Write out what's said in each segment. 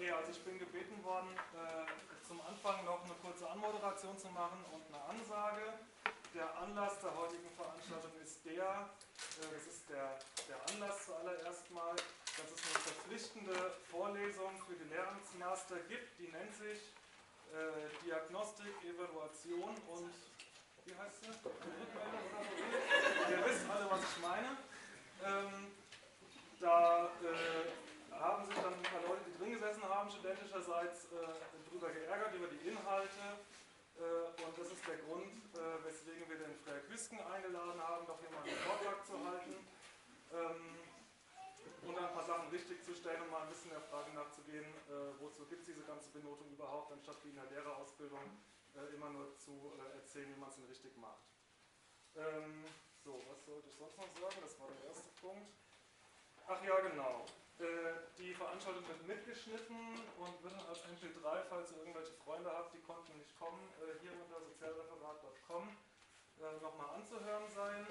Okay, also ich bin gebeten worden, zum Anfang noch eine kurze Anmoderation zu machen und eine Ansage. Der Anlass der heutigen Veranstaltung ist das ist der Anlass zuallererst mal, dass es eine verpflichtende Vorlesung für die Lehramtsmaster gibt, die nennt sich Diagnostik, Evaluation und, wie heißt sie? Rückmeldung oder so? Ihr wisst alle, was ich meine. Da haben sich dann ein paar Leute, die drin gesessen haben, studentischerseits darüber geärgert, über die Inhalte. Und das ist der Grund, weswegen wir den Frerk Hüsken eingeladen haben, doch hier mal einen Vortrag zu halten. Und dann ein paar Sachen richtig zu stellen und mal ein bisschen der Frage nachzugehen, wozu gibt es diese ganze Benotung überhaupt, anstatt wie in der Lehrerausbildung immer nur zu erzählen, wie man es denn richtig macht. So, was sollte ich sonst noch sagen? Das war der erste Punkt. Ach ja, genau. Die Veranstaltung wird mitgeschnitten und wird dann als MP3, falls ihr irgendwelche Freunde habt, die konnten nicht kommen, hier unter sozialreferat.com nochmal anzuhören sein.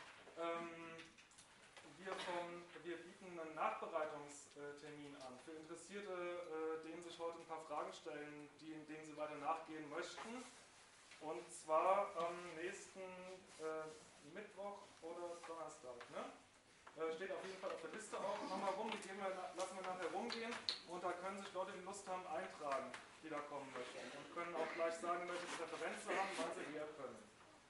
Wir bieten einen Nachbereitungstermin an für Interessierte, denen sich heute ein paar Fragen stellen, denen sie weiter nachgehen möchten. Und zwar am nächsten Mittwoch oder Donnerstag. Ne? Steht auf jeden Fall auf der Liste auch nochmal rum, die lassen wir nachher rumgehen und da können sich Leute, die Lust haben, eintragen, die da kommen möchten und können auch gleich sagen, welche Präferenzen haben, wann sie eher können.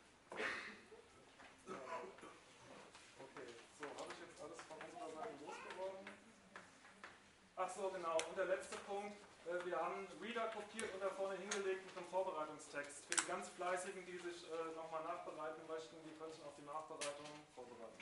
Okay, so, habe ich jetzt alles von unserer Seite losgeworden? Ach so, genau, und der letzte Punkt, wir haben Reader kopiert und da vorne hingelegt mit einem Vorbereitungstext. Für die ganz Fleißigen, die sich nochmal nachbereiten möchten, die können sich auf die Nachbereitung vorbereiten.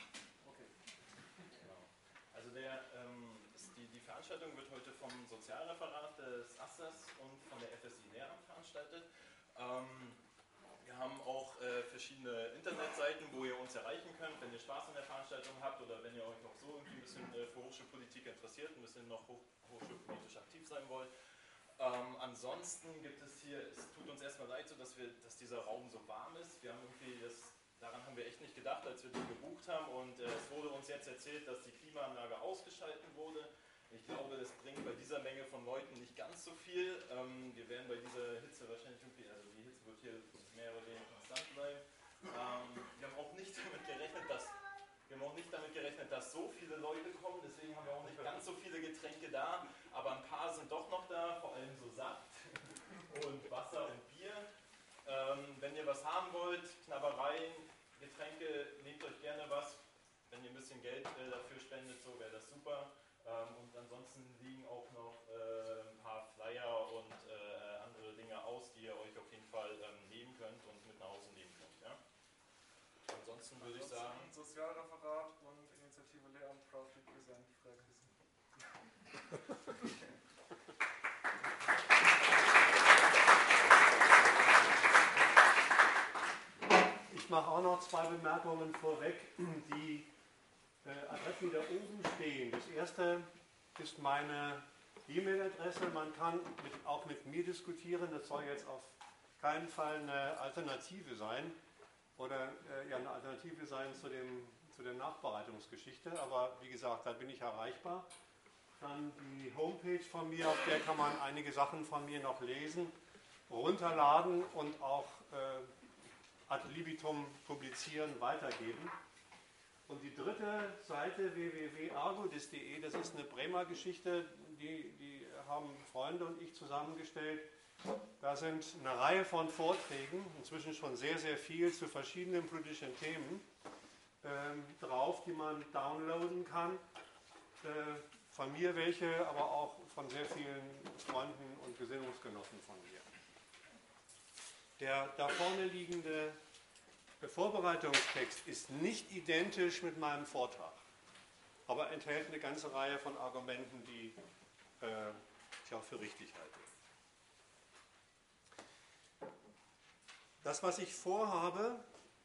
Also die Veranstaltung wird heute vom Sozialreferat des ASters und von der FSI Lehramt veranstaltet. Wir haben auch verschiedene Internetseiten, wo ihr uns erreichen könnt, wenn ihr Spaß an der Veranstaltung habt oder wenn ihr euch auch so irgendwie ein bisschen für Hochschulpolitik interessiert, ein bisschen noch hochschulpolitisch aktiv sein wollt. Ansonsten gibt es hier, es tut uns erstmal leid, so dass dieser Raum so warm ist. Wir haben irgendwie daran haben wir echt nicht gedacht, als wir den gebucht haben und es wurde uns jetzt erzählt, dass die Klimaanlage ausgeschaltet wurde. Ich glaube, das bringt bei dieser Menge von Leuten nicht ganz so viel. Wir werden bei dieser Hitze wahrscheinlich irgendwie, also die Hitze wird hier mehr oder weniger konstant bleiben. Wir haben auch nicht damit gerechnet, dass so viele Leute kommen, deswegen haben wir auch nicht ganz so viele Getränke da, aber ein paar sind doch noch da, vor allem so Saft und Wasser und Bier. Wenn ihr was haben wollt, Knabbereien, Getränke, nehmt euch gerne was. Wenn ihr ein bisschen Geld dafür spendet, so wäre das super. Und ansonsten liegen auch noch ein paar Flyer und andere Dinge aus, die ihr euch auf jeden Fall nehmen könnt und mit nach Hause nehmen könnt. Ja? Ansonsten würde ich sagen... Sozialreferat und Initiative Lehramt proudly present Frerk Hüsken. Ich mache auch noch zwei Bemerkungen vorweg, die Adressen, die da oben stehen. Das erste ist meine E-Mail-Adresse. Man kann auch mit mir diskutieren. Das soll jetzt auf keinen Fall eine Alternative sein oder eine Alternative sein zu der Nachbereitungsgeschichte. Aber wie gesagt, da bin ich erreichbar. Dann die Homepage von mir, auf der kann man einige Sachen von mir noch lesen, runterladen und auch ad libitum publizieren, weitergeben. Und die dritte Seite www.argodis.de, das ist eine Bremer Geschichte, die haben Freunde und ich zusammengestellt. Da sind eine Reihe von Vorträgen, inzwischen schon sehr, sehr viel zu verschiedenen politischen Themen drauf, die man downloaden kann. Von mir welche, aber auch von sehr vielen Freunden und Gesinnungsgenossen von mir. Der da vorne liegende Vorbereitungstext ist nicht identisch mit meinem Vortrag, aber enthält eine ganze Reihe von Argumenten, die ich auch für richtig halte. Das, was ich vorhabe,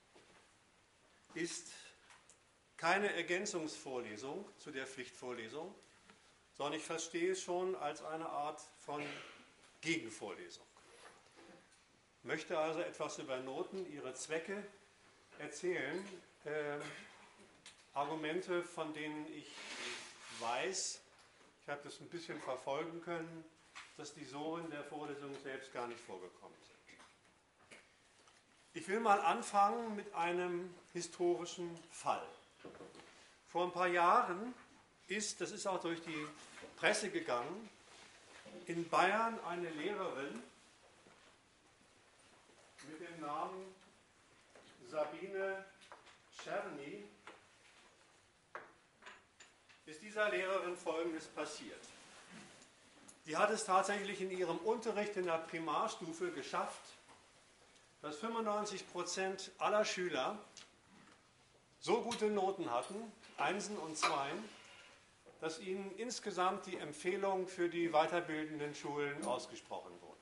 ist keine Ergänzungsvorlesung zu der Pflichtvorlesung, sondern ich verstehe es schon als eine Art von Gegenvorlesung. Ich möchte also etwas über Noten, ihre Zwecke erzählen, Argumente, von denen ich weiß, ich habe das ein bisschen verfolgen können, dass die so in der Vorlesung selbst gar nicht vorgekommen sind. Ich will mal anfangen mit einem historischen Fall. Vor ein paar Jahren ist, das ist auch durch die Presse gegangen, in Bayern eine Lehrerin mit dem Namen Sabine Czerny, ist dieser Lehrerin Folgendes passiert. Die hat es tatsächlich in ihrem Unterricht in der Primarstufe geschafft, dass 95% aller Schüler so gute Noten hatten, Einsen und Zweien, dass ihnen insgesamt die Empfehlung für die weiterbildenden Schulen ausgesprochen wurde.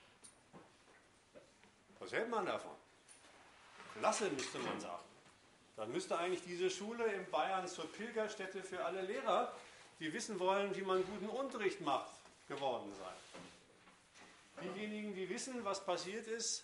Was hält man davon? Klasse, müsste man sagen. Dann müsste eigentlich diese Schule in Bayern zur Pilgerstätte für alle Lehrer, die wissen wollen, wie man guten Unterricht macht, geworden sein. Diejenigen, die wissen, was passiert ist,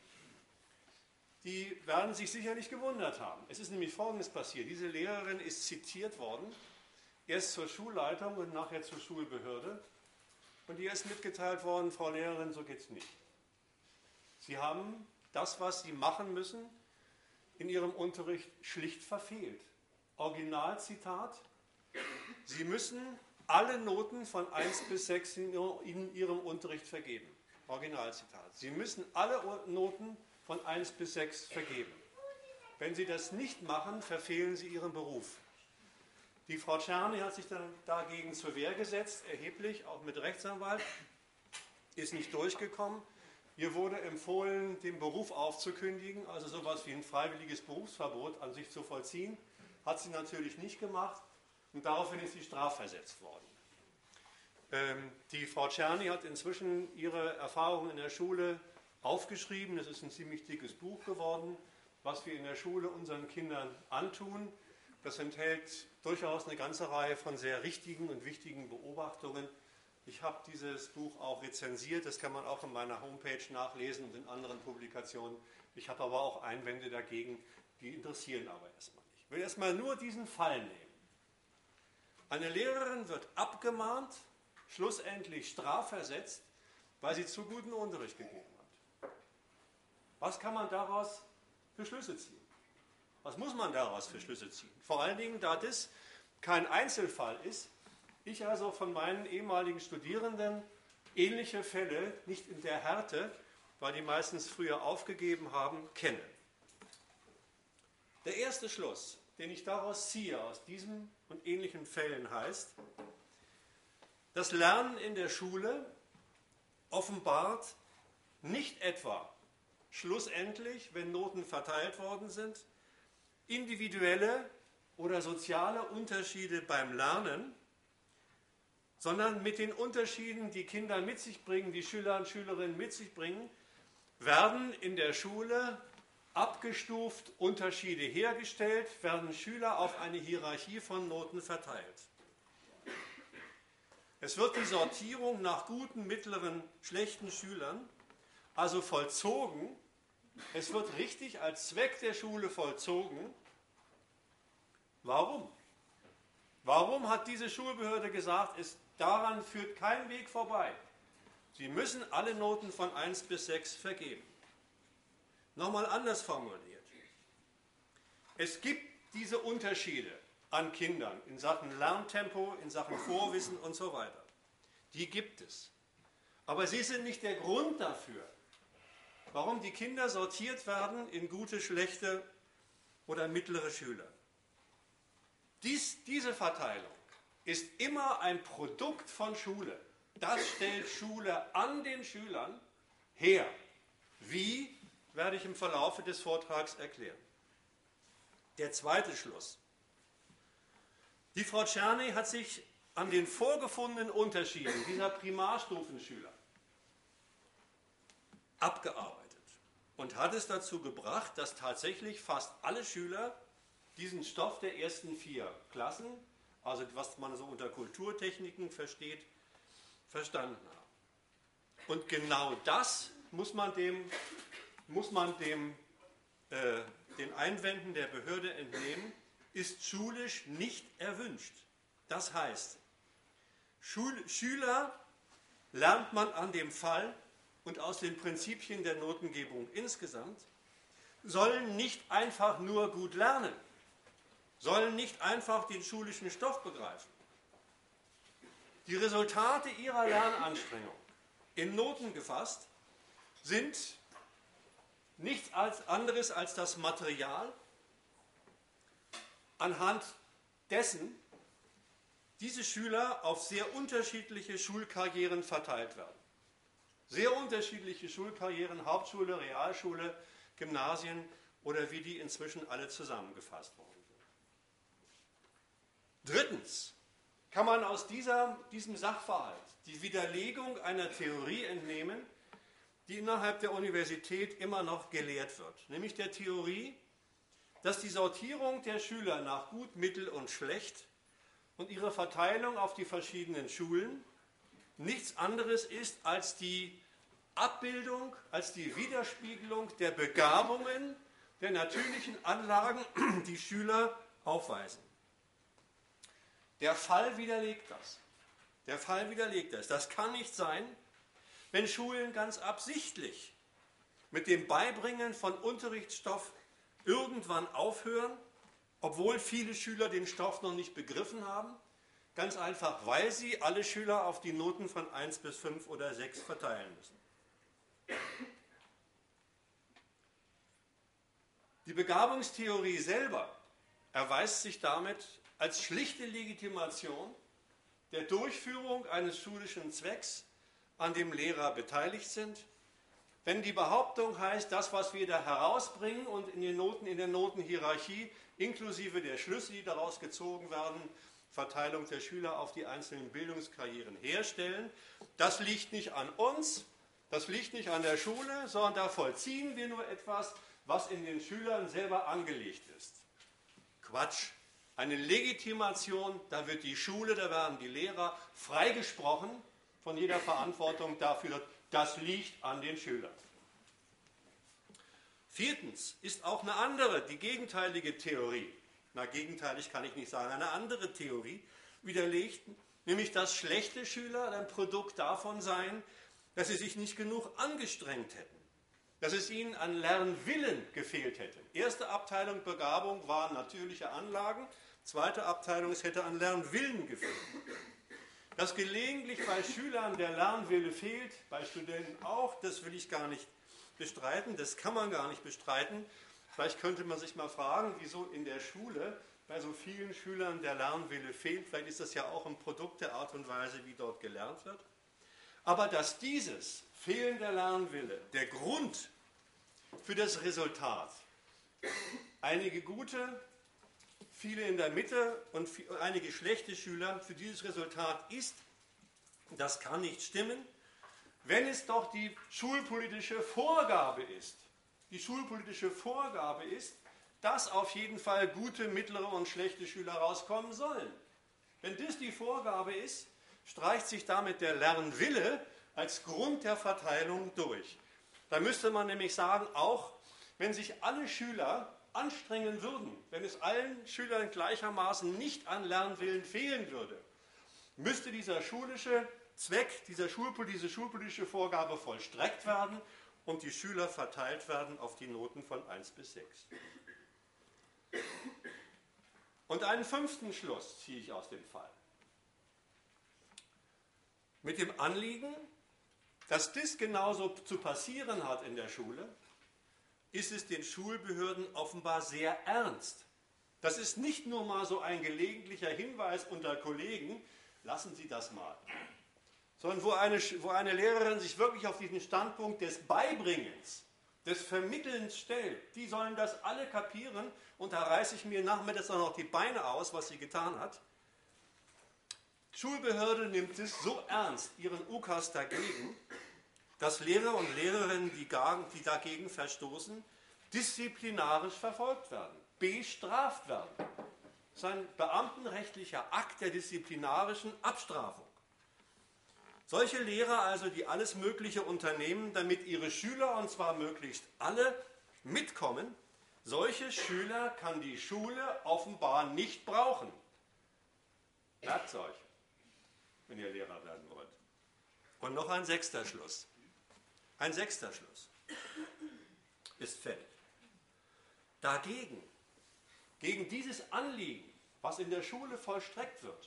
die werden sich sicherlich gewundert haben. Es ist nämlich Folgendes passiert. Diese Lehrerin ist zitiert worden, erst zur Schulleitung und nachher zur Schulbehörde. Und ihr ist mitgeteilt worden, Frau Lehrerin, so geht es nicht. Sie haben das, was Sie machen müssen, in Ihrem Unterricht schlicht verfehlt. Originalzitat: Sie müssen alle Noten von 1 bis 6 in Ihrem Unterricht vergeben. Originalzitat. Sie müssen alle Noten von 1 bis 6 vergeben. Wenn Sie das nicht machen, verfehlen Sie Ihren Beruf. Die Frau Czerny hat sich dann dagegen zur Wehr gesetzt, erheblich, auch mit Rechtsanwalt, ist nicht durchgekommen. Ihr wurde empfohlen, den Beruf aufzukündigen, also sowas wie ein freiwilliges Berufsverbot an sich zu vollziehen. Hat sie natürlich nicht gemacht und daraufhin ist sie strafversetzt worden. Die Frau Czerny hat inzwischen ihre Erfahrungen in der Schule aufgeschrieben. Das ist ein ziemlich dickes Buch geworden, was wir in der Schule unseren Kindern antun. Das enthält durchaus eine ganze Reihe von sehr richtigen und wichtigen Beobachtungen. Ich habe dieses Buch auch rezensiert, das kann man auch auf meiner Homepage nachlesen und in anderen Publikationen. Ich habe aber auch Einwände dagegen, die interessieren aber erstmal nicht. Ich will erstmal nur diesen Fall nehmen. Eine Lehrerin wird abgemahnt, schlussendlich strafversetzt, weil sie zu guten Unterricht gegeben hat. Was kann man daraus für Schlüsse ziehen? Was muss man daraus für Schlüsse ziehen? Vor allen Dingen, da das kein Einzelfall ist, ich also von meinen ehemaligen Studierenden ähnliche Fälle, nicht in der Härte, weil die meistens früher aufgegeben haben, kenne. Der erste Schluss, den ich daraus ziehe, aus diesen und ähnlichen Fällen, heißt, das Lernen in der Schule offenbart nicht etwa schlussendlich, wenn Noten verteilt worden sind, individuelle oder soziale Unterschiede beim Lernen, sondern mit den Unterschieden, die Kinder mit sich bringen, die Schüler und Schülerinnen mit sich bringen, werden in der Schule abgestuft Unterschiede hergestellt, werden Schüler auf eine Hierarchie von Noten verteilt. Es wird die Sortierung nach guten, mittleren, schlechten Schülern also vollzogen. Es wird richtig als Zweck der Schule vollzogen. Warum? Warum hat diese Schulbehörde gesagt, daran führt kein Weg vorbei? Sie müssen alle Noten von 1 bis 6 vergeben. Nochmal anders formuliert. Es gibt diese Unterschiede an Kindern in Sachen Lerntempo, in Sachen Vorwissen und so weiter. Die gibt es. Aber sie sind nicht der Grund dafür, warum die Kinder sortiert werden in gute, schlechte oder mittlere Schüler. Diese Verteilung ist immer ein Produkt von Schule. Das stellt Schule an den Schülern her. Wie, werde ich im Verlauf des Vortrags erklären. Der zweite Schluss. Die Frau Czerny hat sich an den vorgefundenen Unterschieden dieser Primarstufenschüler abgearbeitet und hat es dazu gebracht, dass tatsächlich fast alle Schüler diesen Stoff der ersten 4 Klassen, also was man so unter Kulturtechniken versteht, verstanden haben. Und genau das muss man den Einwänden der Behörde entnehmen, ist schulisch nicht erwünscht. Das heißt, Schüler lernt man an dem Fall und aus den Prinzipien der Notengebung insgesamt, sollen nicht einfach nur gut lernen, sollen nicht einfach den schulischen Stoff begreifen. Die Resultate ihrer Lernanstrengung in Noten gefasst sind nichts anderes als das Material, anhand dessen diese Schüler auf sehr unterschiedliche Schulkarrieren verteilt werden. Sehr unterschiedliche Schulkarrieren, Hauptschule, Realschule, Gymnasien oder wie die inzwischen alle zusammengefasst worden sind. Drittens kann man aus diesem Sachverhalt die Widerlegung einer Theorie entnehmen, die innerhalb der Universität immer noch gelehrt wird, nämlich der Theorie, dass die Sortierung der Schüler nach gut, mittel und schlecht und ihre Verteilung auf die verschiedenen Schulen nichts anderes ist als die Abbildung, als die Widerspiegelung der Begabungen, der natürlichen Anlagen, die Schüler aufweisen. Der Fall widerlegt das. Der Fall widerlegt das. Das kann nicht sein, wenn Schulen ganz absichtlich mit dem Beibringen von Unterrichtsstoff irgendwann aufhören, obwohl viele Schüler den Stoff noch nicht begriffen haben, ganz einfach, weil sie alle Schüler auf die Noten von 1 bis 5 oder 6 verteilen müssen. Die Begabungstheorie selber erweist sich damit als schlichte Legitimation der Durchführung eines schulischen Zwecks, an dem Lehrer beteiligt sind. Wenn die Behauptung heißt, das, was wir da herausbringen und in der Notenhierarchie, inklusive der Schlüsse, die daraus gezogen werden, Verteilung der Schüler auf die einzelnen Bildungskarrieren herstellen, das liegt nicht an uns, das liegt nicht an der Schule, sondern da vollziehen wir nur etwas, was in den Schülern selber angelegt ist. Quatsch. Eine Legitimation, da wird die Schule, da werden die Lehrer freigesprochen von jeder Verantwortung dafür, das liegt an den Schülern. Viertens ist auch eine andere, die gegenteilige Theorie, na gegenteilig kann ich nicht sagen, eine andere Theorie widerlegt, nämlich dass schlechte Schüler ein Produkt davon seien, dass sie sich nicht genug angestrengt hätten, dass es ihnen an Lernwillen gefehlt hätte. Erste Abteilung Begabung waren natürliche Anlagen, zweite Abteilung, es hätte an Lernwillen gefehlt. Dass gelegentlich bei Schülern der Lernwille fehlt, bei Studenten auch, das will ich gar nicht bestreiten, das kann man gar nicht bestreiten. Vielleicht könnte man sich mal fragen, wieso in der Schule bei so vielen Schülern der Lernwille fehlt. Vielleicht ist das ja auch ein Produkt der Art und Weise, wie dort gelernt wird. Aber dass dieses Fehlen der Lernwille der Grund für das Resultat, einige gute, viele in der Mitte und einige schlechte Schüler für dieses Resultat ist, das kann nicht stimmen, wenn es doch die schulpolitische Vorgabe ist. Die schulpolitische Vorgabe ist, dass auf jeden Fall gute, mittlere und schlechte Schüler rauskommen sollen. Wenn das die Vorgabe ist, streicht sich damit der Lernwille als Grund der Verteilung durch. Da müsste man nämlich sagen, auch wenn sich alle Schüler anstrengen würden, wenn es allen Schülern gleichermaßen nicht an Lernwillen fehlen würde, müsste dieser schulische Zweck, diese schulpolitische Vorgabe vollstreckt werden und die Schüler verteilt werden auf die Noten von 1 bis 6. Und einen fünften Schluss ziehe ich aus dem Fall. Mit dem Anliegen, dass das genauso zu passieren hat in der Schule, ist es den Schulbehörden offenbar sehr ernst. Das ist nicht nur mal so ein gelegentlicher Hinweis unter Kollegen, lassen Sie das mal, sondern wo eine Lehrerin sich wirklich auf diesen Standpunkt des Beibringens, des Vermittelns stellt. Die sollen das alle kapieren und da reiße ich mir nachmittags auch noch die Beine aus, was sie getan hat. Die Schulbehörde nimmt es so ernst, ihren Ukas dagegen, dass Lehrer und Lehrerinnen, die dagegen verstoßen, disziplinarisch verfolgt werden, bestraft werden. Das ist ein beamtenrechtlicher Akt der disziplinarischen Abstrafung. Solche Lehrer also, die alles Mögliche unternehmen, damit ihre Schüler, und zwar möglichst alle, mitkommen, solche Schüler kann die Schule offenbar nicht brauchen. Merkt es euch, wenn ihr Lehrer werden wollt. Und noch ein sechster Schluss. Ein sechster Schluss ist fällig. Dagegen, gegen dieses Anliegen, was in der Schule vollstreckt wird,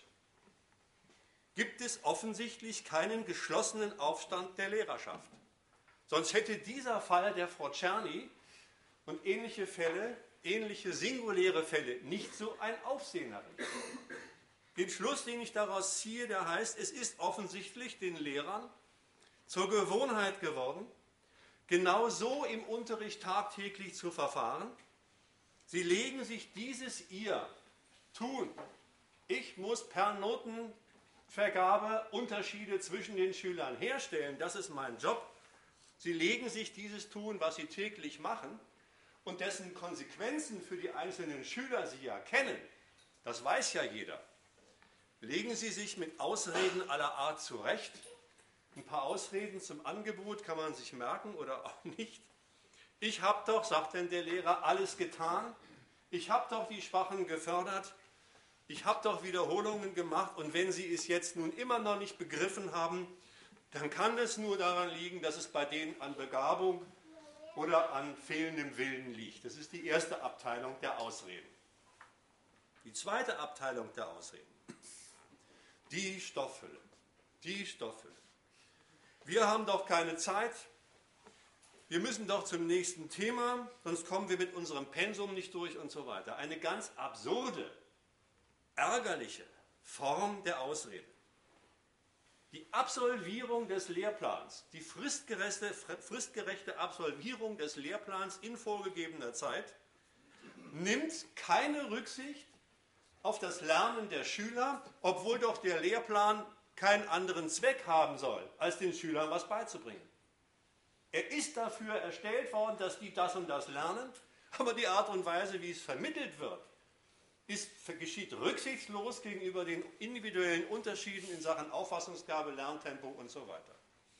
gibt es offensichtlich keinen geschlossenen Aufstand der Lehrerschaft. Sonst hätte dieser Fall der Frau Czerny und ähnliche Fälle, ähnliche singuläre Fälle, nicht so ein Aufsehen erregt. Den Schluss, den ich daraus ziehe, der heißt, es ist offensichtlich den Lehrern zur Gewohnheit geworden, genau so im Unterricht tagtäglich zu verfahren. Sie legen sich dieses ihr Tun. Ich muss per Notenvergabe Unterschiede zwischen den Schülern herstellen. Das ist mein Job. Sie legen sich dieses Tun, was sie täglich machen und dessen Konsequenzen für die einzelnen Schüler sie ja kennen. Das weiß ja jeder. Legen Sie sich mit Ausreden aller Art zurecht. Ein paar Ausreden zum Angebot kann man sich merken oder auch nicht. Ich habe doch, sagt denn der Lehrer, alles getan. Ich habe doch die Schwachen gefördert. Ich habe doch Wiederholungen gemacht. Und wenn Sie es jetzt nun immer noch nicht begriffen haben, dann kann es nur daran liegen, dass es bei denen an Begabung oder an fehlendem Willen liegt. Das ist die erste Abteilung der Ausreden. Die zweite Abteilung der Ausreden. Die Stoffhülle. Die Stoffhülle. Wir haben doch keine Zeit. Wir müssen doch zum nächsten Thema, sonst kommen wir mit unserem Pensum nicht durch und so weiter. Eine ganz absurde, ärgerliche Form der Ausrede. Die Absolvierung des Lehrplans, die fristgerechte Absolvierung des Lehrplans in vorgegebener Zeit, nimmt keine Rücksicht auf das Lernen der Schüler, obwohl doch der Lehrplan keinen anderen Zweck haben soll, als den Schülern was beizubringen. Er ist dafür erstellt worden, dass die das und das lernen, aber die Art und Weise, wie es vermittelt wird, geschieht rücksichtslos gegenüber den individuellen Unterschieden in Sachen Auffassungsgabe, Lerntempo und so weiter.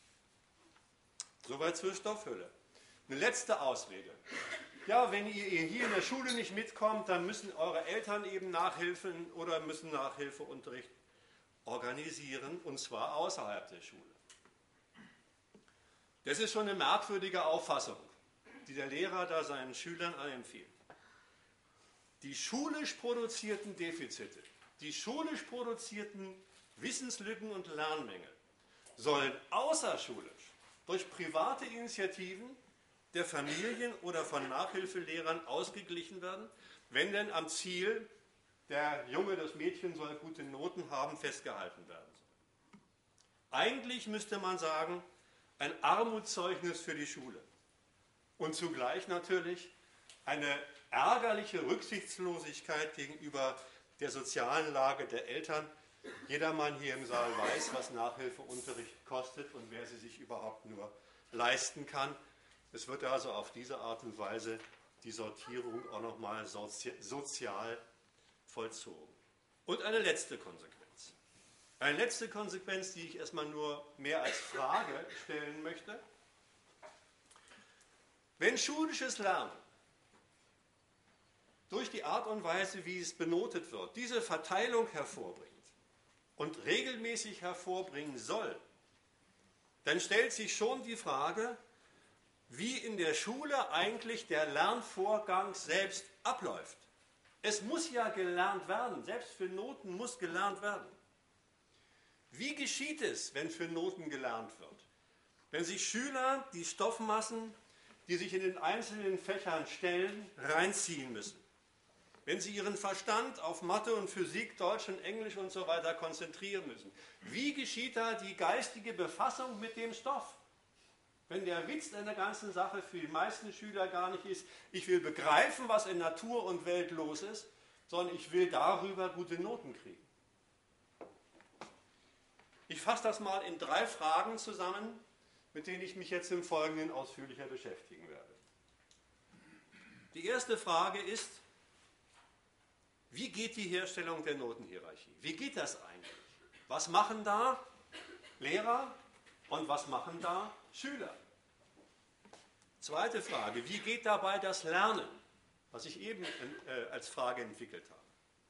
Soweit zur Stoffhülle. Eine letzte Ausrede. Ja, wenn ihr hier in der Schule nicht mitkommt, dann müssen eure Eltern eben nachhelfen oder müssen Nachhilfeunterricht organisieren, und zwar außerhalb der Schule. Das ist schon eine merkwürdige Auffassung, die der Lehrer da seinen Schülern anempfiehlt. Die schulisch produzierten Defizite, die schulisch produzierten Wissenslücken und Lernmängel sollen außerschulisch durch private Initiativen der Familien oder von Nachhilfelehrern ausgeglichen werden, wenn denn am Ziel, der Junge, das Mädchen soll gute Noten haben, festgehalten werden soll. Eigentlich müsste man sagen, ein Armutszeugnis für die Schule und zugleich natürlich eine ärgerliche Rücksichtslosigkeit gegenüber der sozialen Lage der Eltern. Jedermann hier im Saal weiß, was Nachhilfeunterricht kostet und wer sie sich überhaupt nur leisten kann. Es wird also auf diese Art und Weise die Sortierung auch nochmal sozial vollzogen. Und eine letzte Konsequenz. Eine letzte Konsequenz, die ich erstmal nur mehr als Frage stellen möchte. Wenn schulisches Lernen durch die Art und Weise, wie es benotet wird, diese Verteilung hervorbringt und regelmäßig hervorbringen soll, dann stellt sich schon die Frage, wie in der Schule eigentlich der Lernvorgang selbst abläuft. Es muss ja gelernt werden, selbst für Noten muss gelernt werden. Wie geschieht es, wenn für Noten gelernt wird? Wenn sich Schüler die Stoffmassen, die sich in den einzelnen Fächern stellen, reinziehen müssen. Wenn sie ihren Verstand auf Mathe und Physik, Deutsch und Englisch und so weiter konzentrieren müssen. Wie geschieht da die geistige Befassung mit dem Stoff? Wenn der Witz einer ganzen Sache für die meisten Schüler gar nicht ist, ich will begreifen, was in Natur und Welt los ist, sondern ich will darüber gute Noten kriegen. Ich fasse das mal in 3 Fragen zusammen, mit denen ich mich jetzt im Folgenden ausführlicher beschäftigen werde. Die erste Frage ist, wie geht die Herstellung der Notenhierarchie? Wie geht das eigentlich? Was machen da Lehrer und was machen da Schüler? Zweite Frage, wie geht dabei das Lernen, was ich eben als Frage entwickelt habe?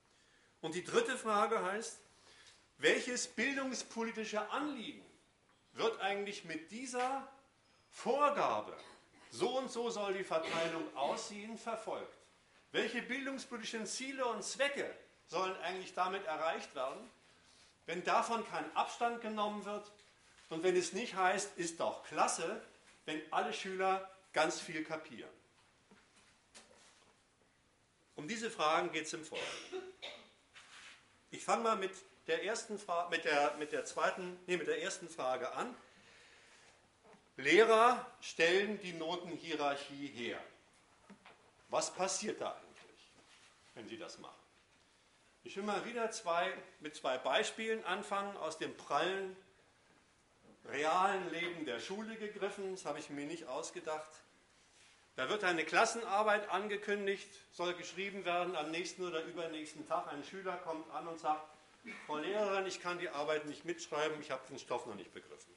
Und die dritte Frage heißt, welches bildungspolitische Anliegen wird eigentlich mit dieser Vorgabe, so und so soll die Verteilung aussehen, verfolgt? Welche bildungspolitischen Ziele und Zwecke sollen eigentlich damit erreicht werden, wenn davon kein Abstand genommen wird und wenn es nicht heißt, ist doch klasse, wenn alle Schüler ganz viel kapieren? Um diese Fragen geht es im Folgenden. Ich fange mal mit der ersten Frage an. Lehrer stellen die Notenhierarchie her. Was passiert da eigentlich, wenn sie das machen? Ich will mal wieder mit zwei Beispielen anfangen, aus dem prallen, realen Leben der Schule gegriffen. Das habe ich mir nicht ausgedacht. Da wird eine Klassenarbeit angekündigt, soll geschrieben werden am nächsten oder übernächsten Tag. Ein Schüler kommt an und sagt, Frau Lehrerin, ich kann die Arbeit nicht mitschreiben, ich habe den Stoff noch nicht begriffen.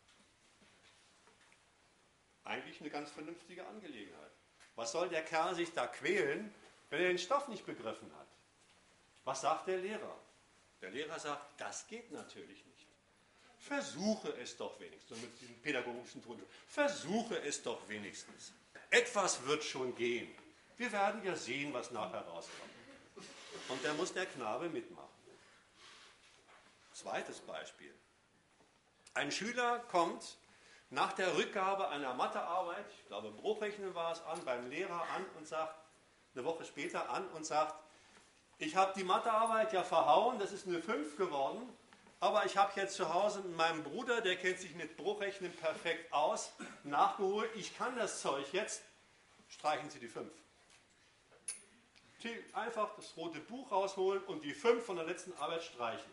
Eigentlich eine ganz vernünftige Angelegenheit. Was soll der Kerl sich da quälen, wenn er den Stoff nicht begriffen hat? Was sagt der Lehrer? Der Lehrer sagt, das geht natürlich nicht. Versuche es doch wenigstens, mit diesem pädagogischen Ton. Versuche es doch wenigstens. Etwas wird schon gehen. Wir werden ja sehen, was nachher rauskommt. Und da muss der Knabe mitmachen. Zweites Beispiel. Ein Schüler kommt nach der Rückgabe einer Mathearbeit, ich glaube Bruchrechnen war es, beim Lehrer an und sagt, eine Woche später an und sagt, ich habe die Mathearbeit ja verhauen, das ist eine 5 geworden, aber ich habe jetzt zu Hause mit meinem Bruder, der kennt sich mit Bruchrechnen perfekt aus, nachgeholt, ich kann das Zeug jetzt, streichen Sie die 5. Einfach das rote Buch rausholen und die 5 von der letzten Arbeit streichen.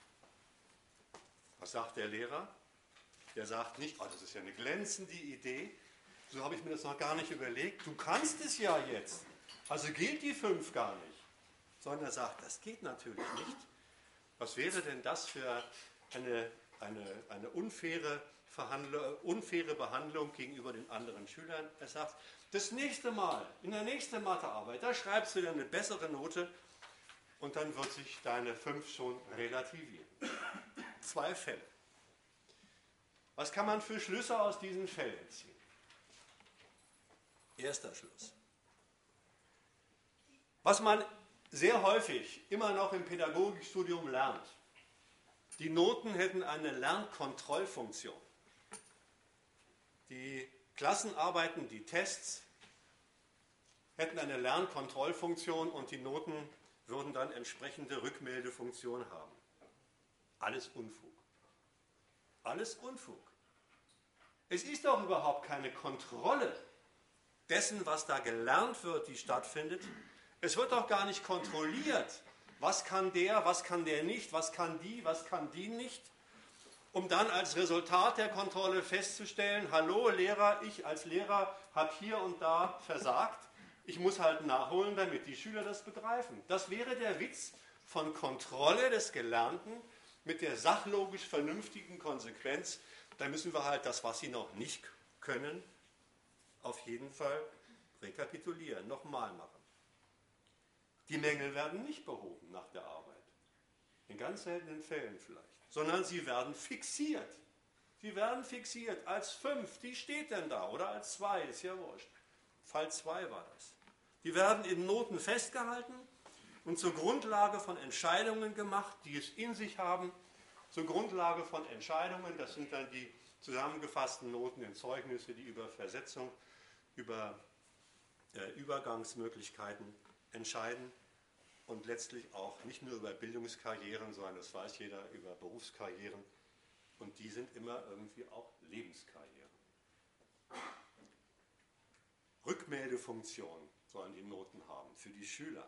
Was sagt der Lehrer? Der sagt nicht, oh, das ist ja eine glänzende Idee, so habe ich mir das noch gar nicht überlegt, du kannst es ja jetzt, also gilt die 5 gar nicht. Sondern er sagt, das geht natürlich nicht. Was wäre denn das für eine unfaire Behandlung gegenüber den anderen Schülern? Er sagt, das nächste Mal, in der nächsten Mathearbeit, da schreibst du dir eine bessere Note und dann wird sich deine 5 schon relativieren. 2 Fälle. Was kann man für Schlüsse aus diesen Fällen ziehen? Erster Schluss. Was man sehr häufig immer noch im Pädagogikstudium lernt. Die Noten hätten eine Lernkontrollfunktion. Die Klassenarbeiten, die Tests hätten eine Lernkontrollfunktion und die Noten würden dann entsprechende Rückmeldefunktion haben. Alles Unfug. Alles Unfug. Es ist doch überhaupt keine Kontrolle dessen, was da gelernt wird, die stattfindet. Es wird doch gar nicht kontrolliert, was kann der nicht, was kann die nicht, um dann als Resultat der Kontrolle festzustellen, hallo Lehrer, ich als Lehrer habe hier und da versagt, ich muss halt nachholen, damit die Schüler das begreifen. Das wäre der Witz von Kontrolle des Gelernten mit der sachlogisch vernünftigen Konsequenz, da müssen wir halt das, was sie noch nicht können, auf jeden Fall rekapitulieren, nochmal machen. Die Mängel werden nicht behoben nach der Arbeit, in ganz seltenen Fällen vielleicht, sondern sie werden fixiert. Sie werden fixiert als 5, die steht denn da, oder als 2, ist ja wurscht. Fall 2 war das. Die werden in Noten festgehalten und zur Grundlage von Entscheidungen gemacht, die es in sich haben, zur Grundlage von Entscheidungen, das sind dann die zusammengefassten Noten in Zeugnisse, die über Versetzung, über Übergangsmöglichkeiten entscheiden und letztlich auch nicht nur über Bildungskarrieren, sondern das weiß jeder, über Berufskarrieren und die sind immer irgendwie auch Lebenskarrieren. Rückmeldefunktion sollen die Noten haben für die Schüler.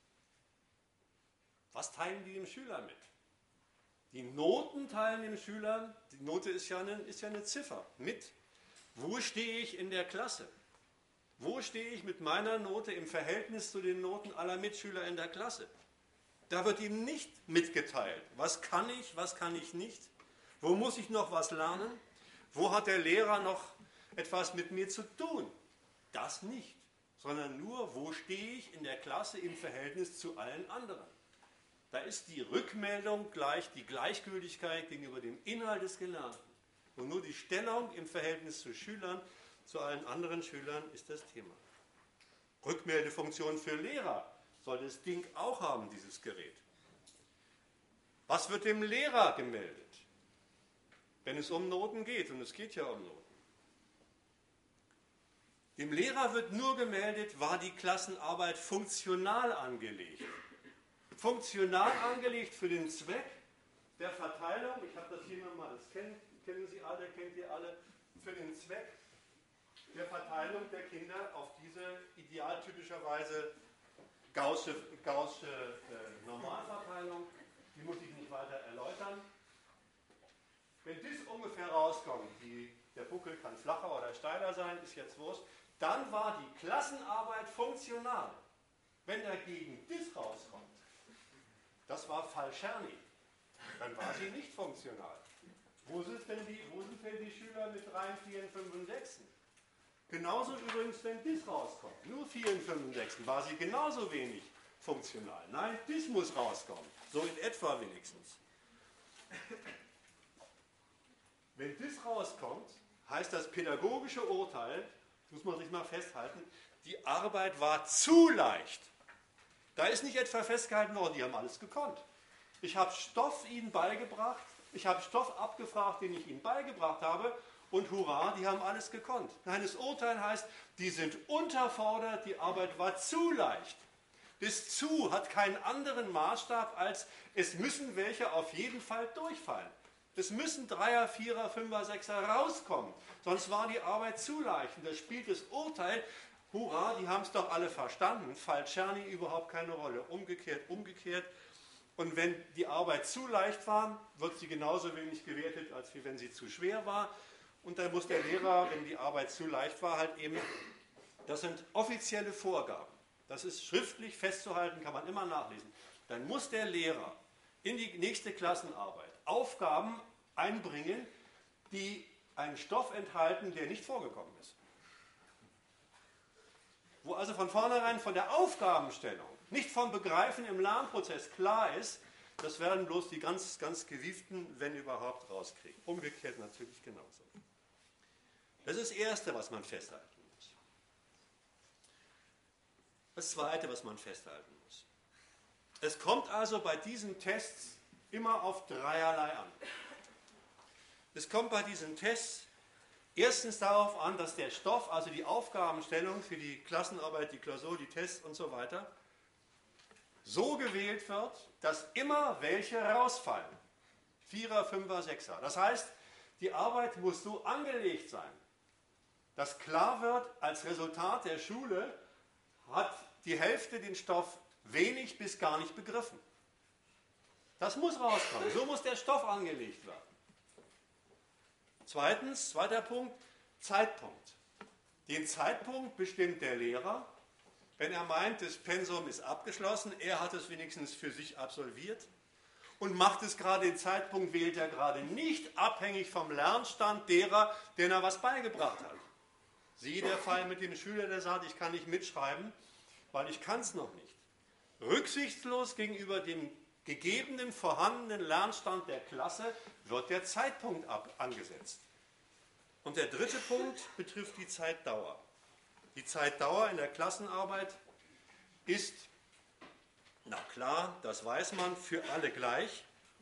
Was teilen die dem Schüler mit? Die Noten teilen dem Schüler, die Note ist ja eine Ziffer, mit. Wo stehe ich in der Klasse? Wo stehe ich mit meiner Note im Verhältnis zu den Noten aller Mitschüler in der Klasse? Da wird ihm nicht mitgeteilt. Was kann ich nicht? Wo muss ich noch was lernen? Wo hat der Lehrer noch etwas mit mir zu tun? Das nicht, sondern nur, wo stehe ich in der Klasse im Verhältnis zu allen anderen? Da ist die Rückmeldung gleich die Gleichgültigkeit gegenüber dem Inhalt des Gelernten. Und nur die Stellung im Verhältnis zu Schülern, zu allen anderen Schülern ist das Thema. Rückmeldefunktion für Lehrer soll das Ding auch haben, dieses Gerät. Was wird dem Lehrer gemeldet, wenn es um Noten geht? Und es geht ja um Noten. Dem Lehrer wird nur gemeldet, war die Klassenarbeit funktional angelegt. Funktional angelegt für den Zweck der Verteilung, ich habe das hier nochmal, das kennen Sie alle, kennt ihr alle, für den Zweck der Verteilung der Kinder auf diese idealtypischerweise gaußsche Normalverteilung, die muss ich nicht weiter erläutern. Wenn das ungefähr rauskommt, der Buckel kann flacher oder steiler sein, ist jetzt wurscht, dann war die Klassenarbeit funktional. Wenn dagegen das rauskommt, das war Fall Czerny, dann war sie nicht funktional. Wo sind denn die Schüler mit 3, 4, 5 und 6? Genauso übrigens, wenn das rauskommt. Nur 4 und 5 und 6 war sie genauso wenig funktional. Nein, das muss rauskommen. So in etwa wenigstens. Wenn das rauskommt, heißt das pädagogische Urteil, das muss man sich mal festhalten, die Arbeit war zu leicht. Da ist nicht etwa festgehalten worden, die haben alles gekonnt. Ich habe Stoff ihnen beigebracht, ich habe Stoff abgefragt, den ich ihnen beigebracht habe, und hurra, die haben alles gekonnt. Nein, das Urteil heißt, die sind unterfordert, die Arbeit war zu leicht. Das zu hat keinen anderen Maßstab als, es müssen welche auf jeden Fall durchfallen. Es müssen 3er, 4er, 5er, 6er rauskommen, sonst war die Arbeit zu leicht. Und da spielt das Urteil, hurra, die haben es doch alle verstanden, Fall Czerny überhaupt keine Rolle. Umgekehrt. Und wenn die Arbeit zu leicht war, wird sie genauso wenig gewertet, als wie wenn sie zu schwer war. Und dann muss der Lehrer, wenn die Arbeit zu leicht war, halt eben, das sind offizielle Vorgaben. Das ist schriftlich festzuhalten, kann man immer nachlesen. Dann muss der Lehrer in die nächste Klassenarbeit Aufgaben einbringen, die einen Stoff enthalten, der nicht vorgekommen ist. Wo also von vornherein von der Aufgabenstellung, nicht vom Begreifen im Lernprozess klar ist, das werden bloß die ganz, ganz Gewieften, wenn überhaupt, rauskriegen. Umgekehrt natürlich genauso. Das ist das Erste, was man festhalten muss. Das Zweite, was man festhalten muss. Es kommt also bei diesen Tests immer auf dreierlei an. Es kommt bei diesen Tests erstens darauf an, dass der Stoff, also die Aufgabenstellung für die Klassenarbeit, die Klausur, die Tests und so weiter, so gewählt wird, dass immer welche rausfallen. 4er, 5er, 6er. Das heißt, die Arbeit muss so angelegt sein, dass klar wird, als Resultat der Schule hat die Hälfte den Stoff wenig bis gar nicht begriffen. Das muss rauskommen. So muss der Stoff angelegt werden. Zweiter Punkt, Zeitpunkt. Den Zeitpunkt bestimmt der Lehrer. Wenn er meint, das Pensum ist abgeschlossen, er hat es wenigstens für sich absolviert und macht es gerade den Zeitpunkt, wählt er gerade nicht abhängig vom Lernstand derer, denen er was beigebracht hat. Siehe der Fall mit dem Schüler, der sagt, ich kann nicht mitschreiben, weil ich kann es noch nicht. Rücksichtslos gegenüber dem gegebenen, vorhandenen Lernstand der Klasse wird der Zeitpunkt angesetzt. Und der dritte Punkt betrifft die Zeitdauer. Die Zeitdauer in der Klassenarbeit ist, na klar, das weiß man, für alle gleich.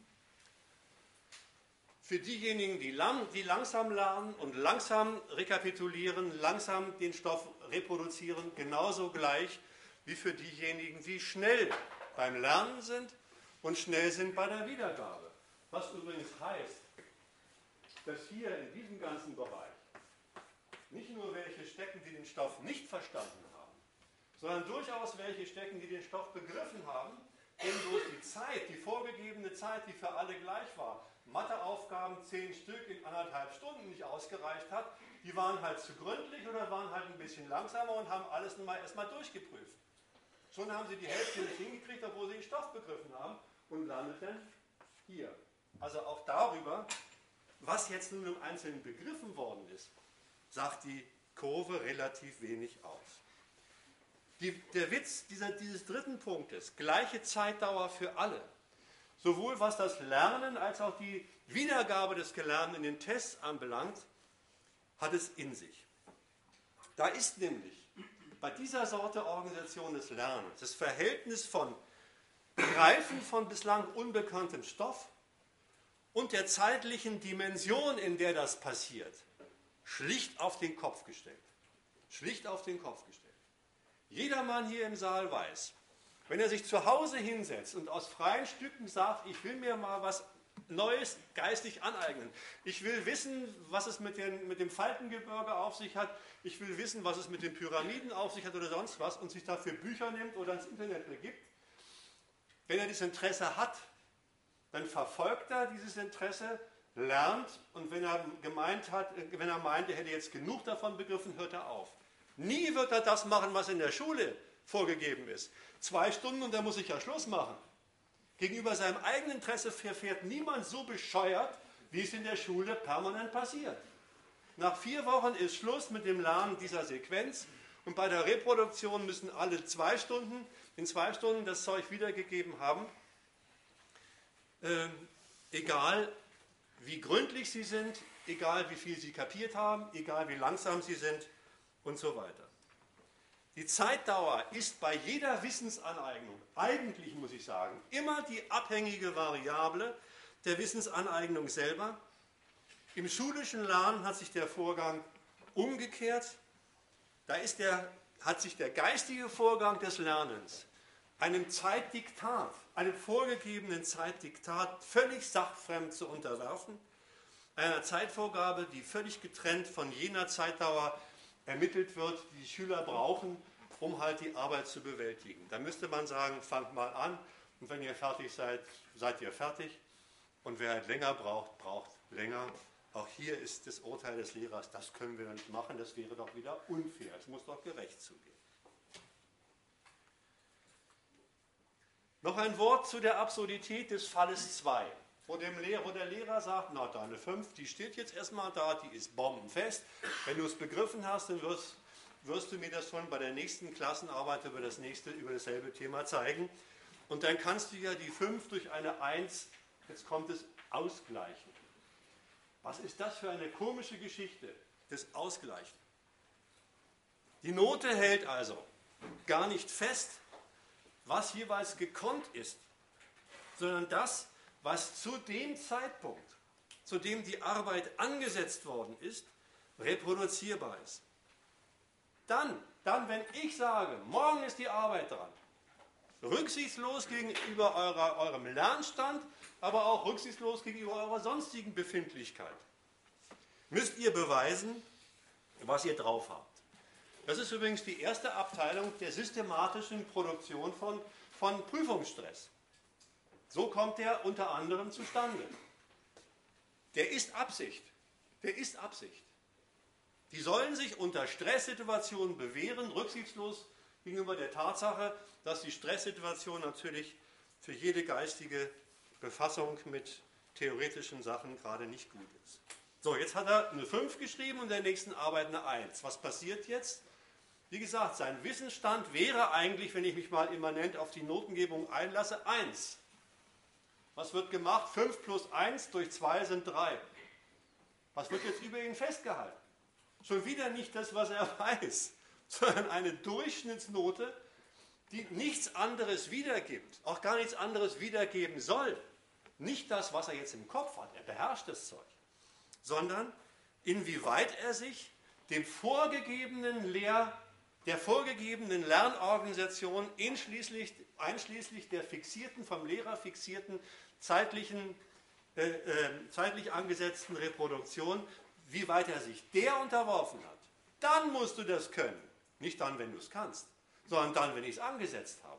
Für diejenigen, die langsam lernen und langsam rekapitulieren, langsam den Stoff reproduzieren, genauso gleich wie für diejenigen, die schnell beim Lernen sind und schnell sind bei der Wiedergabe. Was übrigens heißt, dass hier in diesem ganzen Bereich nicht nur welche stecken, die den Stoff nicht verstanden haben, sondern durchaus welche stecken, die den Stoff begriffen haben, denen bloß die Zeit, die vorgegebene Zeit, die für alle gleich war, Matheaufgaben 10 Stück in 1,5 Stunden nicht ausgereicht hat, die waren halt zu gründlich oder waren halt ein bisschen langsamer und haben alles erstmal durchgeprüft. Schon haben sie die Hälfte nicht hingekriegt, obwohl sie den Stoff begriffen haben und landeten hier. Also auch darüber, was jetzt nun im Einzelnen begriffen worden ist, sagt die Kurve relativ wenig aus. Der Witz dieses dritten Punktes, gleiche Zeitdauer für alle, sowohl was das Lernen als auch die Wiedergabe des Gelernten in den Tests anbelangt, hat es in sich. Da ist nämlich bei dieser Sorte Organisation des Lernens das Verhältnis von Greifen von bislang unbekanntem Stoff und der zeitlichen Dimension, in der das passiert, schlicht auf den Kopf gestellt. Schlicht auf den Kopf gestellt. Jedermann hier im Saal weiß, wenn er sich zu Hause hinsetzt und aus freien Stücken sagt, ich will mir mal was Neues geistig aneignen. Ich will wissen, was es mit dem Faltengebirge auf sich hat. Ich will wissen, was es mit den Pyramiden auf sich hat oder sonst was und sich dafür Bücher nimmt oder ins Internet begibt. Wenn er dieses Interesse hat, dann verfolgt er dieses Interesse, lernt und wenn er meint, er hätte jetzt genug davon begriffen, hört er auf. Nie wird er das machen, was in der Schule vorgegeben ist. 2 Stunden und dann muss ich ja Schluss machen. Gegenüber seinem eigenen Interesse verfährt niemand so bescheuert, wie es in der Schule permanent passiert. Nach 4 Wochen ist Schluss mit dem Lernen dieser Sequenz und bei der Reproduktion müssen alle 2 Stunden, in 2 Stunden das Zeug wiedergegeben haben. Egal wie gründlich sie sind, egal wie viel sie kapiert haben, egal wie langsam sie sind und so weiter. Die Zeitdauer ist bei jeder Wissensaneignung, eigentlich muss ich sagen, immer die abhängige Variable der Wissensaneignung selber. Im schulischen Lernen hat sich der Vorgang umgekehrt. Da hat sich der geistige Vorgang des Lernens einem Zeitdiktat, einem vorgegebenen Zeitdiktat völlig sachfremd zu unterwerfen, einer Zeitvorgabe, die völlig getrennt von jener Zeitdauer ermittelt wird, die die Schüler brauchen, um halt die Arbeit zu bewältigen. Da müsste man sagen, fangt mal an und wenn ihr fertig seid, seid ihr fertig und wer halt länger braucht, braucht länger. Auch hier ist das Urteil des Lehrers, das können wir nicht machen, das wäre doch wieder unfair, es muss doch gerecht zugehen. Noch ein Wort zu der Absurdität des Falles 2. Wo der Lehrer sagt, na deine 5, die steht jetzt erstmal da, die ist bombenfest. Wenn du es begriffen hast, dann wirst du mir das schon bei der nächsten Klassenarbeit über dasselbe Thema zeigen. Und dann kannst du ja die 5 durch eine 1, jetzt kommt es, ausgleichen. Was ist das für eine komische Geschichte, das Ausgleichen? Die Note hält also gar nicht fest, was jeweils gekonnt ist, sondern das, was zu dem Zeitpunkt, zu dem die Arbeit angesetzt worden ist, reproduzierbar ist. Dann, wenn ich sage, morgen ist die Arbeit dran, rücksichtslos gegenüber eurem Lernstand, aber auch rücksichtslos gegenüber eurer sonstigen Befindlichkeit, müsst ihr beweisen, was ihr drauf habt. Das ist übrigens die erste Abteilung der systematischen Produktion von Prüfungsstress. So kommt der unter anderem zustande. Der ist Absicht. Der ist Absicht. Die sollen sich unter Stresssituationen bewähren, rücksichtslos gegenüber der Tatsache, dass die Stresssituation natürlich für jede geistige Befassung mit theoretischen Sachen gerade nicht gut ist. So, jetzt hat er eine 5 geschrieben und in der nächsten Arbeit eine 1. Was passiert jetzt? Wie gesagt, sein Wissensstand wäre eigentlich, wenn ich mich mal immanent auf die Notengebung einlasse, 1. Was wird gemacht? 5 plus 1 durch 2 sind 3. Was wird jetzt über ihn festgehalten? Schon wieder nicht das, was er weiß, sondern eine Durchschnittsnote, die nichts anderes wiedergibt, auch gar nichts anderes wiedergeben soll. Nicht das, was er jetzt im Kopf hat, er beherrscht das Zeug, sondern inwieweit er sich dem der vorgegebenen Lernorganisation einschließlich der fixierten, vom Lehrer fixierten, zeitlich angesetzten Reproduktion, wie weit er sich der unterworfen hat. Dann musst du das können. Nicht dann, wenn du es kannst, sondern dann, wenn ich es angesetzt habe.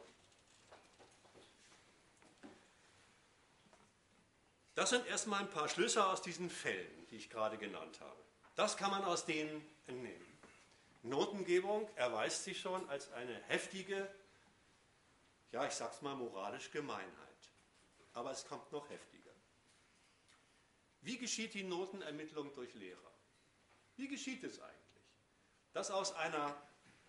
Das sind erstmal ein paar Schlüsse aus diesen Fällen, die ich gerade genannt habe. Das kann man aus denen entnehmen. Notengebung erweist sich schon als eine heftige, ja, ich sag's mal moralisch Gemeinheit. Aber es kommt noch heftiger. Wie geschieht die Notenermittlung durch Lehrer? Wie geschieht es eigentlich? Dass aus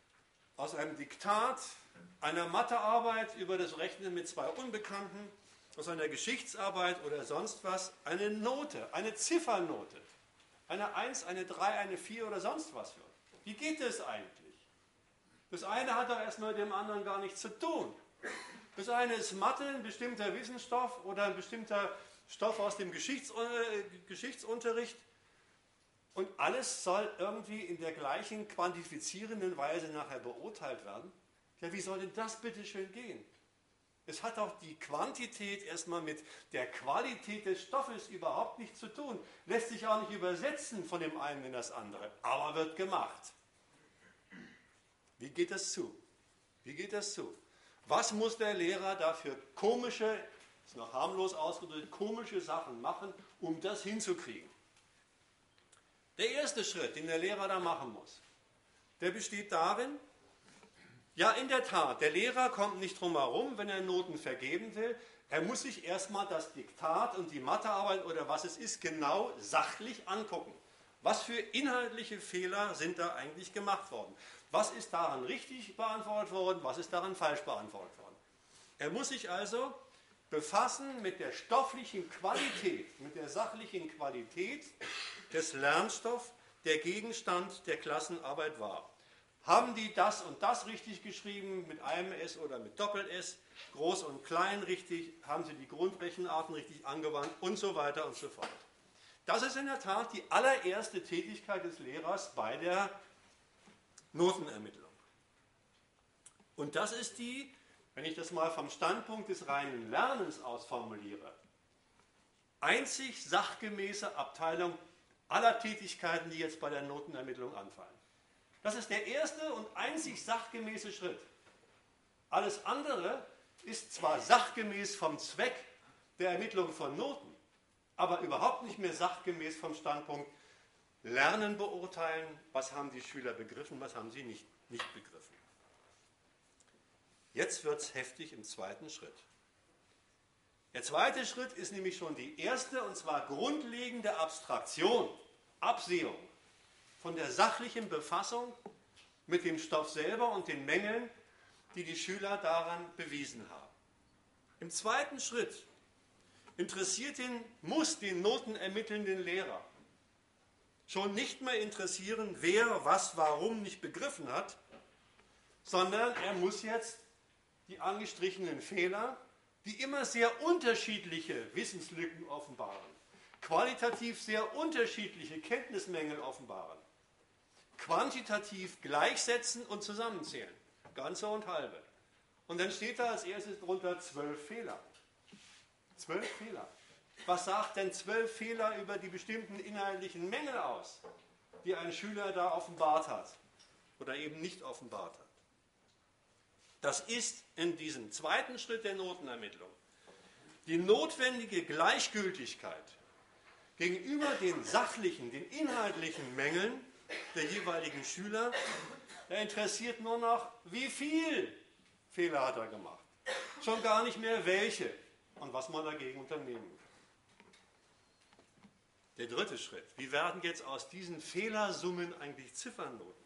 einem Diktat, einer Mathearbeit über das Rechnen mit 2 Unbekannten aus einer Geschichtsarbeit oder sonst was eine Note, eine Ziffernote, eine 1, eine 3, eine 4 oder sonst was wird. Wie geht das eigentlich? Das eine hat doch erstmal mit dem anderen gar nichts zu tun. Das eine ist Mathe, ein bestimmter Wissensstoff oder ein bestimmter Stoff aus dem Geschichtsunterricht. Und alles soll irgendwie in der gleichen quantifizierenden Weise nachher beurteilt werden. Ja, wie soll denn das bitte schön gehen? Es hat auch die Quantität erstmal mit der Qualität des Stoffes überhaupt nichts zu tun. Lässt sich auch nicht übersetzen von dem einen in das andere, aber wird gemacht. Wie geht das zu? Wie geht das zu? Was muss der Lehrer dafür komische, ist noch harmlos ausgedrückt, komische Sachen machen, um das hinzukriegen? Der erste Schritt, den der Lehrer da machen muss, der besteht darin, ja in der Tat, der Lehrer kommt nicht drum herum, wenn er Noten vergeben will, er muss sich erstmal das Diktat und die Mathearbeit oder was es ist, genau sachlich angucken. Was für inhaltliche Fehler sind da eigentlich gemacht worden? Was ist daran richtig beantwortet worden? Was ist daran falsch beantwortet worden? Er muss sich also befassen mit der stofflichen Qualität, mit der sachlichen Qualität des Lernstoffs, der Gegenstand der Klassenarbeit war. Haben die das und das richtig geschrieben, mit einem S oder mit Doppel-S, groß und klein richtig, haben sie die Grundrechenarten richtig angewandt und so weiter und so fort. Das ist in der Tat die allererste Tätigkeit des Lehrers bei der Notenermittlung. Und das ist die, wenn ich das mal vom Standpunkt des reinen Lernens aus formuliere, einzig sachgemäße Abteilung aller Tätigkeiten, die jetzt bei der Notenermittlung anfallen. Das ist der erste und einzig sachgemäße Schritt. Alles andere ist zwar sachgemäß vom Zweck der Ermittlung von Noten, aber überhaupt nicht mehr sachgemäß vom Standpunkt Lernen beurteilen, was haben die Schüler begriffen, was haben sie nicht begriffen. Jetzt wird es heftig im zweiten Schritt. Der zweite Schritt ist nämlich schon die erste, und zwar grundlegende Abstraktion, Absehung von der sachlichen Befassung mit dem Stoff selber und den Mängeln, die die Schüler daran bewiesen haben. Im zweiten Schritt muss den notenermittelnden Lehrer schon nicht mehr interessieren, wer was warum nicht begriffen hat, sondern er muss jetzt die angestrichenen Fehler, die immer sehr unterschiedliche Wissenslücken offenbaren, qualitativ sehr unterschiedliche Kenntnismängel offenbaren, quantitativ gleichsetzen und zusammenzählen, ganze und halbe. Und dann steht da als erstes drunter 12 Fehler. 12 Fehler. Was sagt denn 12 Fehler über die bestimmten inhaltlichen Mängel aus, die ein Schüler da offenbart hat oder eben nicht offenbart hat? Das ist in diesem zweiten Schritt der Notenermittlung die notwendige Gleichgültigkeit gegenüber den sachlichen, den inhaltlichen Mängeln der jeweiligen Schüler. Er interessiert nur noch, wie viel Fehler hat er gemacht. Schon gar nicht mehr welche und was man dagegen unternehmen kann. Der dritte Schritt. Wie werden jetzt aus diesen Fehlersummen eigentlich Ziffernoten?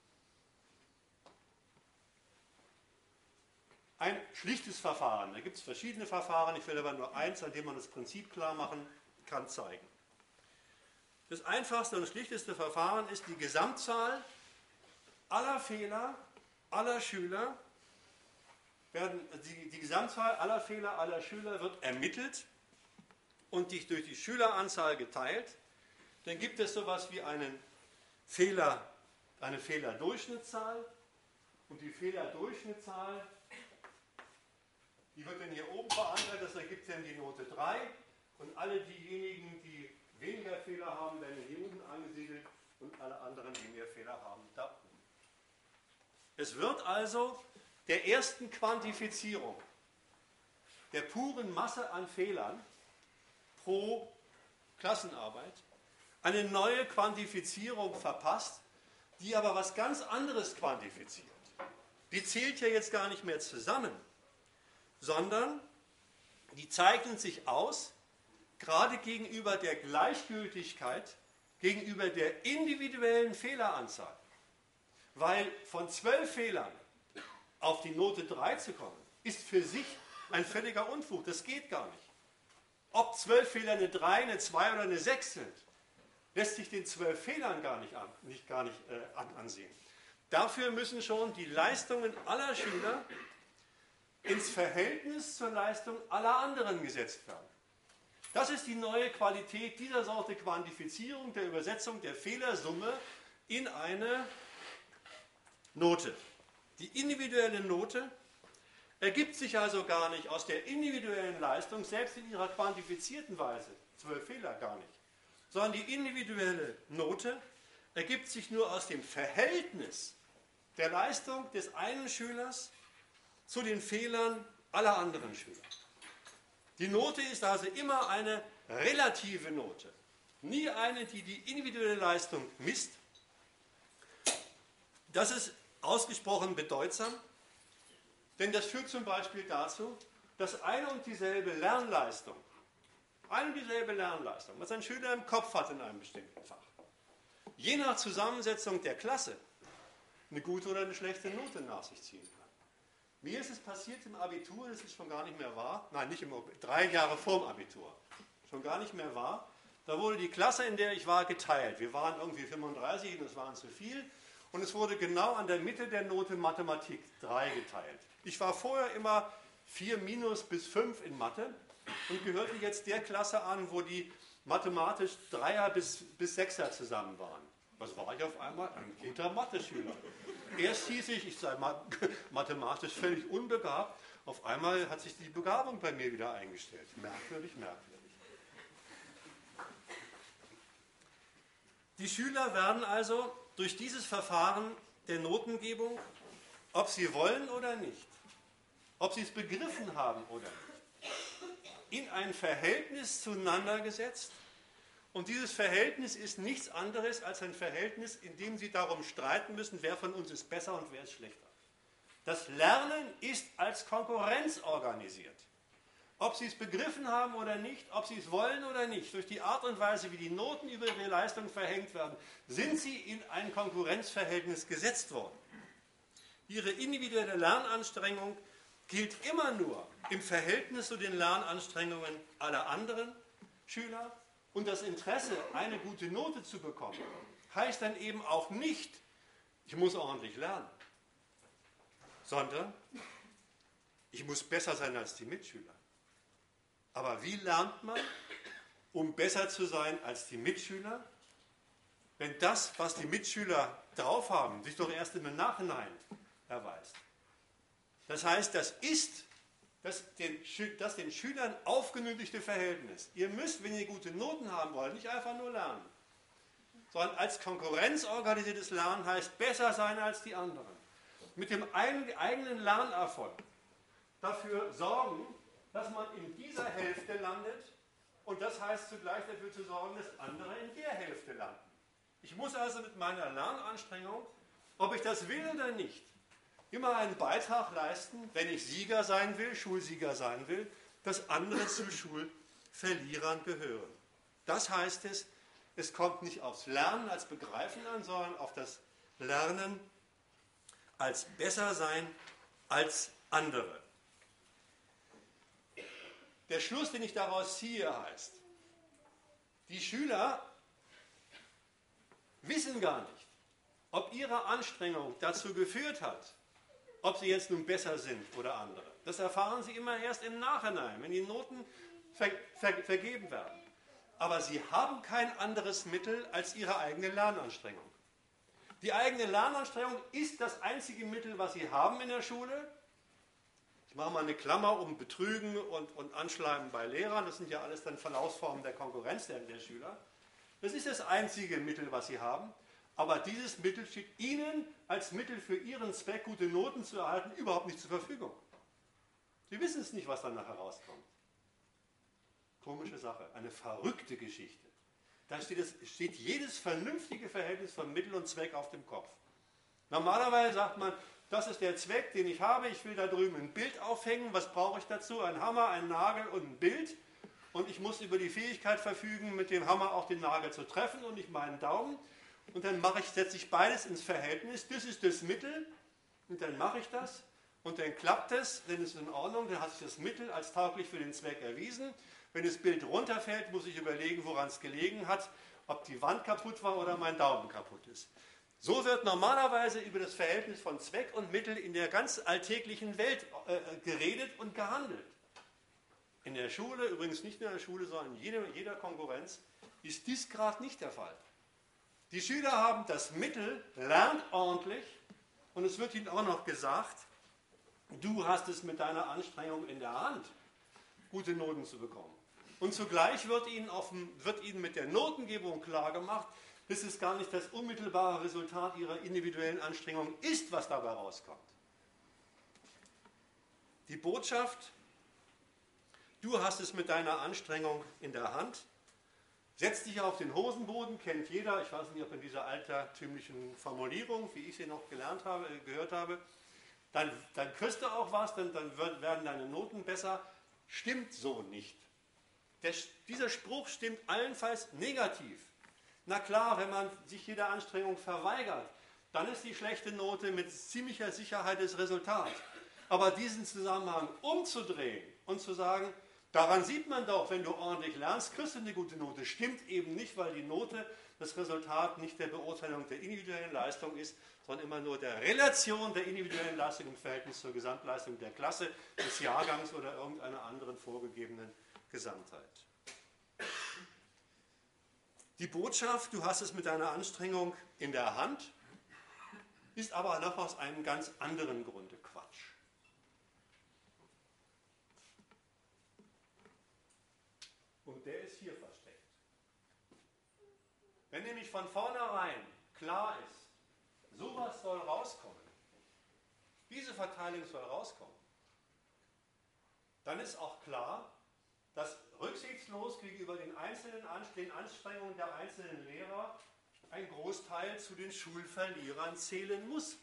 Ein schlichtes Verfahren. Da gibt es verschiedene Verfahren. Ich will aber nur eins, an dem man das Prinzip klar machen kann, zeigen. Das einfachste und schlichteste Verfahren ist die Gesamtzahl aller Fehler aller Schüler. Die Gesamtzahl aller Fehler aller Schüler wird ermittelt und durch die Schüleranzahl geteilt. Dann gibt es sowas wie eine Fehlerdurchschnittszahl. Und die Fehlerdurchschnittszahl, die wird dann hier oben verankert, das ergibt dann die Note 3. Und alle diejenigen, die weniger Fehler haben, werden hier unten angesiedelt und alle anderen, die mehr Fehler haben, da oben. Es wird also der ersten Quantifizierung der puren Masse an Fehlern pro Klassenarbeit eine neue Quantifizierung verpasst, die aber was ganz anderes quantifiziert. Die zählt ja jetzt gar nicht mehr zusammen, sondern die zeichnen sich aus, gerade gegenüber der Gleichgültigkeit, gegenüber der individuellen Fehleranzahl. Weil von 12 Fehlern auf die Note 3 zu kommen, ist für sich ein völliger Unfug. Das geht gar nicht. Ob 12 Fehler eine 3, eine 2 oder eine 6 sind, lässt sich den 12 Fehlern gar nicht ansehen. Dafür müssen schon die Leistungen aller Schüler ins Verhältnis zur Leistung aller anderen gesetzt werden. Das ist die neue Qualität dieser Sorte Quantifizierung, der Übersetzung der Fehlersumme in eine Note. Die individuelle Note ergibt sich also gar nicht aus der individuellen Leistung, selbst in ihrer quantifizierten Weise, 12 Fehler gar nicht, sondern die individuelle Note ergibt sich nur aus dem Verhältnis der Leistung des einen Schülers zu den Fehlern aller anderen Schüler. Die Note ist also immer eine relative Note, nie eine, die die individuelle Leistung misst. Das ist ausgesprochen bedeutsam, denn das führt zum Beispiel dazu, dass eine und dieselbe Lernleistung, was ein Schüler im Kopf hat in einem bestimmten Fach, je nach Zusammensetzung der Klasse eine gute oder eine schlechte Note nach sich ziehen kann. Mir ist es passiert im Abitur, das ist schon gar nicht mehr wahr, nein, nicht 3 Jahre vor dem Abitur, schon gar nicht mehr wahr, da wurde die Klasse, in der ich war, geteilt. Wir waren irgendwie 35 und das waren zu viel und es wurde genau an der Mitte der Note Mathematik 3 geteilt. Ich war vorher immer 4 minus bis 5 in Mathe und gehörte jetzt der Klasse an, wo die mathematisch 3er bis 6er zusammen waren. Was war ich auf einmal? Ein guter Mathe-Schüler. Erst hieß ich sei mathematisch völlig unbegabt. Auf einmal hat sich die Begabung bei mir wieder eingestellt. Merkwürdig, merkwürdig. Die Schüler werden also durch dieses Verfahren der Notengebung, ob sie wollen oder nicht, ob sie es begriffen haben oder nicht, in ein Verhältnis zueinander gesetzt. Und dieses Verhältnis ist nichts anderes als ein Verhältnis, in dem sie darum streiten müssen, wer von uns ist besser und wer ist schlechter. Das Lernen ist als Konkurrenz organisiert. Ob sie es begriffen haben oder nicht, ob sie es wollen oder nicht, durch die Art und Weise, wie die Noten über ihre Leistung verhängt werden, sind sie in ein Konkurrenzverhältnis gesetzt worden. Ihre individuelle Lernanstrengung gilt immer nur im Verhältnis zu den Lernanstrengungen aller anderen Schüler. Und das Interesse, eine gute Note zu bekommen, heißt dann eben auch nicht, ich muss ordentlich lernen, sondern ich muss besser sein als die Mitschüler. Aber wie lernt man, um besser zu sein als die Mitschüler, wenn das, was die Mitschüler drauf haben, sich doch erst im Nachhinein erweist? Das heißt, das ist das den Schülern aufgenötigte Verhältnis. Ihr müsst, wenn ihr gute Noten haben wollt, nicht einfach nur lernen, sondern als konkurrenzorganisiertes Lernen heißt besser sein als die anderen. Mit dem eigenen Lernerfolg dafür sorgen, dass man in dieser Hälfte landet und das heißt zugleich dafür zu sorgen, dass andere in der Hälfte landen. Ich muss also mit meiner Lernanstrengung, ob ich das will oder nicht, immer einen Beitrag leisten, wenn ich Sieger sein will, Schulsieger sein will, dass andere zu Schulverlierern gehören. Das heißt es kommt nicht aufs Lernen als Begreifen an, sondern auf das Lernen als besser sein als andere. Der Schluss, den ich daraus ziehe, heißt, die Schüler wissen gar nicht, ob ihre Anstrengung dazu geführt hat, ob sie jetzt nun besser sind oder andere. Das erfahren sie immer erst im Nachhinein, wenn die Noten vergeben werden. Aber sie haben kein anderes Mittel als ihre eigene Lernanstrengung. Die eigene Lernanstrengung ist das einzige Mittel, was sie haben in der Schule. Ich mache mal eine Klammer um Betrügen und Anschleimen bei Lehrern. Das sind ja alles dann Verlaufsformen der Konkurrenz der Schüler. Das ist das einzige Mittel, was sie haben. Aber dieses Mittel steht Ihnen als Mittel für Ihren Zweck, gute Noten zu erhalten, überhaupt nicht zur Verfügung. Sie wissen es nicht, was danach herauskommt. Komische Sache, eine verrückte Geschichte. Da steht jedes vernünftige Verhältnis von Mittel und Zweck auf dem Kopf. Normalerweise sagt man, das ist der Zweck, den ich habe, ich will da drüben ein Bild aufhängen, was brauche ich dazu? Ein Hammer, ein Nagel und ein Bild. Und ich muss über die Fähigkeit verfügen, mit dem Hammer auch den Nagel zu treffen und nicht meinen Daumen. Und dann setze ich beides ins Verhältnis, das ist das Mittel und dann mache ich das und dann klappt es, dann ist es in Ordnung, dann hat sich das Mittel als tauglich für den Zweck erwiesen. Wenn das Bild runterfällt, muss ich überlegen, woran es gelegen hat, ob die Wand kaputt war oder mein Daumen kaputt ist. So wird normalerweise über das Verhältnis von Zweck und Mittel in der ganz alltäglichen Welt geredet und gehandelt. In der Schule, übrigens nicht nur in der Schule, sondern in jeder Konkurrenz, ist dies gerade nicht der Fall. Die Schüler haben das Mittel, lernt ordentlich und es wird ihnen auch noch gesagt, du hast es mit deiner Anstrengung in der Hand, gute Noten zu bekommen. Und zugleich wird ihnen mit der Notengebung klargemacht, dass es gar nicht das unmittelbare Resultat ihrer individuellen Anstrengung ist, was dabei rauskommt. Die Botschaft, du hast es mit deiner Anstrengung in der Hand, setz dich auf den Hosenboden, kennt jeder, ich weiß nicht, ob in dieser altertümlichen Formulierung, wie ich sie noch gehört habe, dann kriegst du auch was, dann werden deine Noten besser. Stimmt so nicht. Dieser Spruch stimmt allenfalls negativ. Na klar, wenn man sich jeder Anstrengung verweigert, dann ist die schlechte Note mit ziemlicher Sicherheit das Resultat. Aber diesen Zusammenhang umzudrehen und zu sagen, daran sieht man doch, wenn du ordentlich lernst, kriegst du eine gute Note. Stimmt eben nicht, weil die Note das Resultat nicht der Beurteilung der individuellen Leistung ist, sondern immer nur der Relation der individuellen Leistung im Verhältnis zur Gesamtleistung der Klasse, des Jahrgangs oder irgendeiner anderen vorgegebenen Gesamtheit. Die Botschaft, du hast es mit deiner Anstrengung in der Hand, ist aber noch aus einem ganz anderen Grunde Quatsch. Und der ist hier versteckt. Wenn nämlich von vornherein klar ist, sowas soll rauskommen, diese Verteilung soll rauskommen, dann ist auch klar, dass rücksichtslos gegenüber den Anstrengungen der einzelnen Lehrer ein Großteil zu den Schulverlierern zählen muss.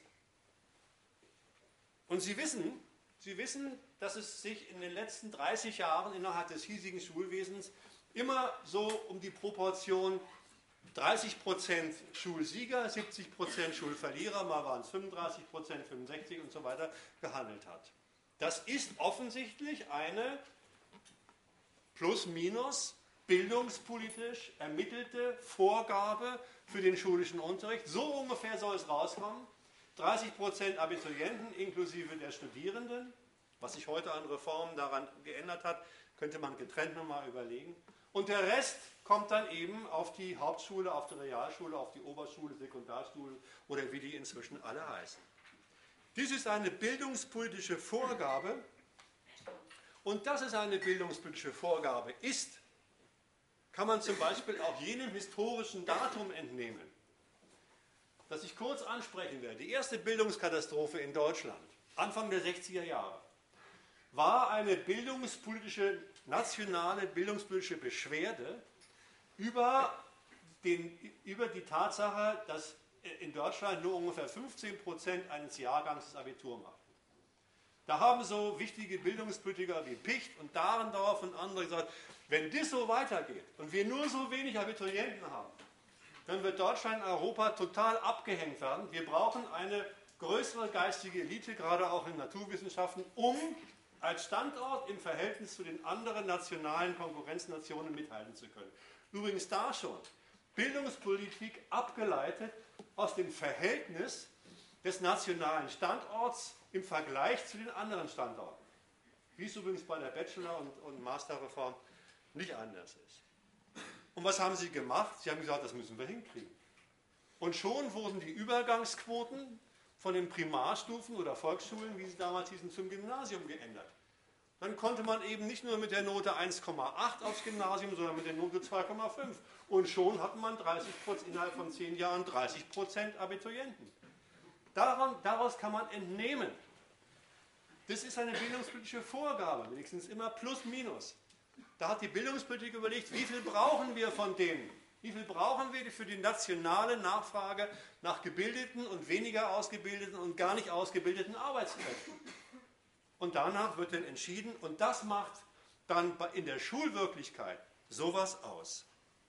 Und Sie wissen, dass es sich in den letzten 30 Jahren innerhalb des hiesigen Schulwesens immer so um die Proportion 30% Schulsieger, 70% Schulverlierer, mal waren es 35%, 65% und so weiter, gehandelt hat. Das ist offensichtlich eine plus minus bildungspolitisch ermittelte Vorgabe für den schulischen Unterricht. So ungefähr soll es rauskommen. 30% Abiturienten inklusive der Studierenden. Was sich heute an Reformen daran geändert hat, könnte man getrennt nochmal überlegen. Und der Rest kommt dann eben auf die Hauptschule, auf die Realschule, auf die Oberschule, Sekundarschule oder wie die inzwischen alle heißen. Dies ist eine bildungspolitische Vorgabe. Und dass es eine bildungspolitische Vorgabe ist, kann man zum Beispiel auch jenem historischen Datum entnehmen, das ich kurz ansprechen werde. Die erste Bildungskatastrophe in Deutschland, Anfang der 60er Jahre, war eine nationale bildungspolitische Beschwerde über die Tatsache, dass in Deutschland nur ungefähr 15% eines Jahrgangs das Abitur macht. Da haben so wichtige Bildungspolitiker wie Picht und Dahrendorf und andere gesagt, wenn das so weitergeht und wir nur so wenig Abiturienten haben, dann wird Deutschland in Europa total abgehängt werden. Wir brauchen eine größere geistige Elite, gerade auch in Naturwissenschaften, um als Standort im Verhältnis zu den anderen nationalen Konkurrenznationen mithalten zu können. Übrigens da schon Bildungspolitik abgeleitet aus dem Verhältnis des nationalen Standorts im Vergleich zu den anderen Standorten. Wie es übrigens bei der Bachelor- und Masterreform nicht anders ist. Und was haben sie gemacht? Sie haben gesagt, das müssen wir hinkriegen. Und schon wurden die Übergangsquoten von den Primarstufen oder Volksschulen, wie sie damals hießen, zum Gymnasium geändert. Dann konnte man eben nicht nur mit der Note 1,8 aufs Gymnasium, sondern mit der Note 2,5. Und schon hat man innerhalb von 10 Jahren 30% Abiturienten. Daraus kann man entnehmen, das ist eine bildungspolitische Vorgabe, wenigstens immer plus minus. Da hat die Bildungspolitik überlegt, wie viel brauchen wir von denen? Wie viel brauchen wir für die nationale Nachfrage nach gebildeten und weniger ausgebildeten und gar nicht ausgebildeten Arbeitskräften? Und danach wird dann entschieden, und das macht dann in der Schulwirklichkeit sowas aus.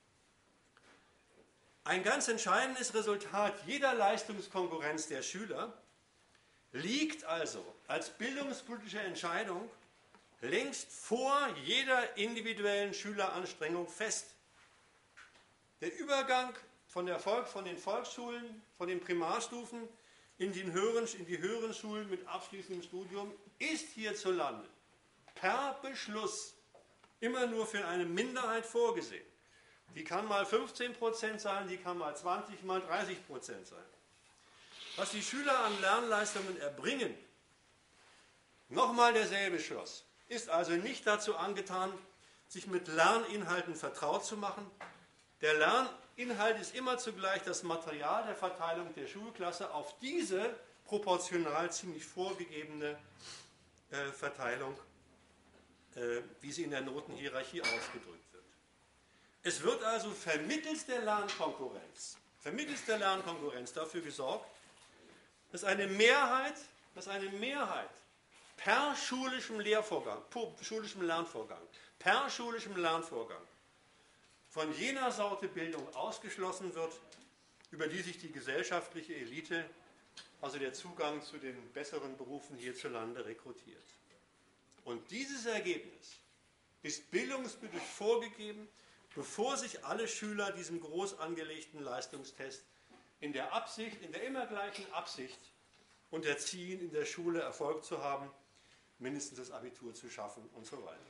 Ein ganz entscheidendes Resultat jeder Leistungskonkurrenz der Schüler liegt also als bildungspolitische Entscheidung längst vor jeder individuellen Schüleranstrengung fest. Der Übergang von den Volksschulen, von den Primarstufen in die höheren Schulen mit abschließendem Studium ist hierzulande per Beschluss immer nur für eine Minderheit vorgesehen. Die kann mal 15% sein, die kann mal 20, mal 30% sein. Was die Schüler an Lernleistungen erbringen, nochmal derselbe Schluss, ist also nicht dazu angetan, sich mit Lerninhalten vertraut zu machen. Der Lerninhalt ist immer zugleich das Material der Verteilung der Schulklasse auf diese proportional ziemlich vorgegebene Verteilung, wie sie in der Notenhierarchie ausgedrückt wird. Es wird also vermittels der Lernkonkurrenz dafür gesorgt, dass eine Mehrheit per schulischem Lernvorgang von jener Sorte Bildung ausgeschlossen wird, über die sich die gesellschaftliche Elite, also der Zugang zu den besseren Berufen hierzulande, rekrutiert. Und dieses Ergebnis ist bildungspolitisch vorgegeben, bevor sich alle Schüler diesem groß angelegten Leistungstest in der immer gleichen Absicht unterziehen, in der Schule Erfolg zu haben, mindestens das Abitur zu schaffen und so weiter.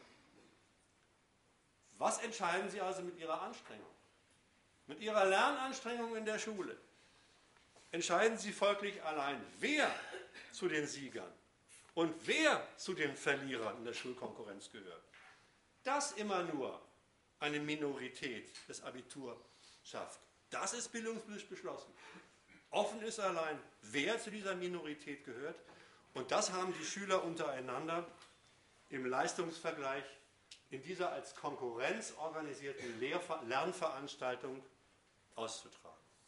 Was entscheiden Sie also mit Ihrer Anstrengung? Mit Ihrer Lernanstrengung in der Schule entscheiden Sie folglich allein, wer zu den Siegern und wer zu den Verlierern in der Schulkonkurrenz gehört. Dass immer nur eine Minorität das Abitur schafft, das ist bildungspolitisch beschlossen. Offen ist allein, wer zu dieser Minorität gehört. Und das haben die Schüler untereinander im Leistungsvergleich in dieser als Konkurrenz organisierten Lernveranstaltung auszutragen.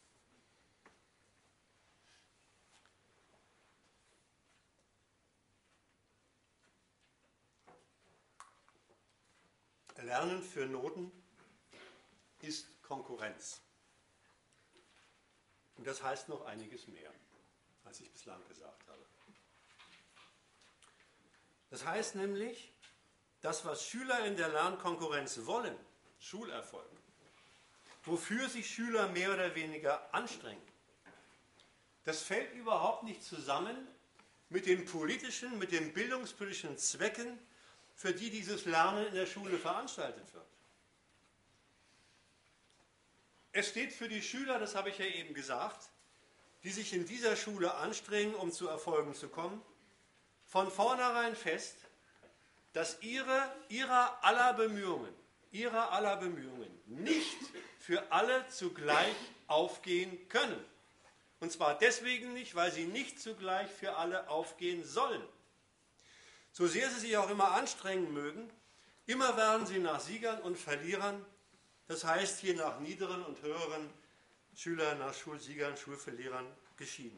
Lernen für Noten ist Konkurrenz. Und das heißt noch einiges mehr, als ich bislang gesagt habe. Das heißt nämlich, das, was Schüler in der Lernkonkurrenz wollen, Schulerfolg, wofür sich Schüler mehr oder weniger anstrengen, das fällt überhaupt nicht zusammen mit den bildungspolitischen Zwecken, für die dieses Lernen in der Schule veranstaltet wird. Es steht für die Schüler, das habe ich ja eben gesagt, die sich in dieser Schule anstrengen, um zu Erfolgen zu kommen, von vornherein fest, dass ihrer aller Bemühungen nicht für alle zugleich aufgehen können. Und zwar deswegen nicht, weil sie nicht zugleich für alle aufgehen sollen. So sehr sie sich auch immer anstrengen mögen, immer werden sie nach Siegern und Verlierern, das heißt hier nach niederen und höheren Schülern, nach Schulsiegern, Schulverlierern geschieden.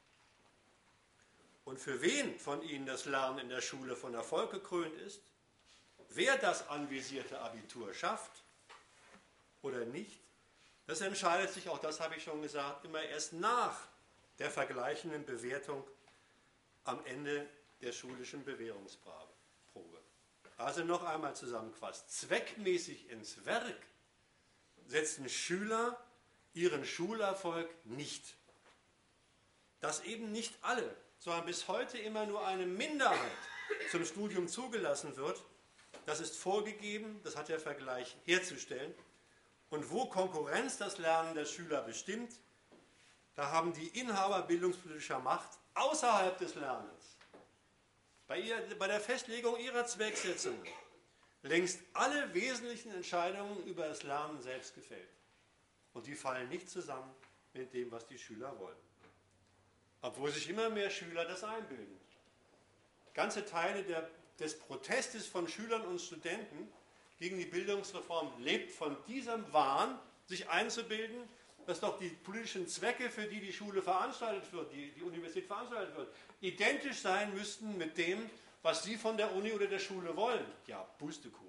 Und für wen von ihnen das Lernen in der Schule von Erfolg gekrönt ist, wer das anvisierte Abitur schafft oder nicht, das entscheidet sich, auch das habe ich schon gesagt, immer erst nach der vergleichenden Bewertung am Ende der schulischen Bewährungsprobe. Also noch einmal zusammengefasst, zweckmäßig ins Werk setzen Schüler ihren Schulerfolg nicht. Dass eben nicht alle, sondern bis heute immer nur eine Minderheit zum Studium zugelassen wird, das ist vorgegeben, das hat der Vergleich herzustellen. Und wo Konkurrenz das Lernen der Schüler bestimmt, da haben die Inhaber bildungspolitischer Macht außerhalb des Lernens, bei der Festlegung ihrer Zwecksetzungen, längst alle wesentlichen Entscheidungen über das Lernen selbst gefällt. Und die fallen nicht zusammen mit dem, was die Schüler wollen. Obwohl sich immer mehr Schüler das einbilden. Ganze Teile des Protestes von Schülern und Studenten gegen die Bildungsreform lebt von diesem Wahn, sich einzubilden, dass doch die politischen Zwecke, für die die Schule veranstaltet wird, die Universität veranstaltet wird, identisch sein müssten mit dem, was sie von der Uni oder der Schule wollen. Ja, Pustekuchen.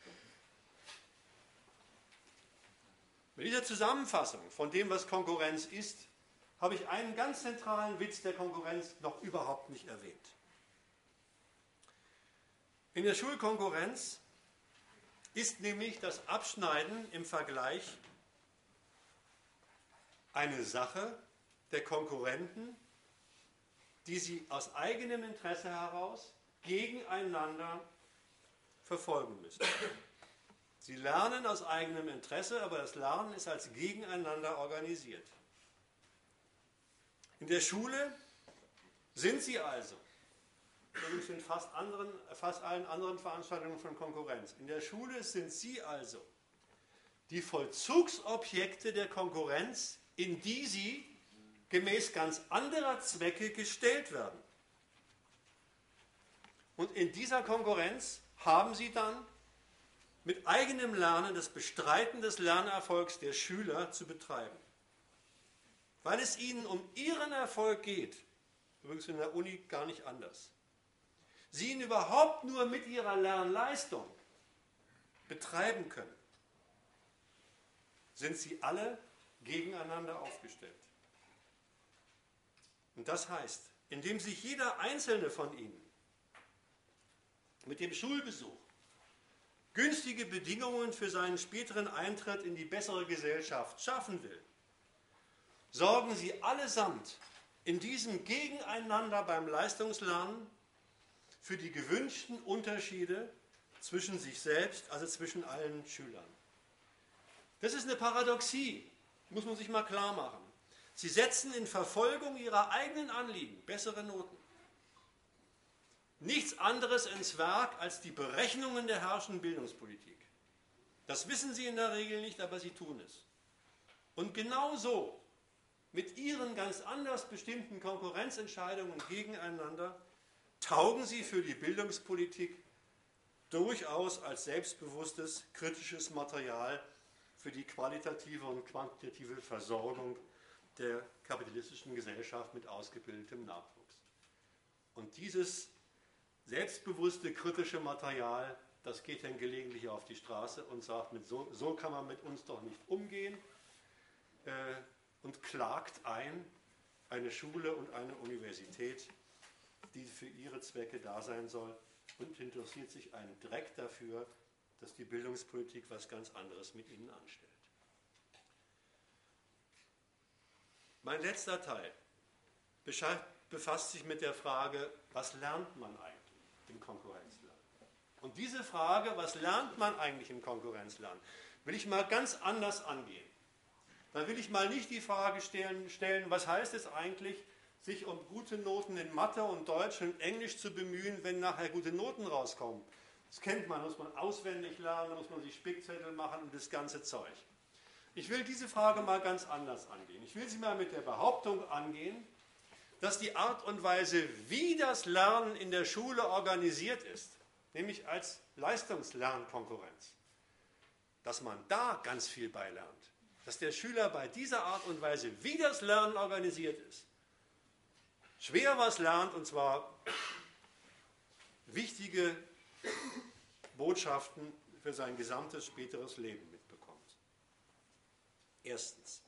Mit dieser Zusammenfassung von dem, was Konkurrenz ist, habe ich einen ganz zentralen Witz der Konkurrenz noch überhaupt nicht erwähnt. In der Schulkonkurrenz ist nämlich das Abschneiden im Vergleich eine Sache der Konkurrenten, die sie aus eigenem Interesse heraus gegeneinander verfolgen müssen. Sie lernen aus eigenem Interesse, aber das Lernen ist als Gegeneinander organisiert. In der Schule sind sie also, übrigens in fast allen anderen Veranstaltungen von Konkurrenz, in der Schule sind sie also die Vollzugsobjekte der Konkurrenz, in die sie gemäß ganz anderer Zwecke gestellt werden. Und in dieser Konkurrenz haben sie dann mit eigenem Lernen das Bestreiten des Lernerfolgs der Schüler zu betreiben. Weil es ihnen um ihren Erfolg geht, übrigens in der Uni gar nicht anders, sie ihn überhaupt nur mit ihrer Lernleistung betreiben können, sind sie alle gegeneinander aufgestellt. Und das heißt, indem sich jeder einzelne von ihnen mit dem Schulbesuch günstige Bedingungen für seinen späteren Eintritt in die bessere Gesellschaft schaffen will, sorgen sie allesamt in diesem Gegeneinander beim Leistungslernen für die gewünschten Unterschiede zwischen sich selbst, also zwischen allen Schülern. Das ist eine Paradoxie, muss man sich mal klar machen. Sie setzen in Verfolgung ihrer eigenen Anliegen bessere Noten nichts anderes ins Werk als die Berechnungen der herrschenden Bildungspolitik. Das wissen sie in der Regel nicht, aber sie tun es. Und genauso mit ihren ganz anders bestimmten Konkurrenzentscheidungen gegeneinander taugen sie für die Bildungspolitik durchaus als selbstbewusstes, kritisches Material für die qualitative und quantitative Versorgung der kapitalistischen Gesellschaft mit ausgebildetem Nachwuchs. Und dieses selbstbewusste, kritische Material, das geht dann gelegentlich auf die Straße und sagt, so kann man mit uns doch nicht umgehen, und klagt ein, eine Schule und eine Universität, die für ihre Zwecke da sein soll, und interessiert sich einen Dreck dafür, dass die Bildungspolitik was ganz anderes mit ihnen anstellt. Mein letzter Teil befasst sich mit der Frage, was lernt man eigentlich im Konkurrenzlernen? Und diese Frage, was lernt man eigentlich im Konkurrenzlernen, will ich mal ganz anders angehen. Dann will ich mal nicht die Frage stellen, was heißt es eigentlich, sich um gute Noten in Mathe und Deutsch und Englisch zu bemühen, wenn nachher gute Noten rauskommen. Das kennt man, muss man auswendig lernen, da muss man sich Spickzettel machen und das ganze Zeug. Ich will diese Frage mal ganz anders angehen. Ich will sie mal mit der Behauptung angehen, dass die Art und Weise, wie das Lernen in der Schule organisiert ist, nämlich als Leistungslernkonkurrenz, dass man da ganz viel beilernt. Dass der Schüler bei dieser Art und Weise, wie das Lernen organisiert ist, schwer was lernt, und zwar wichtige Botschaften für sein gesamtes späteres Leben mitbekommt. Erstens,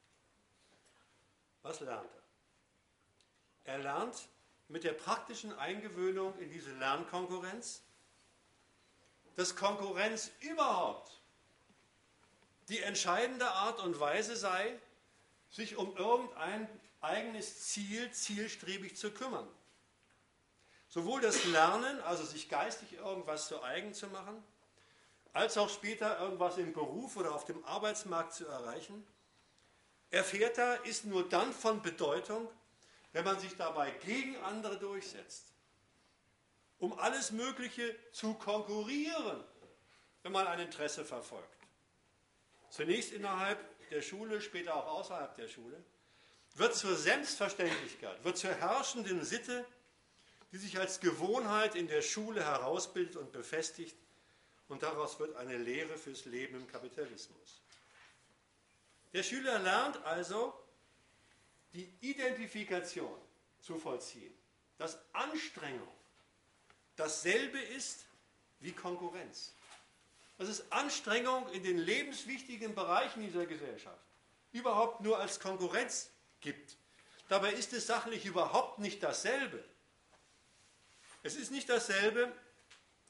was lernt er? Er lernt mit der praktischen Eingewöhnung in diese Lernkonkurrenz, dass Konkurrenz überhaupt die entscheidende Art und Weise sei, sich um irgendein eigenes Ziel zielstrebig zu kümmern. Sowohl das Lernen, also sich geistig irgendwas zu eigen zu machen, als auch später irgendwas im Beruf oder auf dem Arbeitsmarkt zu erreichen, erfährt er, ist nur dann von Bedeutung, wenn man sich dabei gegen andere durchsetzt. Um alles Mögliche zu konkurrieren, wenn man ein Interesse verfolgt. Zunächst innerhalb der Schule, später auch außerhalb der Schule, wird zur Selbstverständlichkeit, wird zur herrschenden Sitte, die sich als Gewohnheit in der Schule herausbildet und befestigt, und daraus wird eine Lehre fürs Leben im Kapitalismus. Der Schüler lernt also, die Identifikation zu vollziehen, dass Anstrengung dasselbe ist wie Konkurrenz. Dass es Anstrengung in den lebenswichtigen Bereichen dieser Gesellschaft überhaupt nur als Konkurrenz gibt. Dabei ist es sachlich überhaupt nicht dasselbe. Es ist nicht dasselbe,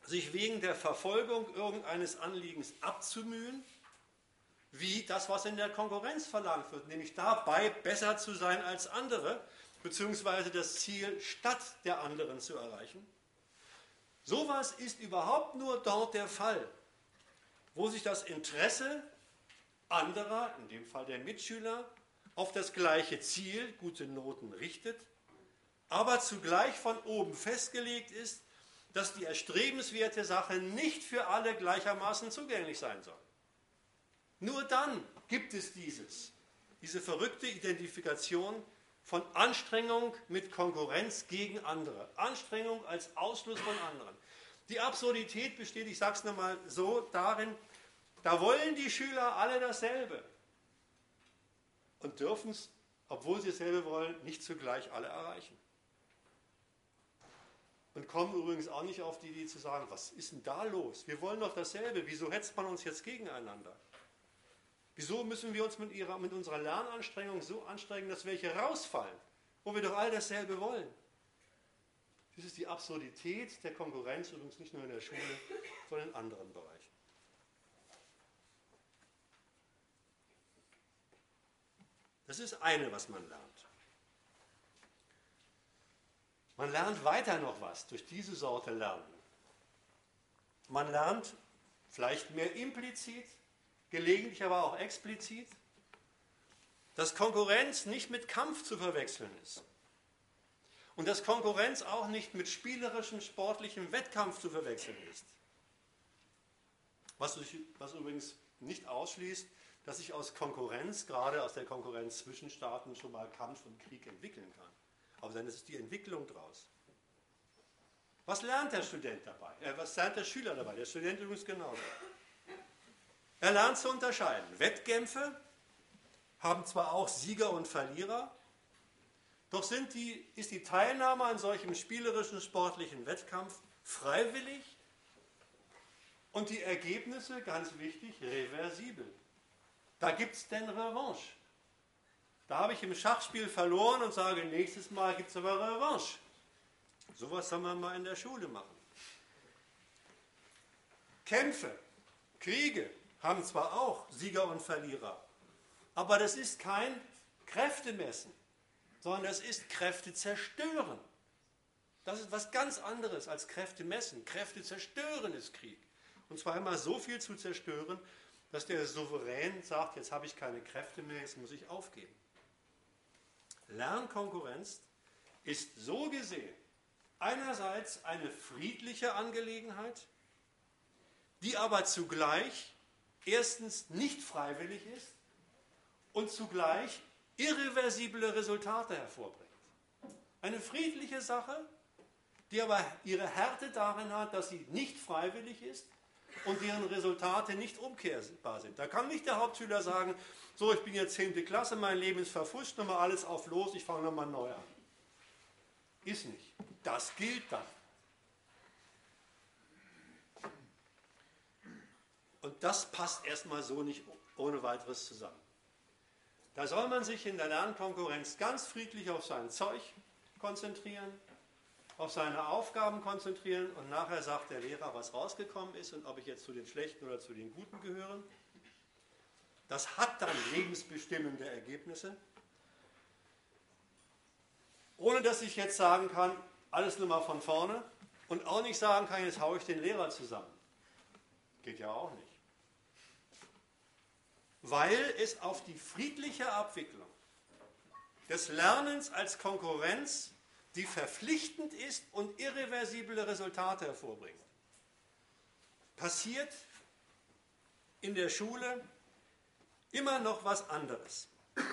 sich wegen der Verfolgung irgendeines Anliegens abzumühen, wie das, was in der Konkurrenz verlangt wird, nämlich dabei besser zu sein als andere, beziehungsweise das Ziel statt der anderen zu erreichen. Sowas ist überhaupt nur dort der Fall, wo sich das Interesse anderer, in dem Fall der Mitschüler, auf das gleiche Ziel, gute Noten, richtet, aber zugleich von oben festgelegt ist, dass die erstrebenswerte Sache nicht für alle gleichermaßen zugänglich sein soll. Nur dann gibt es diese verrückte Identifikation von Anstrengung mit Konkurrenz gegen andere. Anstrengung als Ausschluss von anderen. Die Absurdität besteht, ich sage es nochmal so, darin, da wollen die Schüler alle dasselbe und dürfen es, obwohl sie dasselbe wollen, nicht zugleich alle erreichen. Und kommen übrigens auch nicht auf die Idee zu sagen, was ist denn da los? Wir wollen doch dasselbe, wieso hetzt man uns jetzt gegeneinander? Wieso müssen wir uns mit unserer Lernanstrengung so anstrengen, dass welche rausfallen, wo wir doch all dasselbe wollen? Das ist die Absurdität der Konkurrenz, übrigens nicht nur in der Schule, sondern in anderen Bereichen. Das ist eine, was man lernt. Man lernt weiter noch was durch diese Sorte Lernen. Man lernt vielleicht mehr implizit, gelegentlich aber auch explizit, dass Konkurrenz nicht mit Kampf zu verwechseln ist. Und dass Konkurrenz auch nicht mit spielerischem, sportlichem Wettkampf zu verwechseln ist. Was übrigens nicht ausschließt, dass sich aus Konkurrenz, gerade aus der Konkurrenz zwischen Staaten, schon mal Kampf und Krieg entwickeln kann. Aber dann ist es die Entwicklung daraus. Was lernt der Student dabei? Was lernt der Schüler dabei? Der Student übrigens genauso. Er lernt zu unterscheiden. Wettkämpfe haben zwar auch Sieger und Verlierer, doch ist die Teilnahme an solchem spielerischen, sportlichen Wettkampf freiwillig und die Ergebnisse, ganz wichtig, reversibel. Da gibt es denn Revanche. Da habe ich im Schachspiel verloren und sage, nächstes Mal gibt es aber Revanche. Sowas soll man mal in der Schule machen. Kämpfe, Kriege haben zwar auch Sieger und Verlierer, aber das ist kein Kräftemessen, sondern das ist Kräfte zerstören. Das ist was ganz anderes als Kräfte messen. Kräfte zerstören ist Krieg. Und zwar immer so viel zu zerstören, dass der Souverän sagt, jetzt habe ich keine Kräfte mehr, jetzt muss ich aufgeben. Lernkonkurrenz ist so gesehen einerseits eine friedliche Angelegenheit, die aber zugleich erstens nicht freiwillig ist und zugleich irreversible Resultate hervorbringt. Eine friedliche Sache, die aber ihre Härte darin hat, dass sie nicht freiwillig ist und deren Resultate nicht umkehrbar sind. Da kann nicht der Hauptschüler sagen, so, ich bin jetzt 10. Klasse, mein Leben ist verfuscht, nochmal alles auf los, ich fange nochmal neu an. Ist nicht. Das gilt dann. Und das passt erstmal so nicht ohne weiteres zusammen. Da soll man sich in der Lernkonkurrenz ganz friedlich auf sein Zeug konzentrieren, auf seine Aufgaben konzentrieren und nachher sagt der Lehrer, was rausgekommen ist und ob ich jetzt zu den Schlechten oder zu den Guten gehöre. Das hat dann lebensbestimmende Ergebnisse, ohne dass ich jetzt sagen kann, alles nur mal von vorne und auch nicht sagen kann, jetzt haue ich den Lehrer zusammen. Geht ja auch nicht. Weil es auf die friedliche Abwicklung des Lernens als Konkurrenz, die verpflichtend ist und irreversible Resultate hervorbringt, passiert in der Schule immer noch was anderes.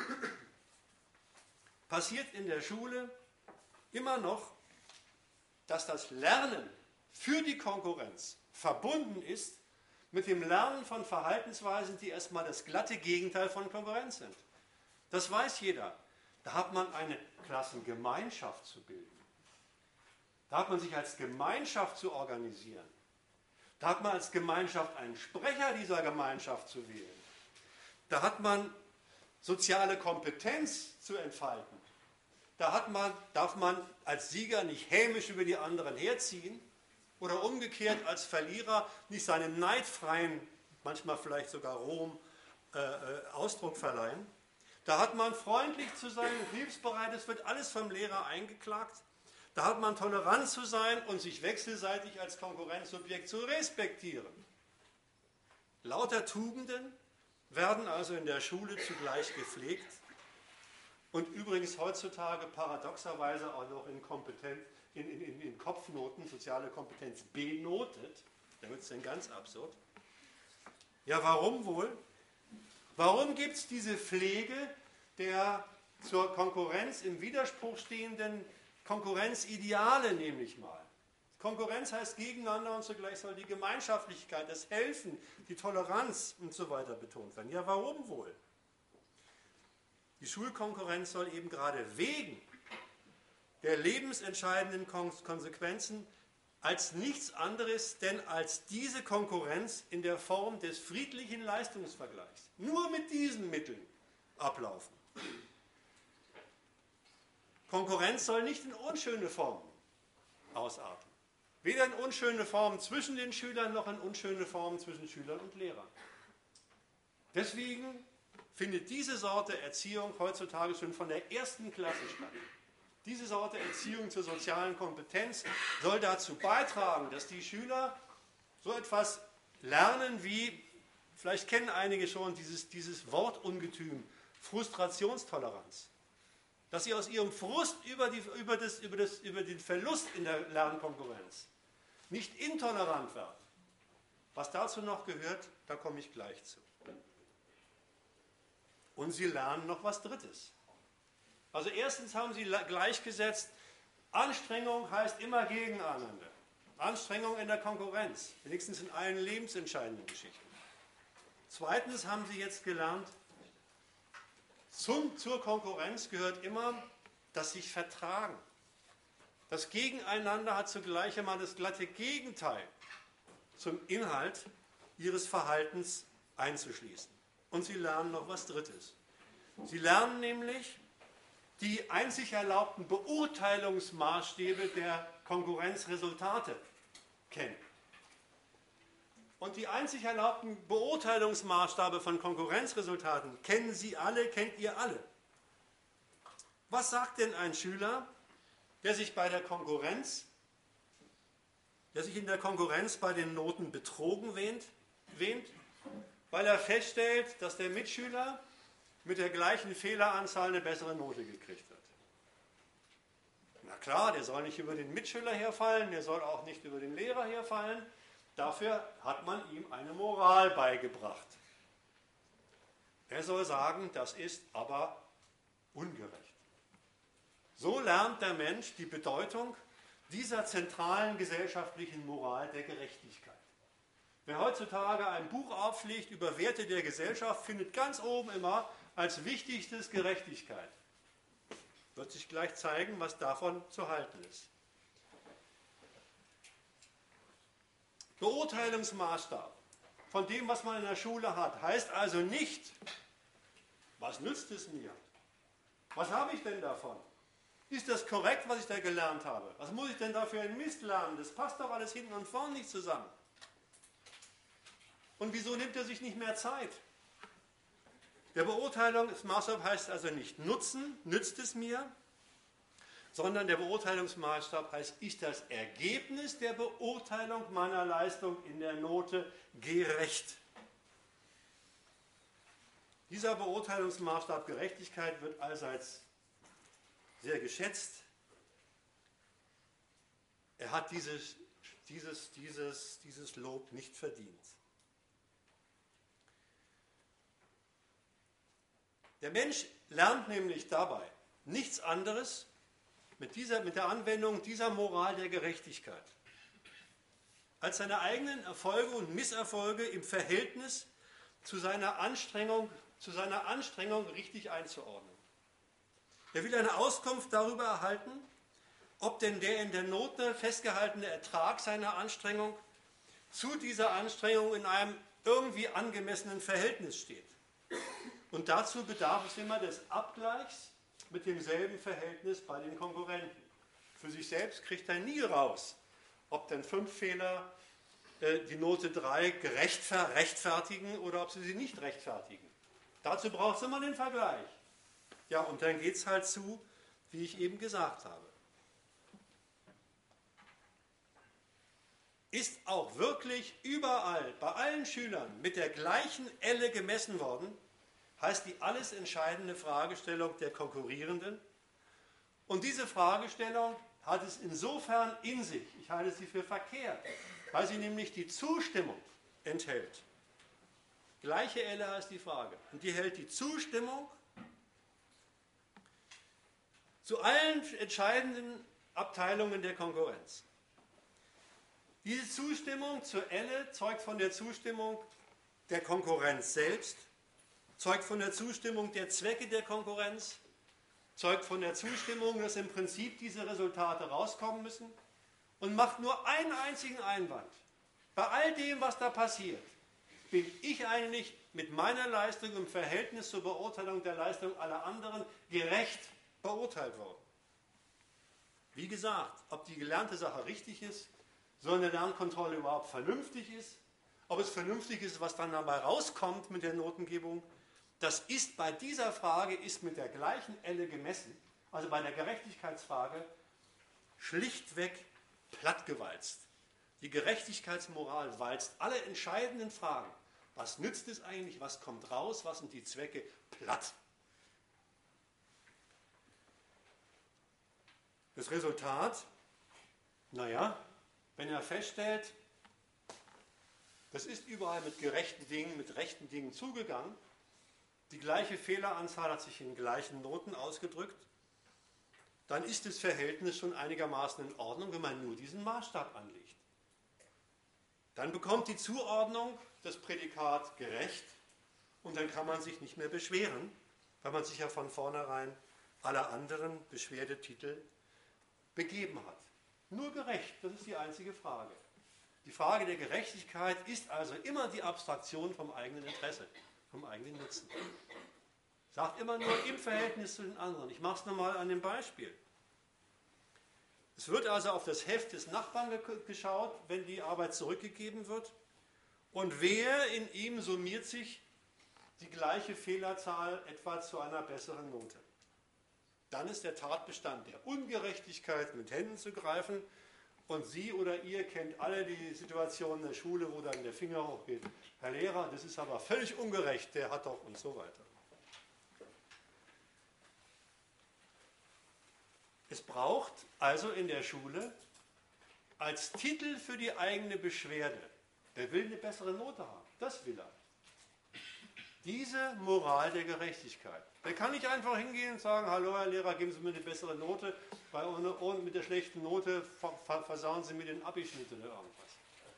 Passiert in der Schule immer noch, dass das Lernen für die Konkurrenz verbunden ist mit dem Lernen von Verhaltensweisen, die erstmal das glatte Gegenteil von Konkurrenz sind. Das weiß jeder. Da hat man eine Klassengemeinschaft zu bilden. Da hat man sich als Gemeinschaft zu organisieren. Da hat man als Gemeinschaft einen Sprecher dieser Gemeinschaft zu wählen. Da hat man soziale Kompetenz zu entfalten. Da darf man als Sieger nicht hämisch über die anderen herziehen, oder umgekehrt als Verlierer nicht seinen neidfreien, manchmal vielleicht sogar rohem Ausdruck verleihen. Da hat man freundlich zu sein und hilfsbereit, es wird alles vom Lehrer eingeklagt. Da hat man tolerant zu sein und sich wechselseitig als Konkurrenzsubjekt zu respektieren. Lauter Tugenden werden also in der Schule zugleich gepflegt und übrigens heutzutage paradoxerweise auch noch in Kopfnoten, soziale Kompetenz benotet. Da wird es dann ganz absurd. Ja, warum wohl? Warum gibt es diese Pflege der zur Konkurrenz im Widerspruch stehenden Konkurrenzideale, nämlich mal? Konkurrenz heißt gegeneinander und zugleich soll die Gemeinschaftlichkeit, das Helfen, die Toleranz und so weiter betont werden. Ja, warum wohl? Die Schulkonkurrenz soll eben gerade wegen der lebensentscheidenden Konsequenzen als nichts anderes denn als diese Konkurrenz in der Form des friedlichen Leistungsvergleichs nur mit diesen Mitteln ablaufen. Konkurrenz soll nicht in unschöne Formen ausarten. Weder in unschöne Formen zwischen den Schülern noch in unschöne Formen zwischen Schülern und Lehrern. Deswegen findet diese Sorte Erziehung heutzutage schon von der ersten Klasse statt. Diese Sorte Erziehung zur sozialen Kompetenz soll dazu beitragen, dass die Schüler so etwas lernen wie, vielleicht kennen einige schon dieses Wortungetüm, Frustrationstoleranz. Dass sie aus ihrem Frust über den Verlust in der Lernkonkurrenz nicht intolerant werden. Was dazu noch gehört, da komme ich gleich zu. Und sie lernen noch was Drittes. Also erstens haben sie gleichgesetzt, Anstrengung heißt immer gegeneinander. Anstrengung in der Konkurrenz, wenigstens in allen lebensentscheidenden Geschichten. Zweitens haben sie jetzt gelernt, zur Konkurrenz gehört immer das sich vertragen. Das Gegeneinander hat zugleich einmal das glatte Gegenteil zum Inhalt ihres Verhaltens einzuschließen. Und sie lernen noch was Drittes. Sie lernen nämlich die einzig erlaubten Beurteilungsmaßstäbe der Konkurrenzresultate kennen. Und die einzig erlaubten Beurteilungsmaßstabe von Konkurrenzresultaten kennen Sie alle, kennt ihr alle. Was sagt denn ein Schüler, der sich in der Konkurrenz bei den Noten betrogen wähnt, weil er feststellt, dass der Mitschüler mit der gleichen Fehleranzahl eine bessere Note gekriegt hat? Na klar, der soll nicht über den Mitschüler herfallen, der soll auch nicht über den Lehrer herfallen. Dafür hat man ihm eine Moral beigebracht. Er soll sagen, das ist aber ungerecht. So lernt der Mensch die Bedeutung dieser zentralen gesellschaftlichen Moral der Gerechtigkeit. Wer heutzutage ein Buch aufschlägt über Werte der Gesellschaft, findet ganz oben immer als wichtigstes Gerechtigkeit. Wird sich gleich zeigen, was davon zu halten ist. Beurteilungsmaßstab von dem, was man in der Schule hat, heißt also nicht, was nützt es mir? Was habe ich denn davon? Ist das korrekt, was ich da gelernt habe? Was muss ich denn da für einen Mist lernen? Das passt doch alles hinten und vorn nicht zusammen. Und wieso nimmt er sich nicht mehr Zeit? Der Beurteilungsmaßstab heißt also nicht nutzen, nützt es mir, sondern der Beurteilungsmaßstab heißt, ist das Ergebnis der Beurteilung meiner Leistung in der Note gerecht? Dieser Beurteilungsmaßstab Gerechtigkeit wird allseits sehr geschätzt. Er hat dieses Lob nicht verdient. Der Mensch lernt nämlich dabei nichts anderes mit der Anwendung dieser Moral der Gerechtigkeit, als seine eigenen Erfolge und Misserfolge im Verhältnis zu seiner Anstrengung richtig einzuordnen. Er will eine Auskunft darüber erhalten, ob denn der in der Note festgehaltene Ertrag seiner Anstrengung zu dieser Anstrengung in einem irgendwie angemessenen Verhältnis steht. Und dazu bedarf es immer des Abgleichs mit demselben Verhältnis bei den Konkurrenten. Für sich selbst kriegt er nie raus, ob denn 5 Fehler die Note 3 rechtfertigen oder ob sie sie nicht rechtfertigen. Dazu braucht es immer den Vergleich. Ja, und dann geht es halt zu, wie ich eben gesagt habe. Ist auch wirklich überall, bei allen Schülern mit der gleichen Elle gemessen worden, heißt die alles entscheidende Fragestellung der Konkurrierenden. Und diese Fragestellung hat es insofern in sich, ich halte sie für verkehrt, weil sie nämlich die Zustimmung enthält. Gleiche Elle heißt die Frage. Und die hält die Zustimmung zu allen entscheidenden Abteilungen der Konkurrenz. Diese Zustimmung zur Elle zeugt von der Zustimmung der Konkurrenz selbst, zeugt von der Zustimmung der Zwecke der Konkurrenz, zeugt von der Zustimmung, dass im Prinzip diese Resultate rauskommen müssen und macht nur einen einzigen Einwand. Bei all dem, was da passiert, bin ich eigentlich mit meiner Leistung im Verhältnis zur Beurteilung der Leistung aller anderen gerecht beurteilt worden. Wie gesagt, ob die gelernte Sache richtig ist, so eine Lernkontrolle überhaupt vernünftig ist, ob es vernünftig ist, was dann dabei rauskommt mit der Notengebung, das ist bei dieser Frage ist mit der gleichen Elle gemessen, also bei der Gerechtigkeitsfrage, schlichtweg plattgewalzt. Die Gerechtigkeitsmoral walzt alle entscheidenden Fragen. Was nützt es eigentlich, was kommt raus, was sind die Zwecke, platt. Das Resultat, naja, wenn er feststellt, das ist überall mit gerechten Dingen, mit rechten Dingen zugegangen, die gleiche Fehleranzahl hat sich in gleichen Noten ausgedrückt, dann ist das Verhältnis schon einigermaßen in Ordnung, wenn man nur diesen Maßstab anlegt. Dann bekommt die Zuordnung das Prädikat gerecht und dann kann man sich nicht mehr beschweren, weil man sich ja von vornherein alle anderen Beschwerdetitel begeben hat. Nur gerecht, das ist die einzige Frage. Die Frage der Gerechtigkeit ist also immer die Abstraktion vom eigenen Interesse, vom eigenen Nutzen. Sagt immer nur im Verhältnis zu den anderen. Ich mache es nochmal an dem Beispiel. Es wird also auf das Heft des Nachbarn geschaut, wenn die Arbeit zurückgegeben wird. Und wer in ihm summiert sich die gleiche Fehlerzahl etwa zu einer besseren Note. Dann ist der Tatbestand der Ungerechtigkeit mit Händen zu greifen. Und Sie oder ihr kennt alle die Situation in der Schule, wo dann der Finger hochgeht. Herr Lehrer, das ist aber völlig ungerecht, der hat doch und so weiter. Es braucht also in der Schule als Titel für die eigene Beschwerde, wer will eine bessere Note haben, das will er. Diese Moral der Gerechtigkeit. Da kann ich einfach hingehen und sagen, hallo Herr Lehrer, geben Sie mir eine bessere Note, weil mit der schlechten Note versauen Sie mir den Abischnitt oder irgendwas.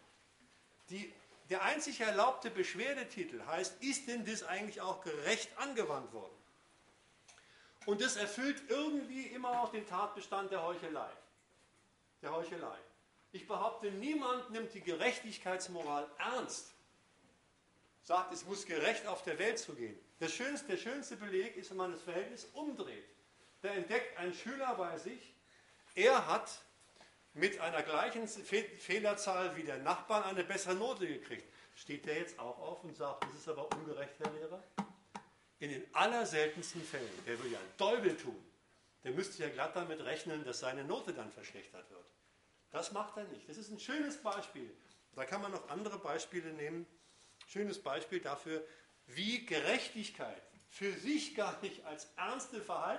Der einzig erlaubte Beschwerdetitel heißt, ist denn das eigentlich auch gerecht angewandt worden? Und das erfüllt irgendwie immer auch den Tatbestand der Heuchelei. Der Heuchelei. Ich behaupte, niemand nimmt die Gerechtigkeitsmoral ernst. Sagt, es muss gerecht auf der Welt zugehen. Der schönste Beleg ist, wenn man das Verhältnis umdreht. Da entdeckt ein Schüler bei sich, er hat mit einer gleichen Fehlerzahl wie der Nachbarn eine bessere Note gekriegt. Steht der jetzt auch auf und sagt, das ist aber ungerecht, Herr Lehrer? In den allerseltensten Fällen, der will ja einen Teufel tun, der müsste ja glatt damit rechnen, dass seine Note dann verschlechtert wird. Das macht er nicht. Das ist ein schönes Beispiel. Da kann man noch andere Beispiele nehmen. Schönes Beispiel dafür, wie Gerechtigkeit für sich gar nicht als ernste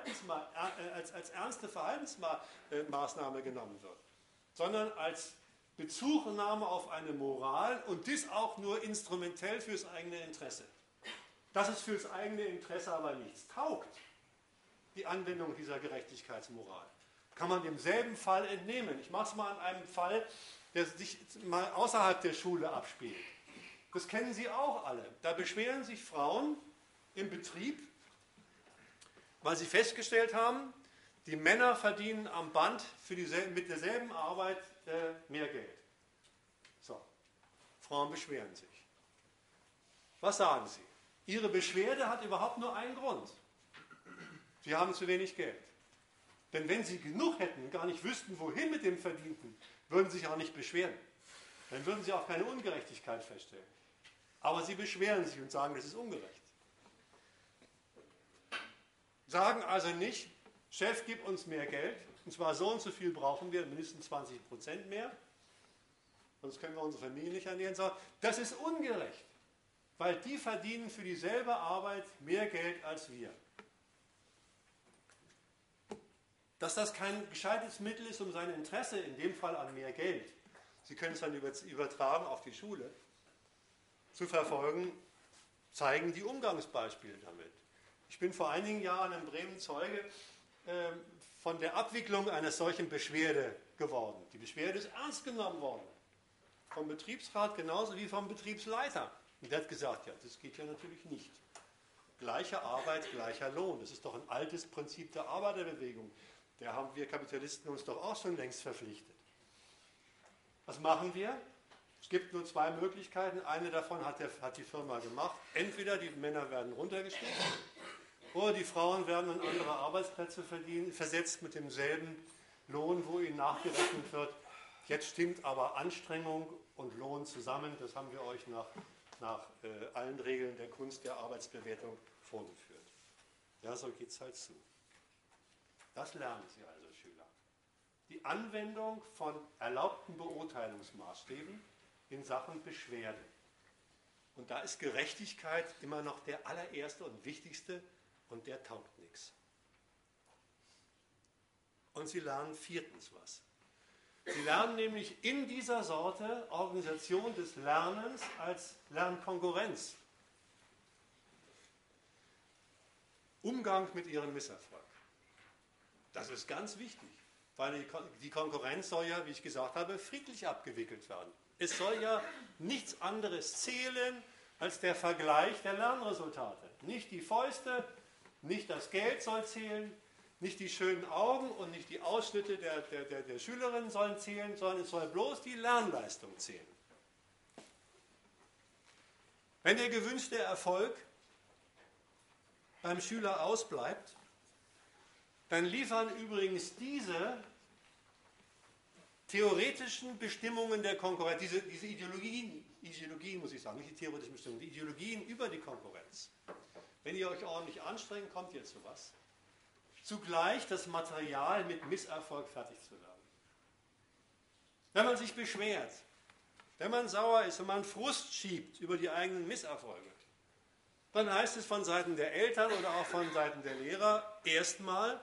Verhaltensmaßnahme genommen wird, sondern als Bezugnahme auf eine Moral und dies auch nur instrumentell fürs eigene Interesse. Dass es fürs eigene Interesse aber nichts taugt, die Anwendung dieser Gerechtigkeitsmoral, kann man demselben Fall entnehmen. Ich mache es mal an einem Fall, der sich mal außerhalb der Schule abspielt. Das kennen Sie auch alle. Da beschweren sich Frauen im Betrieb, weil sie festgestellt haben, die Männer verdienen am Band mit derselben Arbeit mehr Geld. So, Frauen beschweren sich. Was sagen Sie? Ihre Beschwerde hat überhaupt nur einen Grund. Sie haben zu wenig Geld. Denn wenn sie genug hätten und gar nicht wüssten, wohin mit dem Verdienten, würden sie sich auch nicht beschweren. Dann würden sie auch keine Ungerechtigkeit feststellen. Aber sie beschweren sich und sagen, das ist ungerecht. Sagen also nicht, Chef, gib uns mehr Geld, und zwar so und so viel brauchen wir, mindestens 20% mehr, sonst können wir unsere Familie nicht ernähren, sondern das ist ungerecht, weil die verdienen für dieselbe Arbeit mehr Geld als wir. Dass das kein gescheites Mittel ist, um sein Interesse, in dem Fall an mehr Geld, Sie können es dann übertragen auf die Schule, zu verfolgen, zeigen die Umgangsbeispiele damit. Ich bin vor einigen Jahren in Bremen Zeuge von der Abwicklung einer solchen Beschwerde geworden. Die Beschwerde ist ernst genommen worden. Vom Betriebsrat genauso wie vom Betriebsleiter. Und der hat gesagt, ja, das geht ja natürlich nicht. Gleiche Arbeit, gleicher Lohn. Das ist doch ein altes Prinzip der Arbeiterbewegung. Der haben wir Kapitalisten uns doch auch schon längst verpflichtet. Was machen wir? Es gibt nur zwei Möglichkeiten. Eine davon hat die Firma gemacht. Entweder die Männer werden runtergestuft oder die Frauen werden an andere Arbeitsplätze versetzt mit demselben Lohn, wo ihnen nachgerechnet wird. Jetzt stimmt aber Anstrengung und Lohn zusammen. Das haben wir euch nach allen Regeln der Kunst der Arbeitsbewertung vorgeführt. Ja, so geht es halt zu. Das lernen Sie also, Schüler. Die Anwendung von erlaubten Beurteilungsmaßstäben in Sachen Beschwerde. Und da ist Gerechtigkeit immer noch der allererste und wichtigste und der taugt nichts. Und Sie lernen viertens was. Sie lernen nämlich in dieser Sorte Organisation des Lernens als Lernkonkurrenz. Umgang mit Ihrem Misserfolg. Das ist ganz wichtig, weil die Konkurrenz soll ja, wie ich gesagt habe, friedlich abgewickelt werden. Es soll ja nichts anderes zählen als der Vergleich der Lernresultate. Nicht die Fäuste, nicht das Geld soll zählen, nicht die schönen Augen und nicht die Ausschnitte der Schülerinnen sollen zählen, sondern es soll bloß die Lernleistung zählen. Wenn der gewünschte Erfolg beim Schüler ausbleibt, dann liefern übrigens diese theoretischen Bestimmungen der Konkurrenz, diese Ideologien muss ich sagen, nicht die theoretischen Bestimmungen, die Ideologien über die Konkurrenz. Wenn ihr euch ordentlich anstrengt, kommt ihr zu was. Zugleich das Material mit Misserfolg fertig zu werden. Wenn man sich beschwert, wenn man sauer ist, wenn man Frust schiebt über die eigenen Misserfolge, dann heißt es von Seiten der Eltern oder auch von Seiten der Lehrer erstmal,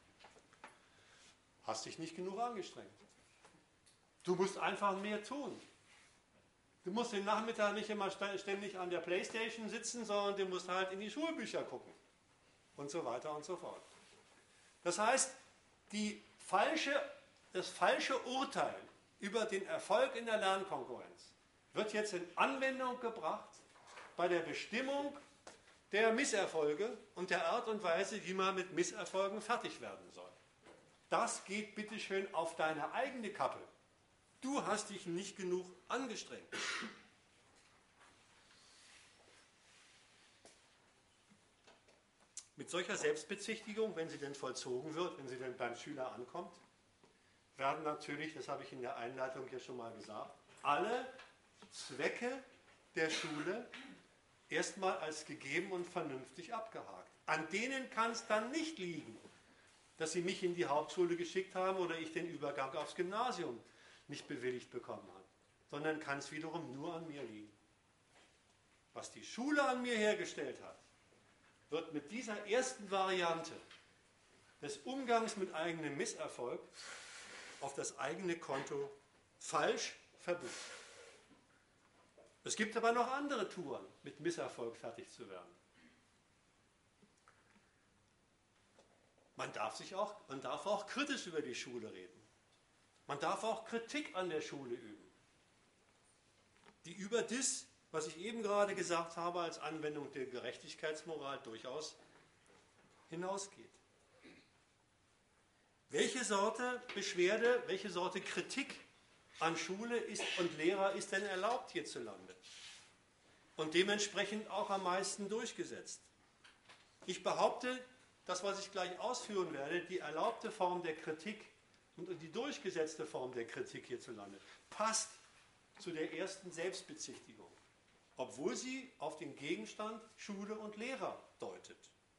hast dich nicht genug angestrengt. Du musst einfach mehr tun. Du musst den Nachmittag nicht immer ständig an der Playstation sitzen, sondern du musst halt in die Schulbücher gucken. Und so weiter und so fort. Das heißt, das falsche Urteil über den Erfolg in der Lernkonkurrenz wird jetzt in Anwendung gebracht bei der Bestimmung der Misserfolge und der Art und Weise, wie man mit Misserfolgen fertig werden soll. Das geht bitteschön auf deine eigene Kappe. Du hast dich nicht genug angestrengt. Mit solcher Selbstbezichtigung, wenn sie denn vollzogen wird, wenn sie denn beim Schüler ankommt, werden natürlich, das habe ich in der Einleitung ja schon mal gesagt, alle Zwecke der Schule erstmal als gegeben und vernünftig abgehakt. An denen kann es dann nicht liegen, dass sie mich in die Hauptschule geschickt haben oder ich den Übergang aufs Gymnasium nicht bewilligt bekommen habe, sondern kann es wiederum nur an mir liegen. Was die Schule an mir hergestellt hat, wird mit dieser ersten Variante des Umgangs mit eigenem Misserfolg auf das eigene Konto falsch verbucht. Es gibt aber noch andere Touren, mit Misserfolg fertig zu werden. Man darf auch kritisch über die Schule reden. Man darf auch Kritik an der Schule üben, die über das, was ich eben gerade gesagt habe, als Anwendung der Gerechtigkeitsmoral durchaus hinausgeht. Welche Sorte Beschwerde, welche Sorte Kritik an Schule und Lehrer ist denn erlaubt hierzulande? Und dementsprechend auch am meisten durchgesetzt. Ich behaupte, das, was ich gleich ausführen werde, die erlaubte Form der Kritik und die durchgesetzte Form der Kritik hierzulande, passt zu der ersten Selbstbezichtigung, obwohl sie auf den Gegenstand Schule und Lehrer deutet.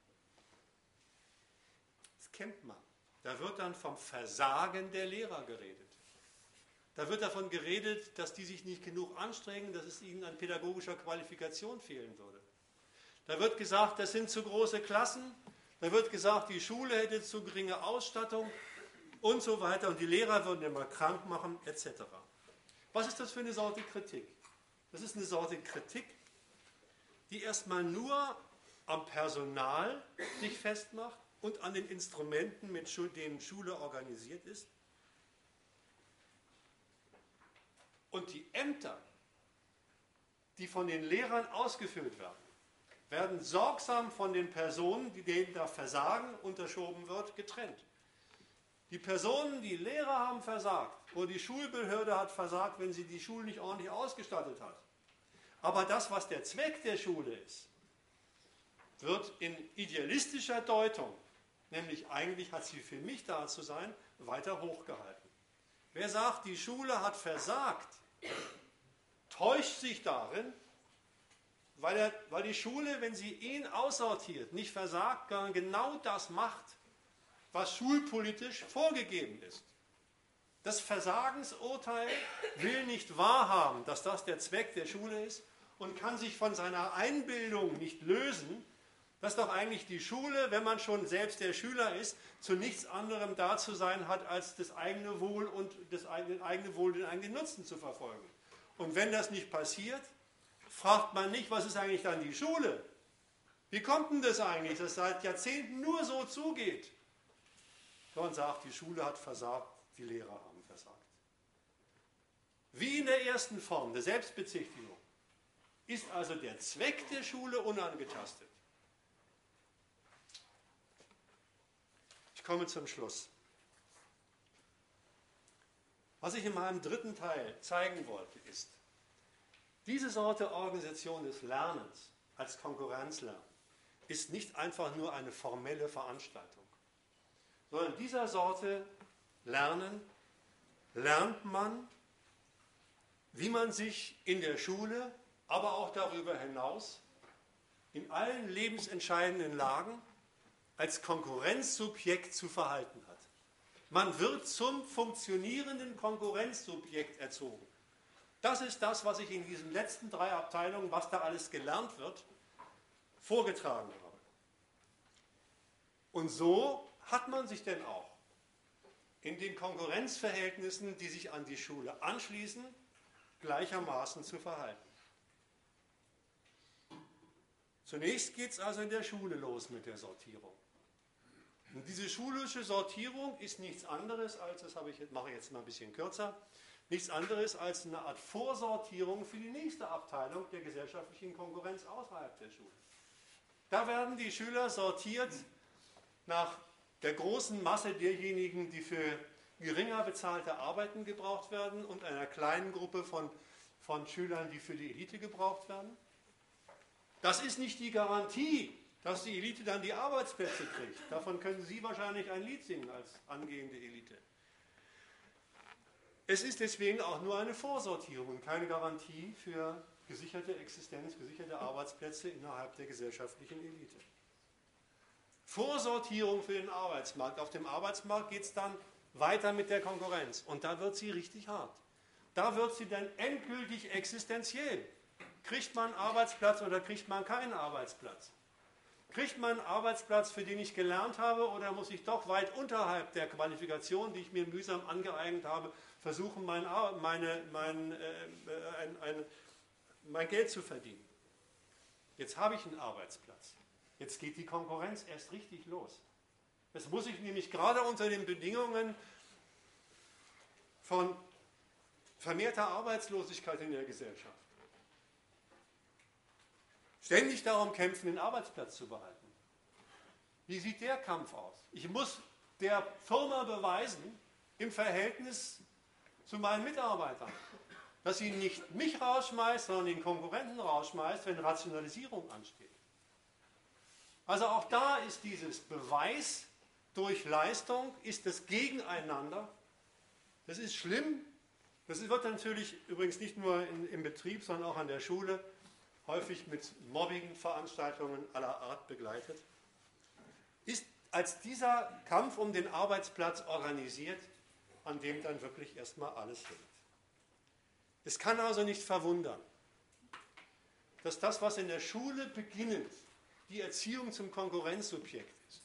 Das kennt man. Da wird dann vom Versagen der Lehrer geredet. Da wird davon geredet, dass die sich nicht genug anstrengen, dass es ihnen an pädagogischer Qualifikation fehlen würde. Da wird gesagt, das sind zu große Klassen. Da wird gesagt, die Schule hätte zu geringe Ausstattung und so weiter. Und die Lehrer würden immer krank machen, etc. Was ist das für eine Sorte Kritik? Das ist eine Sorte Kritik, die erstmal nur am Personal sich festmacht und an den Instrumenten, mit denen Schule organisiert ist. Und die Ämter, die von den Lehrern ausgefüllt werden, werden sorgsam von den Personen, die denen da Versagen unterschoben wird, getrennt. Die Personen, die Lehrer haben versagt, oder die Schulbehörde hat versagt, wenn sie die Schule nicht ordentlich ausgestattet hat. Aber das, was der Zweck der Schule ist, wird in idealistischer Deutung, nämlich eigentlich hat sie für mich da zu sein, weiter hochgehalten. Wer sagt, die Schule hat versagt, täuscht sich darin, weil die Schule, wenn sie ihn aussortiert, nicht versagt, sondern genau das macht, was schulpolitisch vorgegeben ist. Das Versagensurteil will nicht wahrhaben, dass das der Zweck der Schule ist und kann sich von seiner Einbildung nicht lösen, dass doch eigentlich die Schule, wenn man schon selbst der Schüler ist, zu nichts anderem da zu sein hat, als das eigene Wohl und den eigenen Nutzen zu verfolgen. Und wenn das nicht passiert, fragt man nicht, was ist eigentlich dann die Schule? Wie kommt denn das eigentlich, dass es seit Jahrzehnten nur so zugeht? Man sagt, die Schule hat versagt, die Lehrer haben versagt. Wie in der ersten Form der Selbstbezichtigung ist also der Zweck der Schule unangetastet. Ich komme zum Schluss. Was ich in meinem dritten Teil zeigen wollte, ist, diese Sorte Organisation des Lernens als Konkurrenzlernen ist nicht einfach nur eine formelle Veranstaltung, sondern dieser Sorte Lernen lernt man, wie man sich in der Schule, aber auch darüber hinaus, in allen lebensentscheidenden Lagen als Konkurrenzsubjekt zu verhalten hat. Man wird zum funktionierenden Konkurrenzsubjekt erzogen. Das ist das, was ich in diesen letzten 3 Abteilungen, was da alles gelernt wird, vorgetragen habe. Und so hat man sich denn auch in den Konkurrenzverhältnissen, die sich an die Schule anschließen, gleichermaßen zu verhalten. Zunächst geht es also in der Schule los mit der Sortierung. Und diese schulische Sortierung ist nichts anderes als, mache ich jetzt mal ein bisschen kürzer, nichts anderes als eine Art Vorsortierung für die nächste Abteilung der gesellschaftlichen Konkurrenz außerhalb der Schule. Da werden die Schüler sortiert nach der großen Masse derjenigen, die für geringer bezahlte Arbeiten gebraucht werden und einer kleinen Gruppe von Schülern, die für die Elite gebraucht werden. Das ist nicht die Garantie, dass die Elite dann die Arbeitsplätze kriegt. Davon können Sie wahrscheinlich ein Lied singen als angehende Elite. Es ist deswegen auch nur eine Vorsortierung und keine Garantie für gesicherte Existenz, gesicherte Arbeitsplätze innerhalb der gesellschaftlichen Elite. Vorsortierung für den Arbeitsmarkt. Auf dem Arbeitsmarkt geht es dann weiter mit der Konkurrenz und da wird sie richtig hart. Da wird sie dann endgültig existenziell. Kriegt man einen Arbeitsplatz oder kriegt man keinen Arbeitsplatz? Kriegt man einen Arbeitsplatz, für den ich gelernt habe, oder muss ich doch weit unterhalb der Qualifikation, die ich mir mühsam angeeignet habe, versuchen, mein Geld zu verdienen? Jetzt habe ich einen Arbeitsplatz. Jetzt geht die Konkurrenz erst richtig los. Jetzt muss ich nämlich gerade unter den Bedingungen von vermehrter Arbeitslosigkeit in der Gesellschaft ständig darum kämpfen, den Arbeitsplatz zu behalten. Wie sieht der Kampf aus? Ich muss der Firma beweisen, im Verhältnis zu meinen Mitarbeitern, dass sie nicht mich rausschmeißt, sondern den Konkurrenten rausschmeißt, wenn Rationalisierung ansteht. Also auch da ist dieses Beweis durch Leistung, ist das Gegeneinander. Das ist schlimm. Das wird natürlich übrigens nicht nur im Betrieb, sondern auch an der Schule häufig mit Mobbing-Veranstaltungen aller Art begleitet. Ist als dieser Kampf um den Arbeitsplatz organisiert, an dem dann wirklich erstmal alles hängt. Es kann also nicht verwundern, dass das, was in der Schule beginnend die Erziehung zum Konkurrenzsubjekt ist,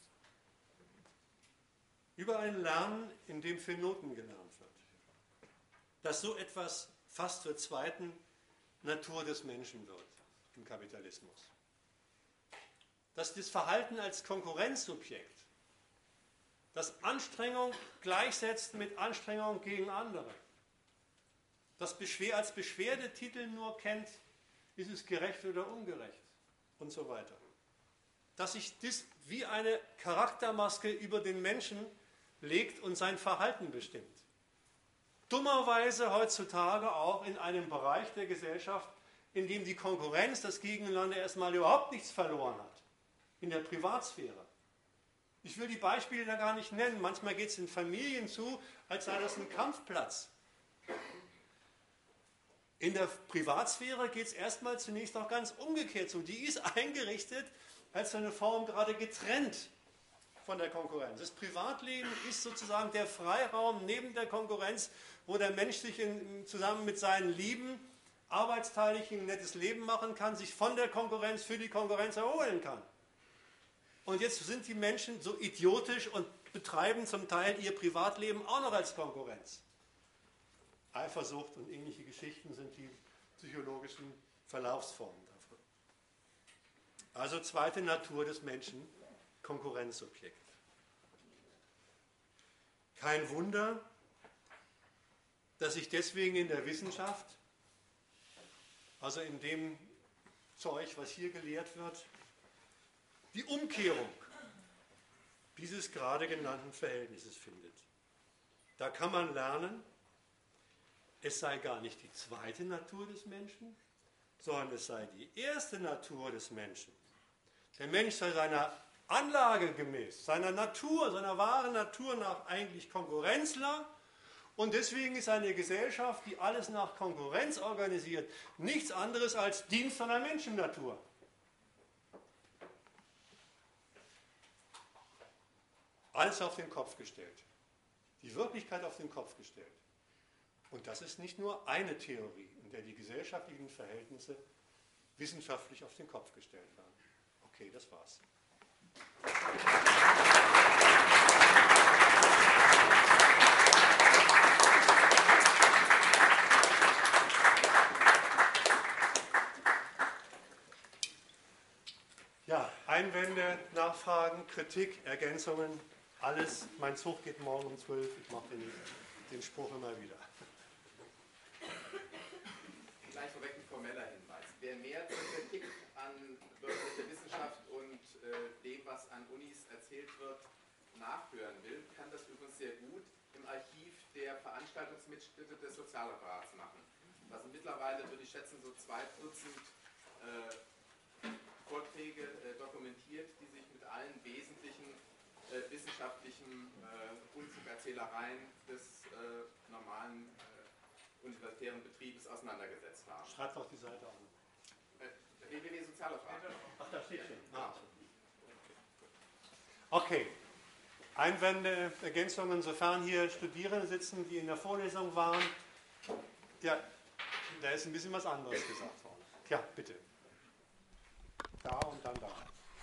über ein Lernen, in dem für Noten gelernt wird, dass so etwas fast zur zweiten Natur des Menschen wird im Kapitalismus. Dass das Verhalten als Konkurrenzsubjekt, das Anstrengung gleichsetzt mit Anstrengung gegen andere, das als Beschwerdetitel nur kennt, ist es gerecht oder ungerecht und so weiter. Dass sich das wie eine Charaktermaske über den Menschen legt und sein Verhalten bestimmt. Dummerweise heutzutage auch in einem Bereich der Gesellschaft, in dem die Konkurrenz, das Gegeneinander erstmal überhaupt nichts verloren hat. In der Privatsphäre. Ich will die Beispiele da gar nicht nennen. Manchmal geht es in Familien zu, als sei das ein Kampfplatz. In der Privatsphäre geht es erstmal zunächst auch ganz umgekehrt zu. Die ist eingerichtet als eine Form gerade getrennt von der Konkurrenz. Das Privatleben ist sozusagen der Freiraum neben der Konkurrenz, wo der Mensch sich zusammen mit seinen Lieben arbeitsteilig ein nettes Leben machen kann, sich von der Konkurrenz für die Konkurrenz erholen kann. Und jetzt sind die Menschen so idiotisch und betreiben zum Teil ihr Privatleben auch noch als Konkurrenz. Eifersucht und ähnliche Geschichten sind die psychologischen Verlaufsformen davon. Also zweite Natur des Menschen, Konkurrenzsubjekt. Kein Wunder, dass sich deswegen in der Wissenschaft, also in dem Zeug, was hier gelehrt wird, die Umkehrung dieses gerade genannten Verhältnisses findet. Da kann man lernen, es sei gar nicht die zweite Natur des Menschen, sondern es sei die erste Natur des Menschen. Der Mensch sei seiner Anlage gemäß, seiner Natur, seiner wahren Natur nach eigentlich Konkurrenzler. Und deswegen ist eine Gesellschaft, die alles nach Konkurrenz organisiert, nichts anderes als Dienst an der Menschennatur. Alles auf den Kopf gestellt. Die Wirklichkeit auf den Kopf gestellt. Und das ist nicht nur eine Theorie, in der die gesellschaftlichen Verhältnisse wissenschaftlich auf den Kopf gestellt werden. Okay, das war's. Ja, Einwände, Nachfragen, Kritik, Ergänzungen, alles. Mein Zug geht morgen um 12 Uhr. Ich mache den Spruch immer wieder. Gleich vorweg ein formeller Hinweis. Wer mehr zur Kritik an bürgerlicher Wissenschaft und dem, was an Unis erzählt wird, nachhören will, kann das übrigens sehr gut im Archiv der Veranstaltungsmitschnitte des Sozialapparats machen. Da sind mittlerweile, würde ich schätzen, so 2 Dutzend Vorträge dokumentiert, die sich mit allen wesentlichen wissenschaftlichen Unfugerzählereien des normalen universitären Betriebes auseinandergesetzt haben. Schreibt doch die Seite an. www.sozialapparat. Ach, da steht schon. Ah. Okay. Einwände, Ergänzungen, sofern hier Studierende sitzen, die in der Vorlesung waren. Ja, da ist ein bisschen was anderes gesagt worden. Ja, bitte. Da und dann da.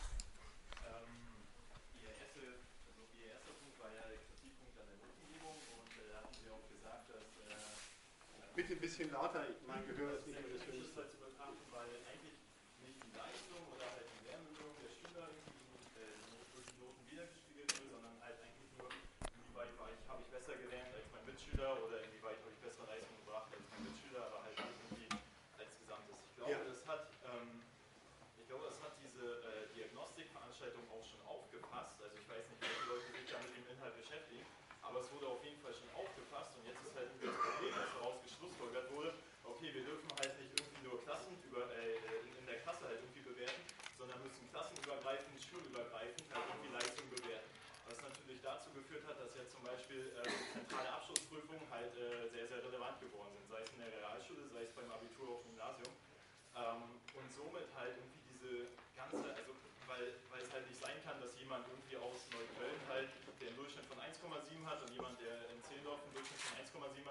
Ihr erster Punkt war ja der Kritikpunkt an der Notengebung und da hatten Sie auch gesagt, dass... Bitte ein bisschen lauter, mein Gehör ist nicht mehr das Schönste. Zu betrachten, weil eigentlich nicht die Leistung oder halt die Lernbildung der Schüler durch die Noten wiedergespiegelt wird, sondern halt eigentlich nur, inwieweit habe ich besser gelernt als mein Mitschüler oder inwieweit habe ich bessere Leistung gebracht als mein Mitschüler, aber halt nicht irgendwie als Gesamtes. Ich glaube, das hat diese Diagnostikveranstaltung auch schon aufgepasst. Also ich weiß nicht, welche Leute sich da mit dem Inhalt beschäftigen, aber es wurde auf jeden Fall schon aufgepasst und jetzt ist halt irgendwie das Problem, dass daraus geschlussfolgert wurde, okay, wir dürfen halt nicht irgendwie nur Klassen in der Klasse halt irgendwie bewerten, sondern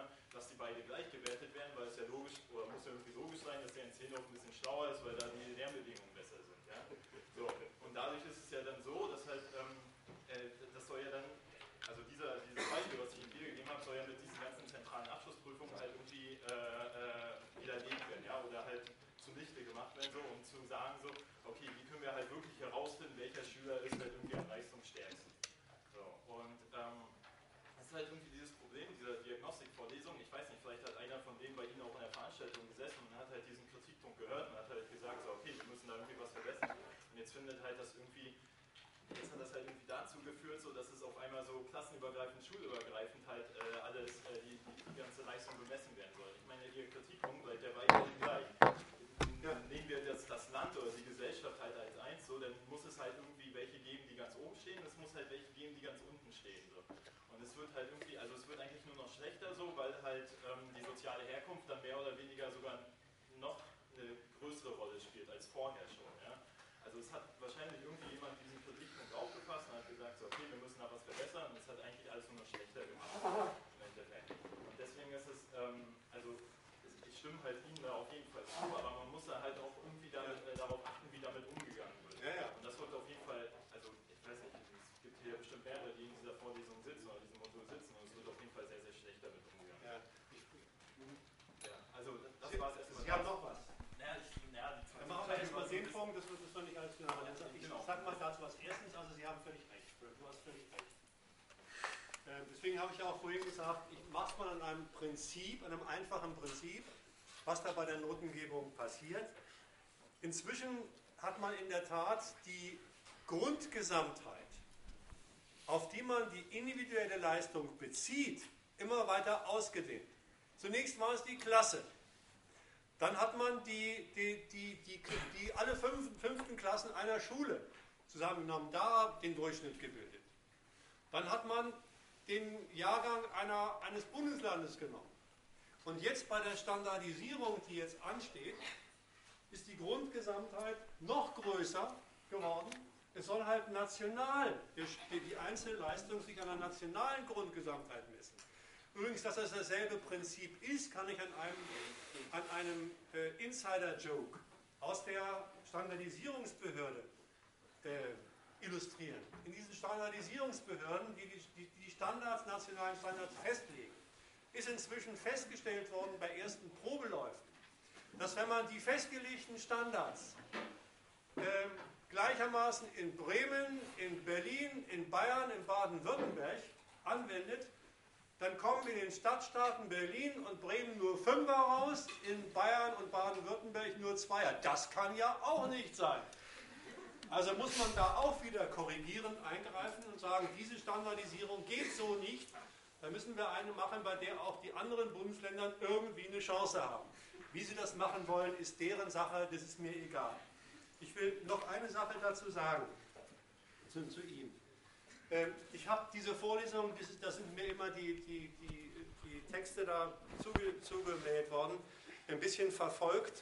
dass die beide gleich gewertet werden, weil es ja logisch, oder muss ja irgendwie logisch sein, dass der in 10 noch ein bisschen schlauer ist, weil da die Lernbedingungen besser sind. Ja? So, und dadurch ist es ja dann so, dass halt, das soll ja dann, also dieses Beispiel, was ich Ihnen hier gegeben habe, soll ja mit diesen ganzen zentralen Abschlussprüfungen halt irgendwie widerlegt werden, ja, oder halt zunichte gemacht werden, so, um zu sagen, so, okay, wie können wir halt wirklich herausfinden, welcher Schüler ist halt irgendwie am leistungsstärksten. So, und das ist halt irgendwie dieses Problem dieser Diagnostikvorlesung. Ich weiß nicht, vielleicht hat einer von denen bei Ihnen auch in der Veranstaltung gesessen und hat halt diesen Kritikpunkt gehört und hat halt gesagt, so, okay, wir müssen da irgendwie was verbessern. Und jetzt findet halt das irgendwie, jetzt hat das halt irgendwie dazu geführt, so dass es auf einmal so klassenübergreifend, schulübergreifend halt die ganze Leistung bemessen werden soll. Ich meine, Ihr Kritikpunkt bleibt ja weiterhin gleich. Nehmen wir das Land oder die Gesellschaft halt als eins, so, dann muss es halt irgendwie welche geben, die ganz oben stehen, es muss halt welche geben, die ganz unten stehen. So. Und es wird halt irgendwie, also es wird eigentlich nur noch schlechter so, weil halt die soziale Herkunft dann mehr oder weniger sogar noch eine größere Rolle spielt als vorher schon. Ja? Also es hat wahrscheinlich irgendwie jemand diesen Kritikpunkt aufgefasst und hat gesagt, so, okay, wir müssen da was verbessern und es hat eigentlich alles nur noch schlechter gemacht im Endeffekt. Und deswegen ist es, also ich stimme halt Ihnen da auf jeden Fall zu, aber man muss da halt auch irgendwie darauf achten, wie damit umgegangen wird. Ja. Und das wird auf jeden Fall, also ich weiß nicht, es gibt hier bestimmt mehrere, die in dieser Vorlesung sitzen oder diesem Modul sitzen und es wird auf jeden Fall sehr, sehr schlecht damit umgegangen. Ja. Also das war es erstmal. Sie haben noch was. Dann machen wir jetzt mal den Punkt, das wird nicht alles genau. Ich sage mal dazu was. Erstens, also Sie haben völlig recht. Du hast völlig recht. Deswegen habe ich ja auch vorhin gesagt, ich mache es mal an einem Prinzip, an einem einfachen Prinzip, was da bei der Notengebung passiert. Inzwischen hat man in der Tat die Grundgesamtheit, auf die man die individuelle Leistung bezieht, immer weiter ausgedehnt. Zunächst war es die Klasse. Dann hat man alle fünften Klassen einer Schule zusammengenommen, da den Durchschnitt gebildet. Dann hat man den Jahrgang eines Bundeslandes genommen. Und jetzt bei der Standardisierung, die jetzt ansteht, ist die Grundgesamtheit noch größer geworden. Es soll halt national die einzelne Leistung sich an der nationalen Grundgesamtheit messen. Übrigens, dass das dasselbe Prinzip ist, kann ich an einem Insider-Joke aus der Standardisierungsbehörde illustrieren. In diesen Standardisierungsbehörden, die Standards, nationalen Standards festlegen, ist inzwischen festgestellt worden bei ersten Probeläufen, dass wenn man die festgelegten Standards gleichermaßen in Bremen, in Berlin, in Bayern, in Baden-Württemberg anwendet, dann kommen in den Stadtstaaten Berlin und Bremen nur 5er raus, in Bayern und Baden-Württemberg nur 2er. Das kann ja auch nicht sein. Also muss man da auch wieder korrigierend eingreifen und sagen, diese Standardisierung geht so nicht. Da müssen wir eine machen, bei der auch die anderen Bundesländer irgendwie eine Chance haben. Wie sie das machen wollen, ist deren Sache, das ist mir egal. Ich will noch eine Sache dazu sagen, zu ihm. Ich habe diese Vorlesung, da sind mir immer die Texte da zugemäht worden, ein bisschen verfolgt.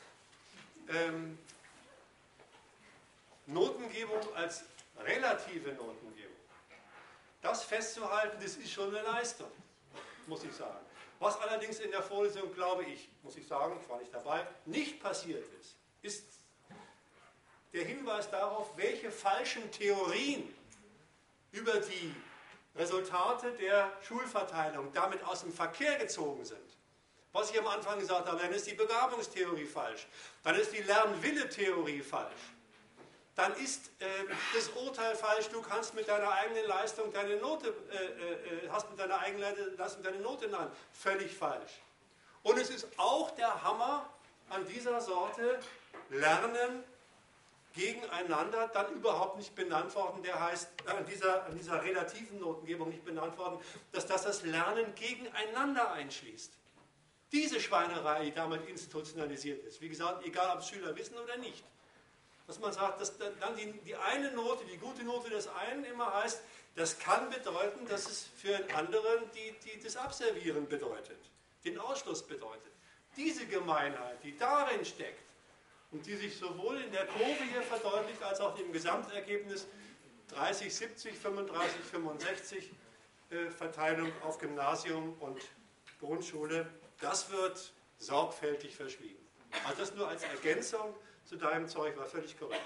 Notengebung als relative Notengebung. Das festzuhalten, das ist schon eine Leistung, muss ich sagen. Was allerdings in der Vorlesung, glaube ich, muss ich sagen, ich war nicht dabei, nicht passiert ist, ist der Hinweis darauf, welche falschen Theorien über die Resultate der Schulverteilung damit aus dem Verkehr gezogen sind. Was ich am Anfang gesagt habe, dann ist die Begabungstheorie falsch, dann ist die Lernwille-Theorie falsch, dann ist das Urteil falsch, du kannst mit deiner eigenen Leistung deine Note, hast mit deiner eigenen Leistung deine Note nennen. Völlig falsch. Und es ist auch der Hammer an dieser Sorte Lernen gegeneinander dann überhaupt nicht benannt worden, der heißt, an dieser relativen Notengebung nicht benannt worden, dass das Lernen gegeneinander einschließt. Diese Schweinerei, die damit institutionalisiert ist. Wie gesagt, egal ob es Schüler wissen oder nicht. Dass man sagt, dass dann die eine Note, die gute Note des einen immer heißt, das kann bedeuten, dass es für einen anderen das Abservieren bedeutet, den Ausschluss bedeutet. Diese Gemeinheit, die darin steckt und die sich sowohl in der Kurve hier verdeutlicht, als auch im Gesamtergebnis 30, 70, 35, 65 Verteilung auf Gymnasium und Grundschule, das wird sorgfältig verschwiegen. Also das nur als Ergänzung zu deinem Zeug, war völlig korrekt.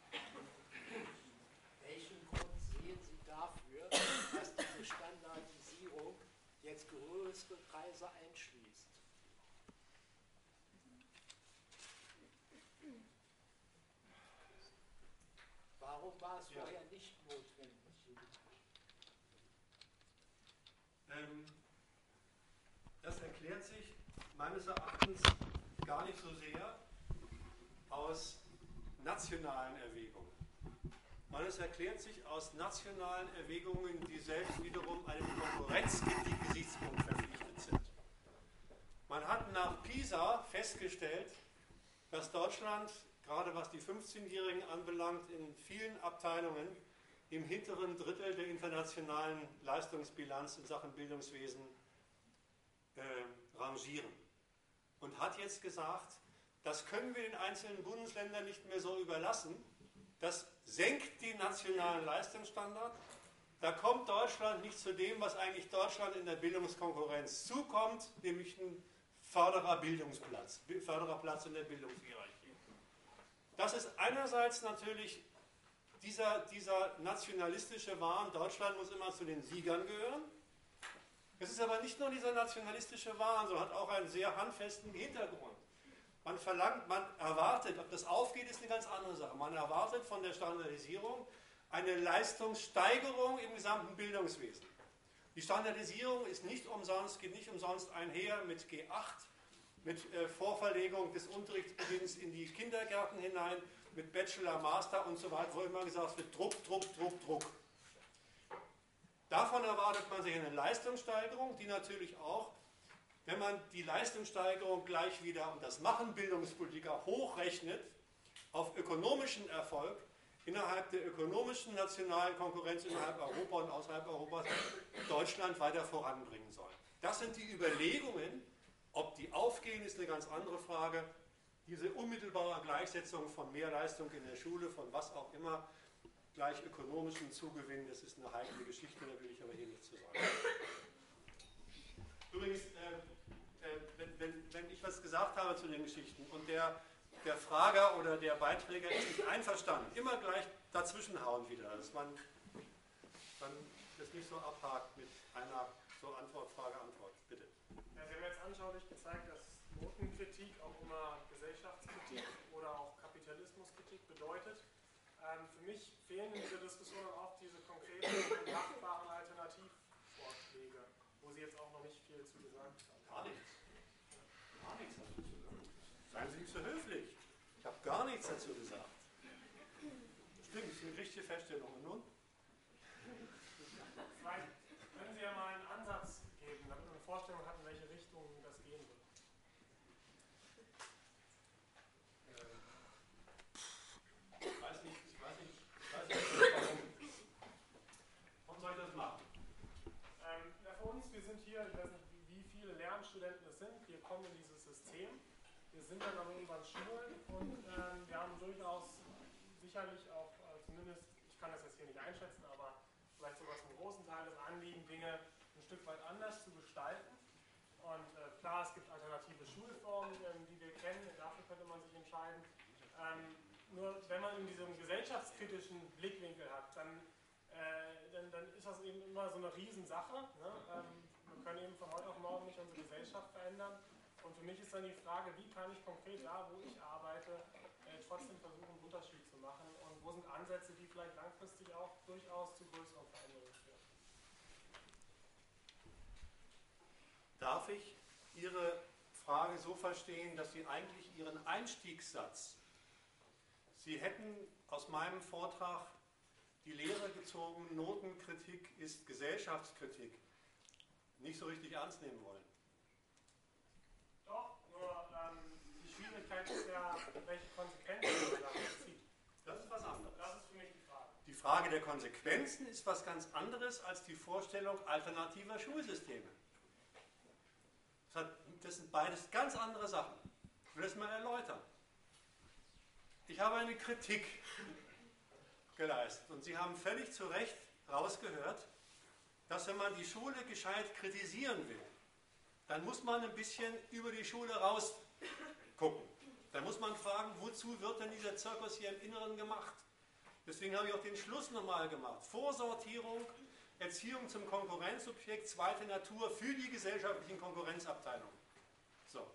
Welchen Grund sehen Sie dafür, dass diese Standardisierung jetzt größere Kreise einschließt? Warum war es vorher nicht notwendig? Das erklärt sich meines Erachtens gar nicht so sehr aus nationalen Erwägungen. Es erklärt sich aus nationalen Erwägungen, die selbst wiederum einem Konkurrenzgesichtspunkt verpflichtet sind. Man hat nach PISA festgestellt, dass Deutschland, gerade was die 15-Jährigen anbelangt, in vielen Abteilungen im hinteren Drittel der internationalen Leistungsbilanz in Sachen Bildungswesen rangieren. Und hat jetzt gesagt, das können wir den einzelnen Bundesländern nicht mehr so überlassen. Das senkt den nationalen Leistungsstandard. Da kommt Deutschland nicht zu dem, was eigentlich Deutschland in der Bildungskonkurrenz zukommt, nämlich ein förderer Platz in der Bildungshierarchie. Das ist einerseits natürlich dieser nationalistische Wahn, Deutschland muss immer zu den Siegern gehören. Es ist aber nicht nur dieser nationalistische Wahn, sondern hat auch einen sehr handfesten Hintergrund. Man erwartet, ob das aufgeht, ist eine ganz andere Sache. Man erwartet von der Standardisierung eine Leistungssteigerung im gesamten Bildungswesen. Die Standardisierung geht nicht umsonst einher mit G8, mit Vorverlegung des Unterrichtsbeginns in die Kindergärten hinein, mit Bachelor, Master und so weiter, wo immer gesagt wird, Druck, Druck, Druck, Druck. Davon erwartet man sich eine Leistungssteigerung, die natürlich auch, wenn man die Leistungssteigerung gleich wieder, und das machen Bildungspolitiker, hochrechnet auf ökonomischen Erfolg innerhalb der ökonomischen nationalen Konkurrenz innerhalb Europa und außerhalb Europas Deutschland weiter voranbringen soll. Das sind die Überlegungen. Ob die aufgehen, ist eine ganz andere Frage. Diese unmittelbare Gleichsetzung von Mehrleistung in der Schule, von was auch immer, gleich ökonomischen Zugewinn, das ist eine heikle Geschichte, da will ich aber hier nichts zu sagen. Übrigens, wenn ich was gesagt habe zu den Geschichten und der Frager oder der Beiträger ist nicht einverstanden, immer gleich dazwischenhauen wieder, dass man dann das nicht so abhakt mit einer so Antwort, Frage, Antwort. Bitte. Ja, Sie haben jetzt anschaulich gezeigt, dass Notenkritik auch immer Gesellschaftskritik oder auch Kapitalismuskritik bedeutet. Für mich fehlen in dieser Diskussion auch diese konkreten und machbaren Alternativvorschläge, wo Sie jetzt auch noch nicht viel zu gesagt haben. Gar nichts. Gar nichts dazu gesagt. Seien Sie nicht so höflich. Ich habe gar nichts dazu gesagt. Stimmt, das ist eine richtige Feststellung. Und nun? Vielleicht können Sie ja mal einen Ansatz geben, damit wir eine Vorstellung hat, in welche Richtung das gehen wird. Ich weiß nicht, warum soll ich das machen? Ja, für uns, wir sind hier, ich weiß nicht, wie viele Lernstudenten es sind, wir kommen in dieses System. Wir sind dann aber irgendwann Schulen und wir haben durchaus sicherlich auch, zumindest, ich kann das jetzt hier nicht einschätzen, aber vielleicht sogar zum großen Teil das Anliegen, Dinge ein Stück weit anders zu gestalten. Und klar, es gibt alternative Schulformen, die wir kennen, dafür könnte man sich entscheiden. Nur wenn man in diesem gesellschaftskritischen Blickwinkel hat, dann ist das eben immer so eine Riesensache. Ne? Wir können eben von heute auf morgen nicht unsere Gesellschaft verändern. Und für mich ist dann die Frage, wie kann ich konkret da, wo ich arbeite, trotzdem versuchen, einen Unterschied zu machen? Und wo sind Ansätze, die vielleicht langfristig auch durchaus zu größeren Veränderungen führen? Darf ich Ihre Frage so verstehen, dass Sie eigentlich Ihren Einstiegssatz, Sie hätten aus meinem Vortrag die Lehre gezogen, Notenkritik ist Gesellschaftskritik, nicht so richtig ernst nehmen wollen? Doch, nur die Schwierigkeit ist ja, welche Konsequenzen man daraus zieht. Das ist was anderes. Das ist für mich die Frage. Die Frage der Konsequenzen ist was ganz anderes als die Vorstellung alternativer Schulsysteme. Das sind beides ganz andere Sachen. Ich will das mal erläutern. Ich habe eine Kritik geleistet und Sie haben völlig zu Recht rausgehört, dass wenn man die Schule gescheit kritisieren will, dann muss man ein bisschen über die Schule raus gucken. Dann muss man fragen, wozu wird denn dieser Zirkus hier im Inneren gemacht? Deswegen habe ich auch den Schluss nochmal gemacht. Vorsortierung, Erziehung zum Konkurrenzobjekt, zweite Natur für die gesellschaftlichen Konkurrenzabteilungen. So.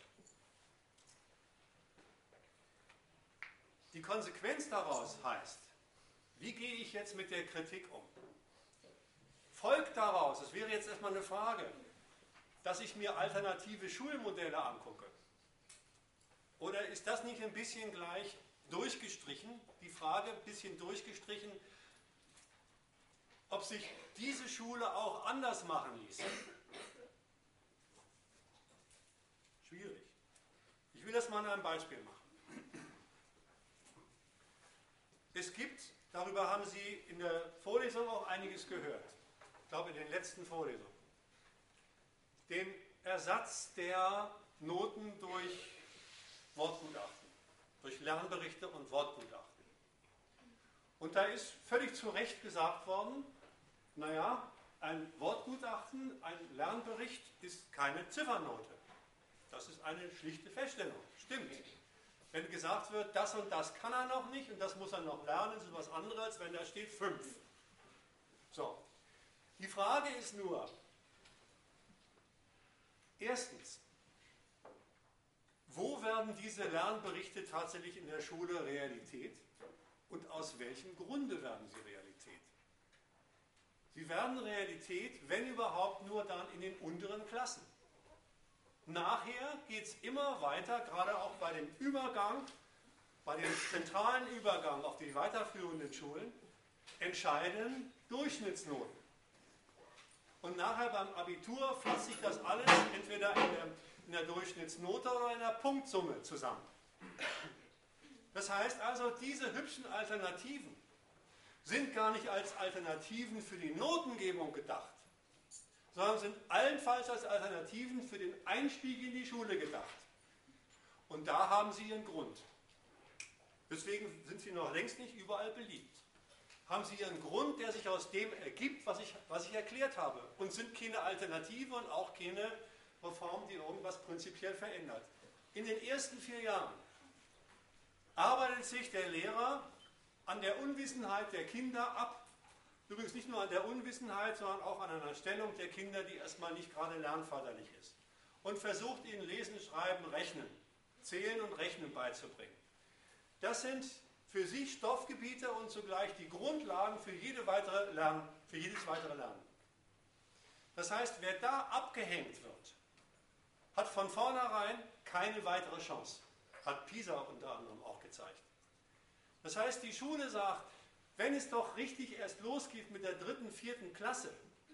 Die Konsequenz daraus heißt, wie gehe ich jetzt mit der Kritik um? Folgt daraus, das wäre jetzt erstmal eine Frage, dass ich mir alternative Schulmodelle angucke? Oder ist das nicht ein bisschen gleich durchgestrichen, die Frage ein bisschen durchgestrichen, ob sich diese Schule auch anders machen ließ? Schwierig. Ich will das mal an einem Beispiel machen. Es gibt, darüber haben Sie in der Vorlesung auch einiges gehört, ich glaube in den letzten Vorlesungen, den Ersatz der Noten durch Wortgutachten, durch Lernberichte und Wortgutachten. Und da ist völlig zu Recht gesagt worden, naja, ein Wortgutachten, ein Lernbericht ist keine Ziffernote. Das ist eine schlichte Feststellung. Stimmt. Wenn gesagt wird, das und das kann er noch nicht und das muss er noch lernen, ist es was anderes, als wenn da steht 5. So. Die Frage ist nur, erstens, wo werden diese Lernberichte tatsächlich in der Schule Realität und aus welchem Grunde werden sie Realität? Sie werden Realität, wenn überhaupt, nur dann in den unteren Klassen. Nachher geht es immer weiter, gerade auch bei dem Übergang, bei dem zentralen Übergang auf die weiterführenden Schulen, entscheiden Durchschnittsnoten. Und nachher beim Abitur fasst sich das alles entweder in der Durchschnittsnote oder in der Punktsumme zusammen. Das heißt also, diese hübschen Alternativen sind gar nicht als Alternativen für die Notengebung gedacht, sondern sind allenfalls als Alternativen für den Einstieg in die Schule gedacht. Und da haben sie ihren Grund. Deswegen sind sie noch längst nicht überall beliebt. Haben sie ihren Grund, der sich aus dem ergibt, was ich erklärt habe. Und sind keine Alternative und auch keine Reform, die irgendwas prinzipiell verändert. In den ersten 4 Jahren arbeitet sich der Lehrer an der Unwissenheit der Kinder ab. Übrigens nicht nur an der Unwissenheit, sondern auch an einer Stellung der Kinder, die erstmal nicht gerade lernförderlich ist. Und versucht ihnen Lesen, Schreiben, Rechnen, Zählen und Rechnen beizubringen. Das sind für sie Stoffgebiete und zugleich die Grundlagen für jedes weitere Lernen. Das heißt, wer da abgehängt wird, hat von vornherein keine weitere Chance. Hat PISA unter anderem auch gezeigt. Das heißt, die Schule sagt, wenn es doch richtig erst losgeht mit der 3., 4. Klasse,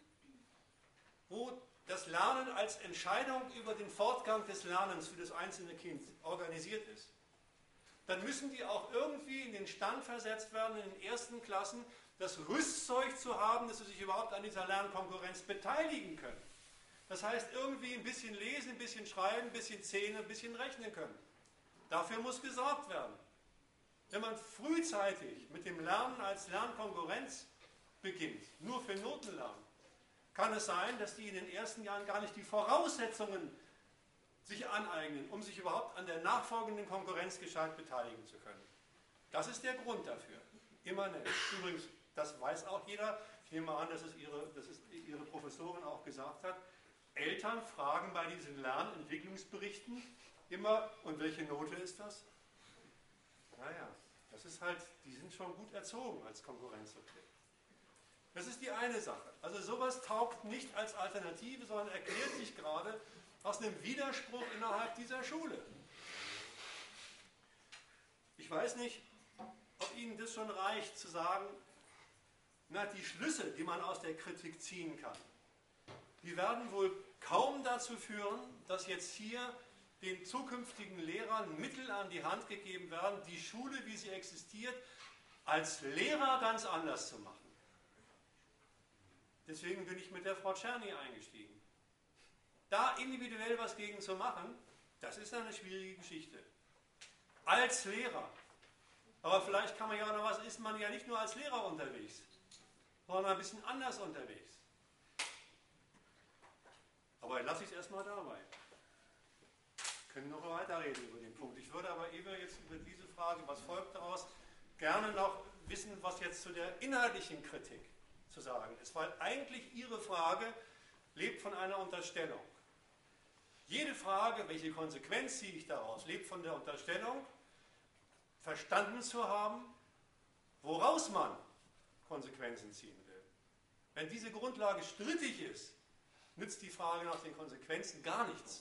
wo das Lernen als Entscheidung über den Fortgang des Lernens für das einzelne Kind organisiert ist, dann müssen die auch irgendwie in den Stand versetzt werden, in den ersten Klassen das Rüstzeug zu haben, dass sie sich überhaupt an dieser Lernkonkurrenz beteiligen können. Das heißt, irgendwie ein bisschen lesen, ein bisschen schreiben, ein bisschen zählen, ein bisschen rechnen können. Dafür muss gesorgt werden. Wenn man frühzeitig mit dem Lernen als Lernkonkurrenz beginnt, nur für Notenlernen, kann es sein, dass die in den ersten Jahren gar nicht die Voraussetzungen sich aneignen, um sich überhaupt an der nachfolgenden Konkurrenz gescheit beteiligen zu können. Das ist der Grund dafür. Immanent. Übrigens, das weiß auch jeder. Ich nehme an, dass es Ihre Professorin auch gesagt hat. Eltern fragen bei diesen Lernentwicklungsberichten immer, und welche Note ist das? Naja, das ist halt, die sind schon gut erzogen als Konkurrenzobjekt. Das ist die eine Sache. Also sowas taugt nicht als Alternative, sondern erklärt sich gerade aus einem Widerspruch innerhalb dieser Schule. Ich weiß nicht, ob Ihnen das schon reicht, zu sagen, na, die Schlüsse, die man aus der Kritik ziehen kann, die werden wohl kaum dazu führen, dass jetzt hier den zukünftigen Lehrern Mittel an die Hand gegeben werden, die Schule, wie sie existiert, als Lehrer ganz anders zu machen. Deswegen bin ich mit der Frau Czerny eingestiegen. Da individuell was gegen zu machen, das ist eine schwierige Geschichte. Als Lehrer. Aber vielleicht kann man ja noch was, ist man ja nicht nur als Lehrer unterwegs, sondern ein bisschen anders unterwegs. Aber lasse ich es erstmal dabei. Wir können noch weiterreden über den Punkt. Ich würde aber eher jetzt über diese Frage, was folgt daraus, gerne noch wissen, was jetzt zu der inhaltlichen Kritik zu sagen ist. Weil eigentlich Ihre Frage lebt von einer Unterstellung. Jede Frage, welche Konsequenz ziehe ich daraus, lebt von der Unterstellung, verstanden zu haben, woraus man Konsequenzen ziehen will. Wenn diese Grundlage strittig ist, nützt die Frage nach den Konsequenzen gar nichts.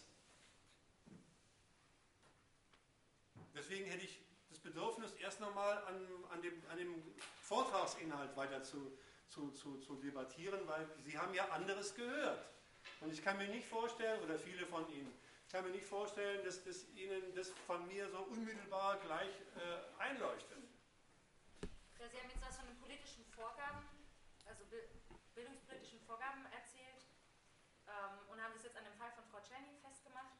Deswegen hätte ich das Bedürfnis, erst nochmal an dem Vortragsinhalt weiter zu debattieren, weil Sie haben ja anderes gehört. Und ich kann mir nicht vorstellen, oder viele von Ihnen, ich kann mir nicht vorstellen, dass Ihnen das von mir so unmittelbar gleich einleuchtet. Ja, Sie haben jetzt was von den politischen Vorgaben, also bildungspolitischen Vorgaben erzählt und haben das jetzt an dem Fall von Frau Czerny festgemacht.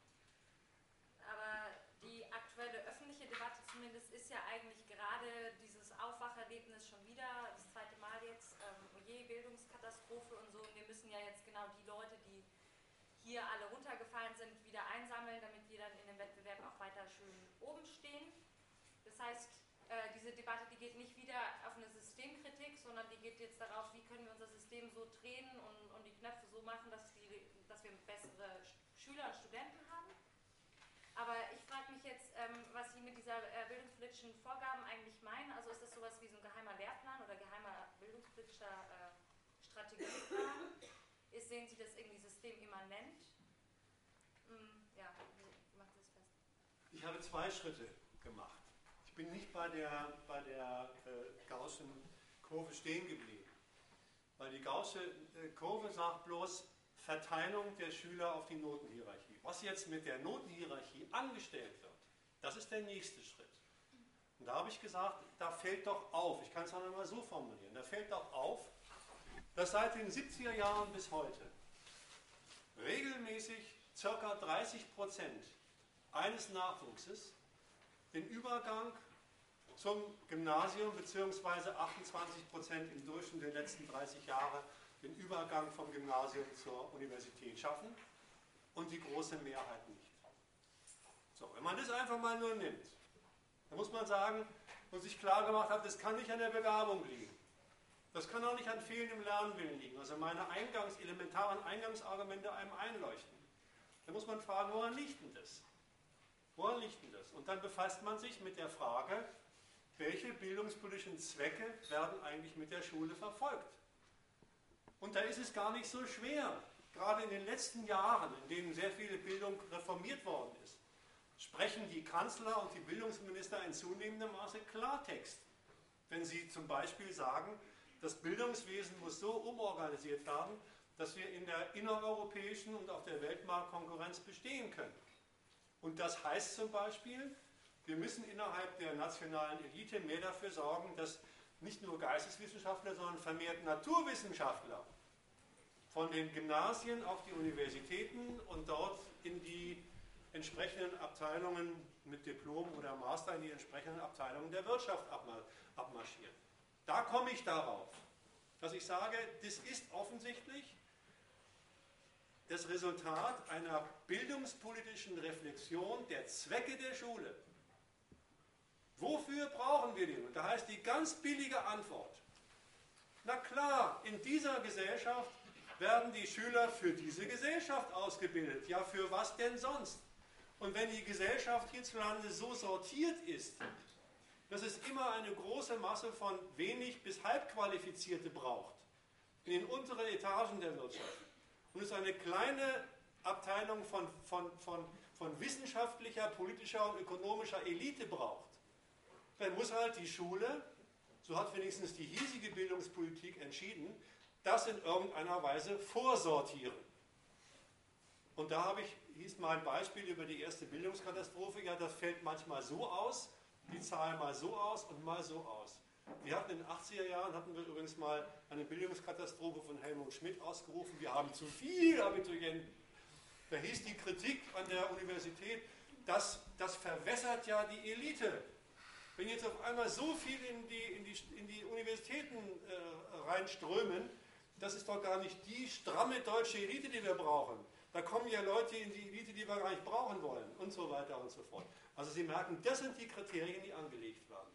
Aber die aktuelle öffentliche Debatte zumindest ist ja eigentlich gerade dieses Aufwacherlebnis schon wieder, das zweite Mal jetzt, oje, Bildungskatastrophe und so. Und wir müssen ja jetzt genau die Leute, die hier alle runtergefallen sind, wieder einsammeln, damit wir dann in dem Wettbewerb auch weiter schön oben stehen. Das heißt, diese Debatte, die geht nicht wieder auf eine Systemkritik, sondern die geht jetzt darauf, wie können wir unser System so drehen und die Knöpfe so machen, dass wir bessere Schüler und Studenten haben. Aber ich frage mich jetzt, was Sie mit dieser bildungspolitischen Vorgaben eigentlich meinen. Also ist das sowas wie so ein geheimer Lehrplan oder geheimer bildungspolitischer Strategieplan? Sehen Sie das irgendwie systemimmanent? Ja, wie macht das fest? Ich habe 2 Schritte gemacht. Ich bin nicht bei der Gaußschen Kurve stehen geblieben. Weil die Gaußsche Kurve sagt bloß Verteilung der Schüler auf die Notenhierarchie. Was jetzt mit der Notenhierarchie angestellt wird, das ist der nächste Schritt. Und da habe ich gesagt, da fällt doch auf, ich kann es auch nochmal so formulieren, da fällt doch auf, dass seit den 70er Jahren bis heute regelmäßig ca. 30% eines Nachwuchses den Übergang zum Gymnasium bzw. 28% im Durchschnitt der letzten 30 Jahre den Übergang vom Gymnasium zur Universität schaffen und die große Mehrheit nicht. So, wenn man das einfach mal nur nimmt, dann muss man sagen und sich klar gemacht hat, das kann nicht an der Begabung liegen. Das kann auch nicht an fehlendem Lernwillen liegen. Also meine elementaren Eingangsargumente einem einleuchten. Da muss man fragen, woran liegt denn das? Woran liegt denn das? Und dann befasst man sich mit der Frage, welche bildungspolitischen Zwecke werden eigentlich mit der Schule verfolgt? Und da ist es gar nicht so schwer. Gerade in den letzten Jahren, in denen sehr viel Bildung reformiert worden ist, sprechen die Kanzler und die Bildungsminister in zunehmendem Maße Klartext. Wenn sie zum Beispiel sagen, das Bildungswesen muss so umorganisiert werden, dass wir in der innereuropäischen und auf der Weltmarktkonkurrenz bestehen können. Und das heißt zum Beispiel, wir müssen innerhalb der nationalen Elite mehr dafür sorgen, dass nicht nur Geisteswissenschaftler, sondern vermehrt Naturwissenschaftler von den Gymnasien auf die Universitäten und dort in die entsprechenden Abteilungen mit Diplom oder Master in die entsprechenden Abteilungen der Wirtschaft abmarschieren. Da komme ich darauf, dass ich sage, das ist offensichtlich das Resultat einer bildungspolitischen Reflexion der Zwecke der Schule. Wofür brauchen wir den? Und da heißt die ganz billige Antwort, na klar, in dieser Gesellschaft werden die Schüler für diese Gesellschaft ausgebildet. Ja, für was denn sonst? Und wenn die Gesellschaft hierzulande so sortiert ist, dass es immer eine große Masse von wenig bis halbqualifizierte braucht, in den unteren Etagen der Wirtschaft, und es eine kleine Abteilung von wissenschaftlicher, politischer und ökonomischer Elite braucht, dann muss halt die Schule, so hat wenigstens die hiesige Bildungspolitik entschieden, das in irgendeiner Weise vorsortieren. Und da hieß mal ein Beispiel über die erste Bildungskatastrophe, ja, das fällt manchmal so aus, die Zahlen mal so aus und mal so aus. Wir hatten in den 80er Jahren, hatten wir übrigens mal eine Bildungskatastrophe von Helmut Schmidt ausgerufen, wir haben zu viel Abiturienten. Da hieß die Kritik an der Universität, das verwässert ja die Elite. Wenn jetzt auf einmal so viel in die Universitäten reinströmen, das ist doch gar nicht die stramme deutsche Elite, die wir brauchen. Da kommen ja Leute in die Elite, die wir gar nicht brauchen wollen und so weiter und so fort. Also Sie merken, das sind die Kriterien, die angelegt werden.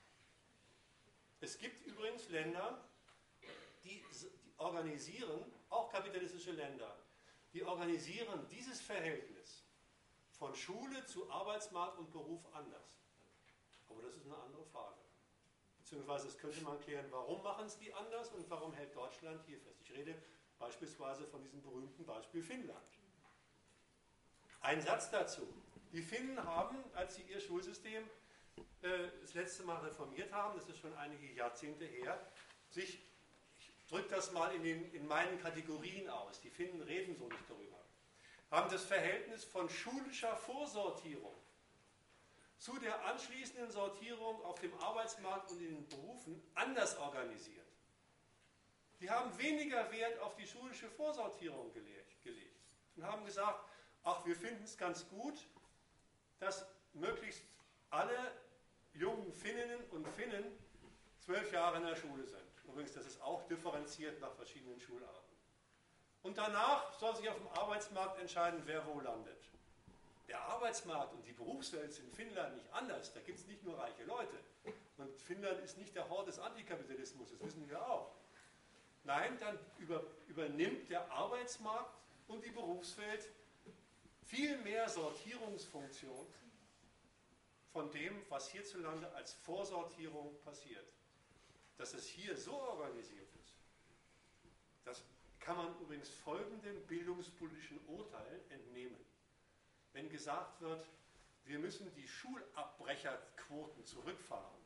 Es gibt übrigens Länder, die organisieren, auch kapitalistische Länder, die organisieren dieses Verhältnis von Schule zu Arbeitsmarkt und Beruf anders. Aber das ist eine andere Frage. Beziehungsweise das könnte man klären, warum machen es die anders und warum hält Deutschland hier fest. Ich rede beispielsweise von diesem berühmten Beispiel Finnland. Ein Satz dazu. Die Finnen haben, als sie ihr Schulsystem das letzte Mal reformiert haben, das ist schon einige Jahrzehnte her, sich, ich drücke das mal in meinen Kategorien aus, die Finnen reden so nicht darüber, haben das Verhältnis von schulischer Vorsortierung zu der anschließenden Sortierung auf dem Arbeitsmarkt und in den Berufen anders organisiert. Die haben weniger Wert auf die schulische Vorsortierung gelegt und haben gesagt, ach, wir finden es ganz gut, dass möglichst alle jungen Finninnen und Finnen 12 Jahre in der Schule sind. Übrigens, das ist auch differenziert nach verschiedenen Schularten. Und danach soll sich auf dem Arbeitsmarkt entscheiden, wer wo landet. Der Arbeitsmarkt und die Berufswelt sind in Finnland nicht anders. Da gibt es nicht nur reiche Leute. Und Finnland ist nicht der Hort des Antikapitalismus, das wissen wir auch. Nein, dann übernimmt der Arbeitsmarkt und die Berufswelt viel mehr Sortierungsfunktion von dem, was hierzulande als Vorsortierung passiert. Dass es hier so organisiert ist, das kann man übrigens folgendem bildungspolitischen Urteil entnehmen. Wenn gesagt wird, wir müssen die Schulabbrecherquoten zurückfahren,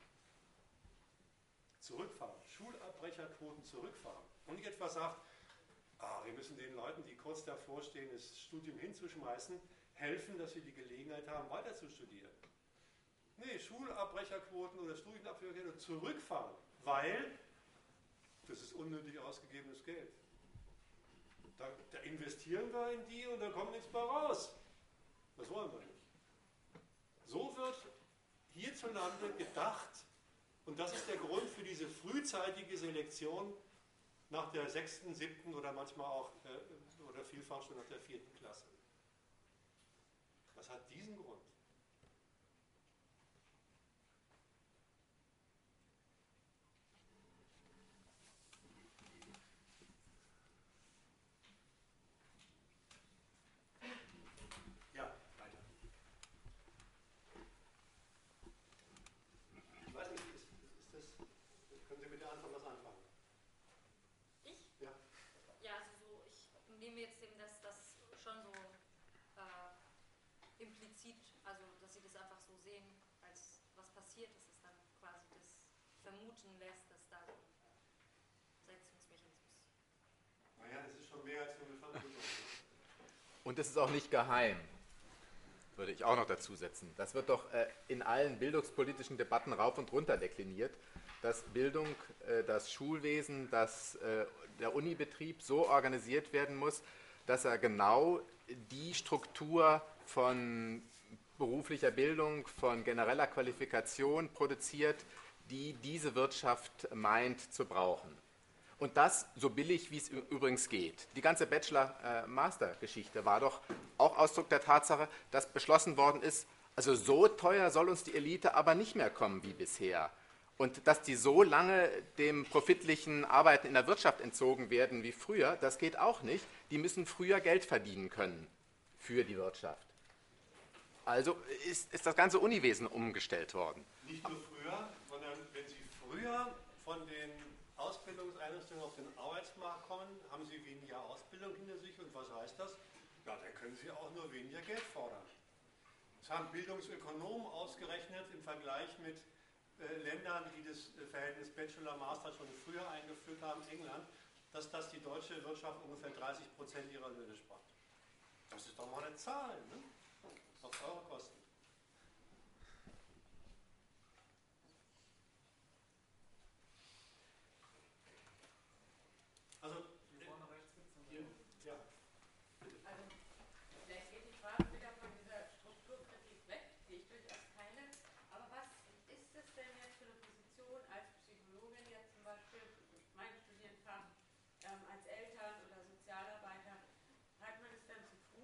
Schulabbrecherquoten zurückfahren, und nicht etwa sagt, wir müssen den Leuten, die kurz davor stehen, das Studium hinzuschmeißen, helfen, dass sie die Gelegenheit haben, weiter zu studieren. Nee, Schulabbrecherquoten oder Studienabbrecherquoten zurückfahren, weil das ist unnötig ausgegebenes Geld. Da investieren wir in die und da kommt nichts mehr raus. Das wollen wir nicht. So wird hierzulande gedacht, und das ist der Grund für diese frühzeitige Selektion nach der 6., 7. oder manchmal auch, oder vielfach schon nach der 4. Klasse. Das hat diesen Grund. Ja, weiter. Ich weiß nicht, können Sie mit der Antwort was anfangen? Ich? Ja. Ja, also so, ich nehme jetzt eben das schon so implizit, also dass Sie das einfach so sehen, als was passiert, dass es dann quasi das vermuten lässt, dass da so ein Setzungsmechanismus. Naja, das ist schon mehr als nur eine Vermutung. Und es ist auch nicht geheim, würde ich auch noch dazu setzen. Das wird doch in allen bildungspolitischen Debatten rauf und runter dekliniert, dass Bildung, das Schulwesen, der Unibetrieb so organisiert werden muss, dass er genau die Struktur von beruflicher Bildung, von genereller Qualifikation produziert, die diese Wirtschaft meint zu brauchen. Und das so billig, wie es übrigens geht. Die ganze Bachelor-Master-Geschichte war doch auch Ausdruck der Tatsache, dass beschlossen worden ist, also so teuer soll uns die Elite aber nicht mehr kommen wie bisher. Und dass die so lange dem profitlichen Arbeiten in der Wirtschaft entzogen werden wie früher, das geht auch nicht. Die müssen früher Geld verdienen können für die Wirtschaft. Also ist das ganze Uniwesen umgestellt worden. Nicht nur früher, sondern wenn Sie früher von den Ausbildungseinrichtungen auf den Arbeitsmarkt kommen, haben Sie weniger Ausbildung hinter sich. Und was heißt das? Ja, dann können Sie auch nur weniger Geld fordern. Das haben Bildungsökonomen ausgerechnet im Vergleich mit Ländern, die das Verhältnis Bachelor-Master schon früher eingeführt haben, England, dass das die deutsche Wirtschaft ungefähr 30% ihrer Löhne spart. Das ist doch mal eine Zahl, ne? Auf eure Kosten. Also, Hier vorne rechts gibt es ja, bitte. Also, vielleicht geht die Frage wieder von dieser Strukturkritik weg, die ich durchaus teile. Aber was ist es denn jetzt für eine Position als Psychologin jetzt zum Beispiel, mein Studienfach, als Eltern oder Sozialarbeiter, treibt man es dann zu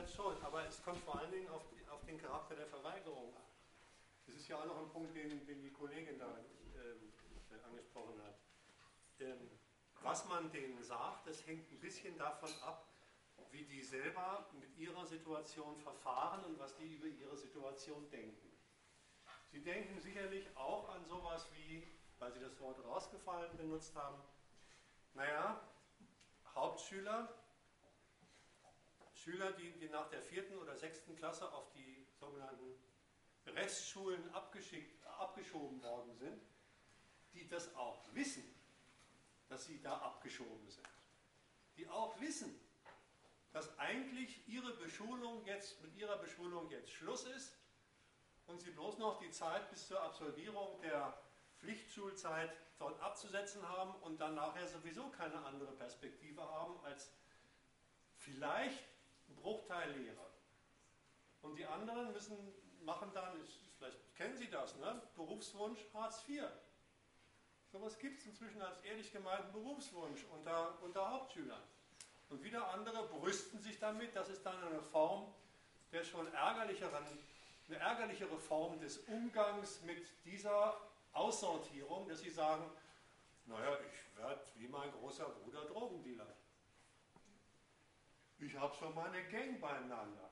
einerseits schon, aber es kommt vor allen Dingen auf den Charakter der Verweigerung an. Das ist ja auch noch ein Punkt, den die Kollegin da angesprochen hat. Was man denen sagt, das hängt ein bisschen davon ab, wie die selber mit ihrer Situation verfahren und was die über ihre Situation denken. Sie denken sicherlich auch an sowas wie, weil Sie das Wort rausgefallen benutzt haben, naja, Hauptschüler, Schüler, die nach der 4. oder 6. Klasse auf die sogenannten Restschulen abgeschoben worden sind, die das auch wissen, dass sie da abgeschoben sind. Die auch wissen, dass eigentlich mit ihrer Beschulung jetzt Schluss ist und sie bloß noch die Zeit bis zur Absolvierung der Pflichtschulzeit dort abzusetzen haben und dann nachher sowieso keine andere Perspektive haben als vielleicht ein Bruchteil Lehrer. Und die anderen machen dann, vielleicht kennen Sie das, ne? Berufswunsch Hartz IV. Sowas gibt es inzwischen als ehrlich gemeinten Berufswunsch unter Hauptschülern. Und wieder andere brüsten sich damit, das ist dann eine Form der schon eine ärgerlichere Form des Umgangs mit dieser Aussortierung, dass sie sagen, naja, ich werde wie mein großer Bruder Drogendealer. Ich habe schon meine Gang beieinander.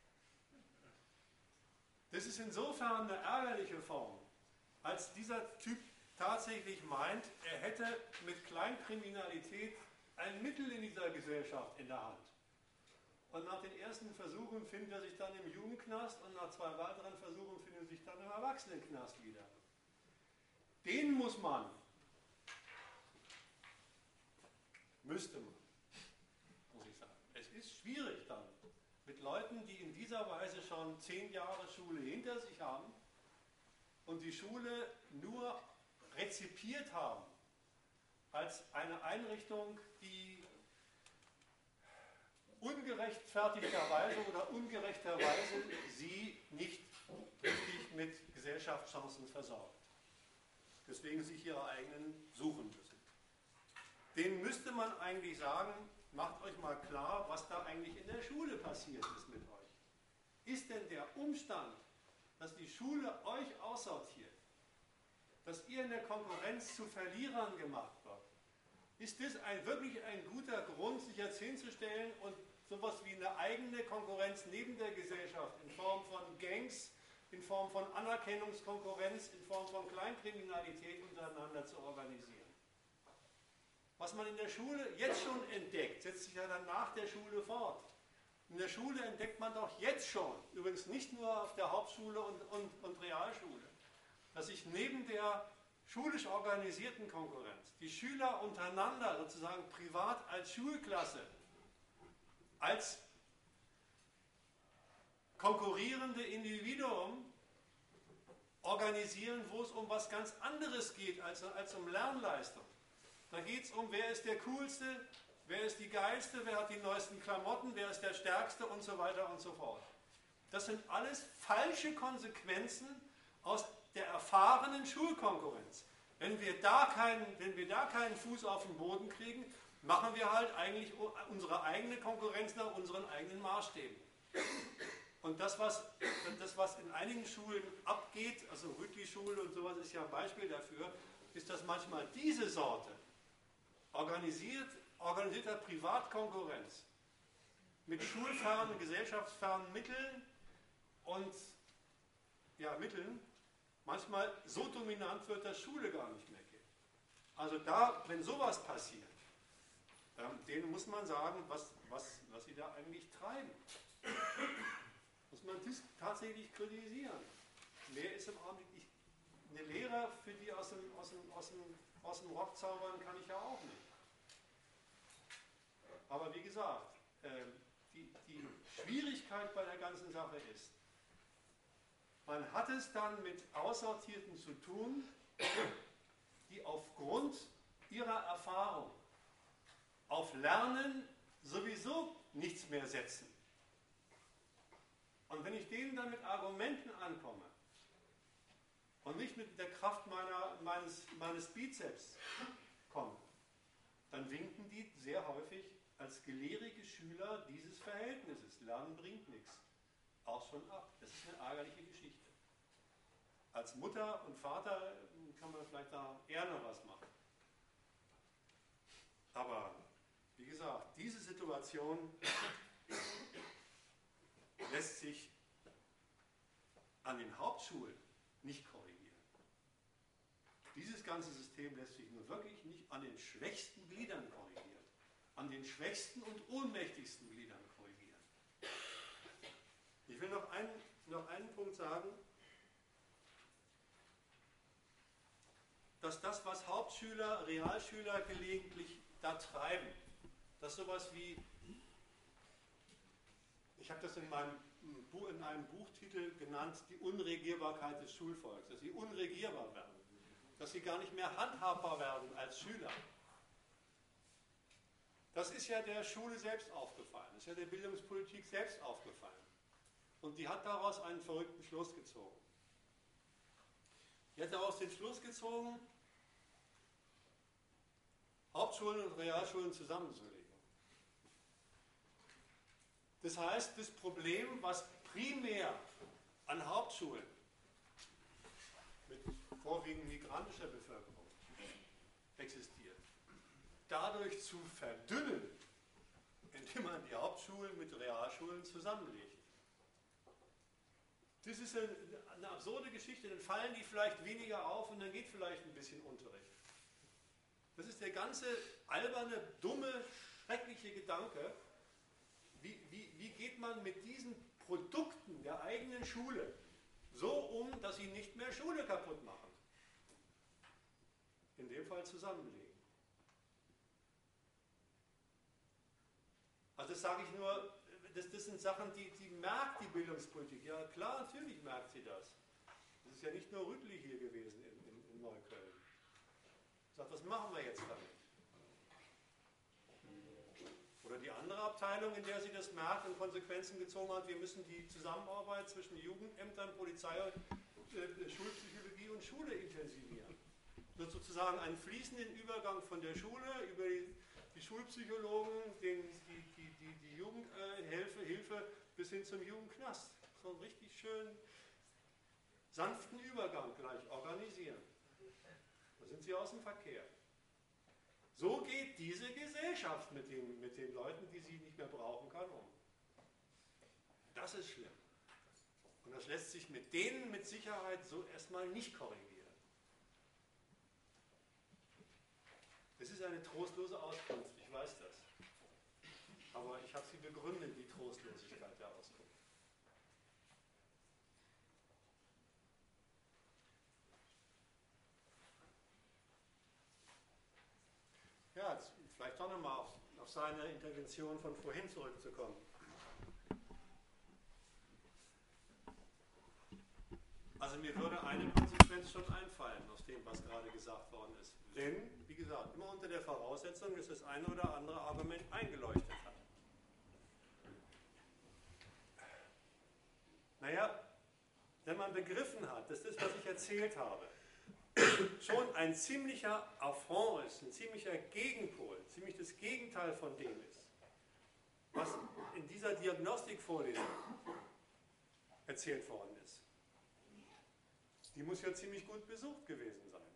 Das ist insofern eine ärgerliche Form, als dieser Typ tatsächlich meint, er hätte mit Kleinkriminalität ein Mittel in dieser Gesellschaft in der Hand. Und nach den ersten Versuchen findet er sich dann im Jugendknast und nach 2 weiteren Versuchen findet er sich dann im Erwachsenenknast wieder. Den müsste man, muss ich sagen. Es ist schwierig dann, mit Leuten, die in dieser Weise schon 10 Jahre Schule hinter sich haben und die Schule nur rezipiert haben als eine Einrichtung, die ungerechtfertigterweise oder ungerechterweise sie nicht richtig mit Gesellschaftschancen versorgt. Deswegen sich ihre eigenen suchen müssen. Denen müsste man eigentlich sagen, macht euch mal klar, was da eigentlich in der Schule passiert ist mit euch. Ist denn der Umstand, dass die Schule euch aussortiert, dass ihr in der Konkurrenz zu Verlierern gemacht wird, ist das wirklich ein guter Grund, sich jetzt hinzustellen und sowas wie eine eigene Konkurrenz neben der Gesellschaft in Form von Gangs, in Form von Anerkennungskonkurrenz, in Form von Kleinkriminalität untereinander zu organisieren? Was man in der Schule jetzt schon entdeckt, setzt sich ja dann nach der Schule fort. In der Schule entdeckt man doch jetzt schon, übrigens nicht nur auf der Hauptschule und Realschule, dass sich neben der schulisch organisierten Konkurrenz die Schüler untereinander sozusagen privat als Schulklasse, als konkurrierende Individuum organisieren, wo es um was ganz anderes geht als um Lernleistung. Da geht es um, wer ist der Coolste, wer ist die Geilste, wer hat die neuesten Klamotten, wer ist der Stärkste und so weiter und so fort. Das sind alles falsche Konsequenzen aus der erfahrenen Schulkonkurrenz. Wenn wir da keinen Fuß auf den Boden kriegen, machen wir halt eigentlich unsere eigene Konkurrenz nach unseren eigenen Maßstäben. Und das, was in einigen Schulen abgeht, also Rütli-Schule und sowas ist ja ein Beispiel dafür, ist, dass manchmal diese Sorte organisierter Privatkonkurrenz mit schulfernen, gesellschaftsfernen Mitteln manchmal so dominant wird, dass Schule gar nicht mehr geht. Also wenn sowas passiert, denen muss man sagen, was sie da eigentlich treiben. Muss man das tatsächlich kritisieren. Wer ist im Augenblick eine Lehrer, für die aus dem Rock zaubern kann ich ja auch nicht. Aber wie gesagt, die Schwierigkeit bei der ganzen Sache ist, man hat es dann mit Aussortierten zu tun, die aufgrund ihrer Erfahrung auf Lernen sowieso nichts mehr setzen. Und wenn ich denen dann mit Argumenten ankomme und nicht mit der Kraft meines Bizeps komme, dann winken die sehr häufig als gelehrige Schüler Hauptschüler dieses Verhältnisses. Lernen bringt nichts. Auch schon ab. Das ist eine ärgerliche Geschichte. Als Mutter und Vater kann man vielleicht da eher noch was machen. Aber, wie gesagt, diese Situation lässt sich an den Hauptschulen nicht korrigieren. Dieses ganze System lässt sich nur wirklich nicht an den schwächsten Gliedern korrigieren. An den schwächsten und ohnmächtigsten Gliedern korrigieren. Ich will noch einen Punkt sagen, dass das, was Hauptschüler, Realschüler gelegentlich da treiben, dass sowas wie, ich habe das in einem Buchtitel genannt, die Unregierbarkeit des Schulvolks, dass sie unregierbar werden, dass sie gar nicht mehr handhabbar werden als Schüler. Das ist ja der Schule selbst aufgefallen, das ist ja der Bildungspolitik selbst aufgefallen. Und die hat daraus einen verrückten Schluss gezogen. Die hat daraus den Schluss gezogen, Hauptschulen und Realschulen zusammenzulegen. Das heißt, das Problem, was primär an Hauptschulen mit vorwiegend migrantischer Bevölkerung existiert, dadurch zu verdünnen, indem man die Hauptschulen mit Realschulen zusammenlegt. Das ist eine absurde Geschichte, dann fallen die vielleicht weniger auf und dann geht vielleicht ein bisschen Unterricht. Das ist der ganze alberne, dumme, schreckliche Gedanke. Wie geht man mit diesen Produkten der eigenen Schule so um, dass sie nicht mehr Schule kaputt machen? In dem Fall zusammenlegen. Also das sage ich nur, das sind Sachen, die merkt die Bildungspolitik. Ja klar, natürlich merkt sie das. Das ist ja nicht nur Rüttli hier gewesen in Neukölln. Sagt, was machen wir jetzt damit? Oder die andere Abteilung, in der sie das merkt und Konsequenzen gezogen hat, wir müssen die Zusammenarbeit zwischen Jugendämtern, Polizei, Schulpsychologie und Schule intensivieren. Und sozusagen einen fließenden Übergang von der Schule über die Schulpsychologen, die Jugendhilfe bis hin zum Jugendknast. So einen richtig schönen, sanften Übergang gleich organisieren. Da sind sie aus dem Verkehr. So geht diese Gesellschaft mit den Leuten, die sie nicht mehr brauchen kann, um. Das ist schlimm. Und das lässt sich mit denen mit Sicherheit so erstmal nicht korrigieren. Es ist eine trostlose Auskunft, ich weiß das. Aber ich habe sie begründet, die Trostlosigkeit der Auskunft. Ja, jetzt vielleicht doch nochmal auf seine Intervention von vorhin zurückzukommen. Also mir würde eine Konsequenz schon einfallen aus dem, was gerade gesagt worden ist. Wenn, wie gesagt, immer unter der Voraussetzung, dass das eine oder andere Argument eingeleuchtet hat. Naja, wenn man begriffen hat, dass das, was ich erzählt habe, schon ein ziemlicher Affront ist, ein ziemlicher Gegenpol, ziemlich das Gegenteil von dem ist, was in dieser Diagnostikvorlesung erzählt worden ist. Die muss ja ziemlich gut besucht gewesen sein.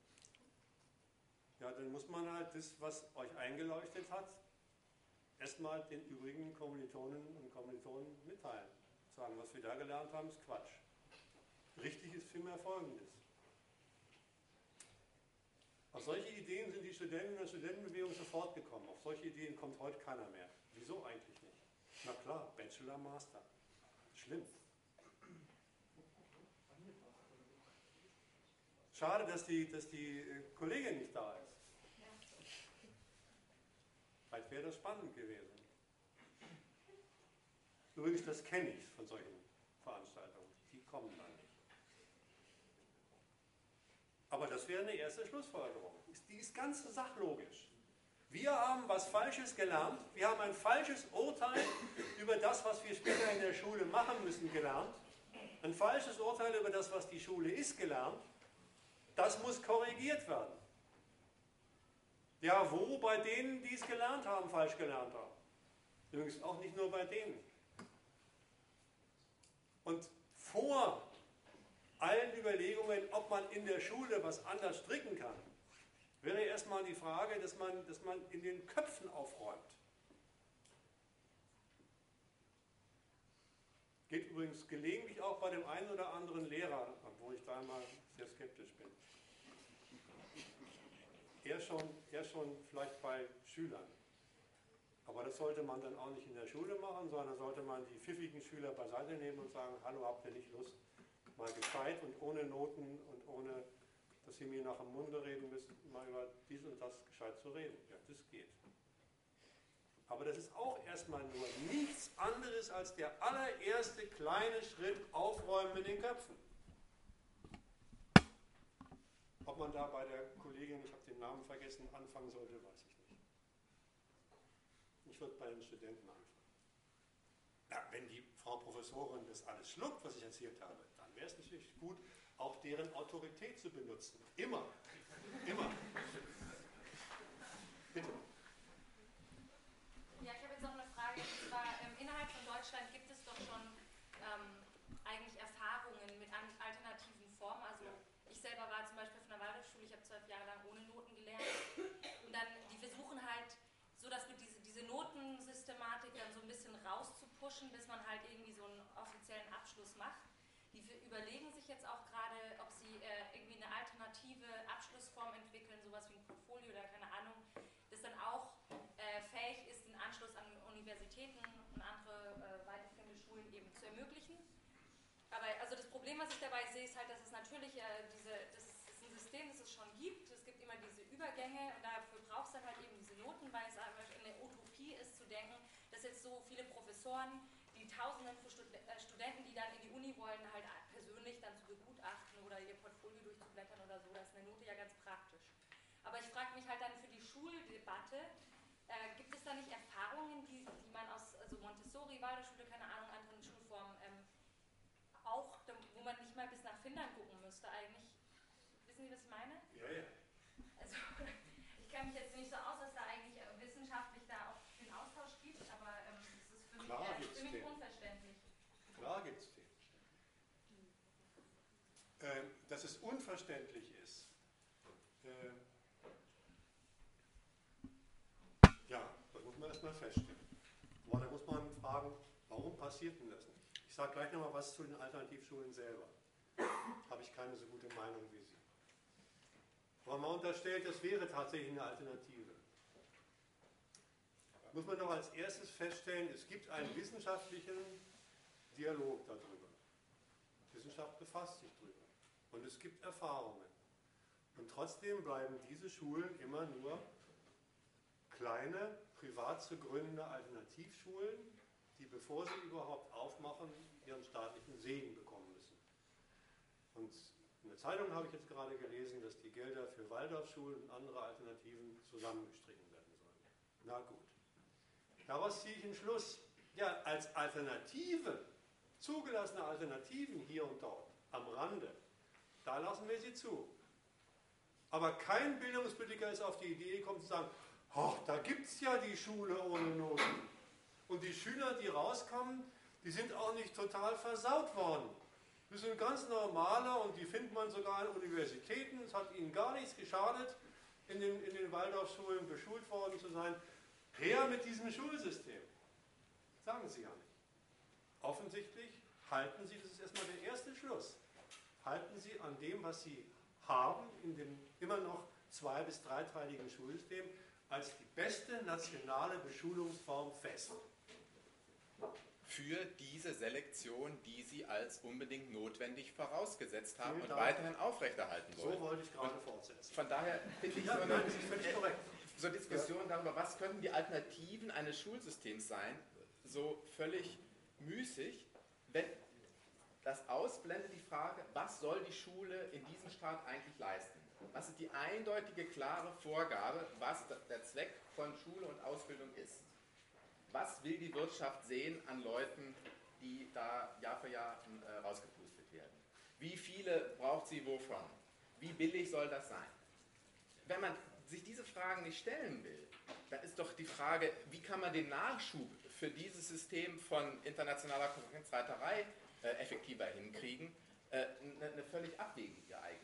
Ja, dann muss man halt das, was euch eingeleuchtet hat, erstmal den übrigen Kommilitoninnen und Kommilitonen mitteilen. Sagen, was wir da gelernt haben, ist Quatsch. Richtig ist vielmehr Folgendes. Auf solche Ideen sind die Studenten in der Studentenbewegung sofort gekommen. Auf solche Ideen kommt heute keiner mehr. Wieso eigentlich nicht? Na klar, Bachelor, Master. Schlimm. Schade, dass die Kollegin nicht da ist. Vielleicht wäre das spannend gewesen. Übrigens, das kenne ich von solchen Veranstaltungen. Die kommen dann nicht. Aber das wäre eine erste Schlussfolgerung. Die ist ganz sachlogisch. Wir haben was Falsches gelernt. Wir haben ein falsches Urteil über das, was wir später in der Schule machen müssen, gelernt. Ein falsches Urteil über das, was die Schule ist, gelernt. Das muss korrigiert werden. Ja, wo bei denen, die es gelernt haben, falsch gelernt haben. Übrigens auch nicht nur bei denen. Und vor allen Überlegungen, ob man in der Schule was anders stricken kann, wäre erstmal die Frage, dass man in den Köpfen aufräumt. Geht übrigens gelegentlich auch bei dem einen oder anderen Lehrer, obwohl ich da mal sehr skeptisch bin. Eher schon vielleicht bei Schülern. Aber das sollte man dann auch nicht in der Schule machen, sondern sollte man die pfiffigen Schüler beiseite nehmen und sagen, hallo, habt ihr nicht Lust, mal gescheit und ohne Noten und ohne, dass ihr mir nach dem Munde reden müsst, mal über dies und das gescheit zu reden. Ja, das geht. Aber das ist auch erstmal nur nichts anderes als der allererste kleine Schritt aufräumen in den Köpfen. Ob man da bei der Kollegin, ich habe den Namen vergessen, anfangen sollte, weiß ich nicht. Ich würde bei den Studenten anfangen. Ja, wenn die Frau Professorin das alles schluckt, was ich erzählt habe, dann wäre es natürlich gut, auch deren Autorität zu benutzen. Immer. Immer. Bitte. Ja, ich habe jetzt noch eine Frage. Und zwar, innerhalb von Deutschland gibt es doch schon eigentlich Erfahrungen mit alternativen Formen. Also ich selber war zum Beispiel auf einer Waldorfschule, ich habe 12 Jahre lang ohne Noten gelernt. Und dann, die versuchen halt, so dass wir diese Notensystematik dann so ein bisschen rauszupushen, bis man halt irgendwie so einen offiziellen Abschluss macht. Die überlegen sich jetzt auch gerade, ob sie irgendwie eine alternative Abschlussform entwickeln, sowas wie ein Portfolio oder keine Ahnung, das dann auch fähig ist, den Anschluss an Universitäten und andere weiterführende Schulen eben zu ermöglichen. Aber also das Problem, was ich dabei sehe, ist halt, dass es natürlich das ist ein System, das es schon gibt. Es gibt immer diese Übergänge und dafür braucht es dann halt eben diese Noten, weil es einfach eine Utopie ist zu denken, dass jetzt so viele Professoren, die Tausenden von Studenten, die dann in die Uni wollen, halt persönlich dann zu begutachten oder ihr Portfolio durchzublättern oder so, da ist eine Note ja ganz praktisch. Aber ich frage mich halt dann für die Schuldebatte, gibt es da nicht Erfahrungen, die man aus also Montessori, Waldorfschule, keine Ahnung, anderen Schulformen, auch, wo man nicht mal bis nach Finnland gucken müsste eigentlich? Wissen Sie, was ich meine? Ja, ja. Also, ich kenne mich jetzt nicht so aus, dass da eigentlich wissenschaftlich da auch den Austausch gibt, aber es ist für mich ziemlich unverständlich. Klar gibt es den. Dass es unverständlich ist, ja, das muss man erstmal feststellen. Aber da muss man fragen, warum passiert denn das nicht? Ich sage gleich nochmal was zu den Alternativschulen selber. Habe ich keine so gute Meinung wie Sie. Aber man unterstellt, das wäre tatsächlich eine Alternative. Muss man doch als erstes feststellen, es gibt einen wissenschaftlichen Dialog darüber. Wissenschaft befasst sich darüber. Und es gibt Erfahrungen. Und trotzdem bleiben diese Schulen immer nur kleine, privat zu gründende Alternativschulen, die, bevor sie überhaupt aufmachen, ihren staatlichen Segen bekommen müssen. Und in der Zeitung habe ich jetzt gerade gelesen, dass die Gelder für Waldorfschulen und andere Alternativen zusammengestrichen werden sollen. Na gut. Daraus ziehe ich einen Schluss. Ja, als Alternative, zugelassene Alternativen hier und dort, am Rande, da lassen wir sie zu. Aber kein Bildungspolitiker ist auf die Idee gekommen zu sagen, ach, da gibt es ja die Schule ohne Noten. Und die Schüler, die rauskommen, die sind auch nicht total versaut worden. Die sind ganz normale und die findet man sogar an Universitäten. Es hat ihnen gar nichts geschadet, in den Waldorfschulen beschult worden zu sein. Her mit diesem Schulsystem. Sagen Sie ja nicht. Offensichtlich halten Sie, das ist erstmal der erste Schluss, halten Sie an dem, was Sie haben, in dem immer noch 2- bis 3-teiligen Schulsystem, als die beste nationale Beschulungsform fest. Für diese Selektion, die Sie als unbedingt notwendig vorausgesetzt haben Vielen und Dank. weiterhin aufrechterhalten wollen. So wollte ich gerade fortsetzen. Von daher finde ich Ja, nein, das ist völlig korrekt. so Diskussionen darüber, was könnten die Alternativen eines Schulsystems sein, so völlig müßig, wenn das ausblendet die Frage, was soll die Schule in diesem Staat eigentlich leisten? Was ist die eindeutige, klare Vorgabe, was der Zweck von Schule und Ausbildung ist? Was will die Wirtschaft sehen an Leuten, die da Jahr für Jahr rausgepustet werden? Wie viele braucht sie wovon? Wie billig soll das sein? Wenn man sich diese Fragen nicht stellen will, dann ist doch die Frage, wie kann man den Nachschub für dieses System von internationaler Konkurrenzreiterei effektiver hinkriegen, eine völlig abwegige eigentlich.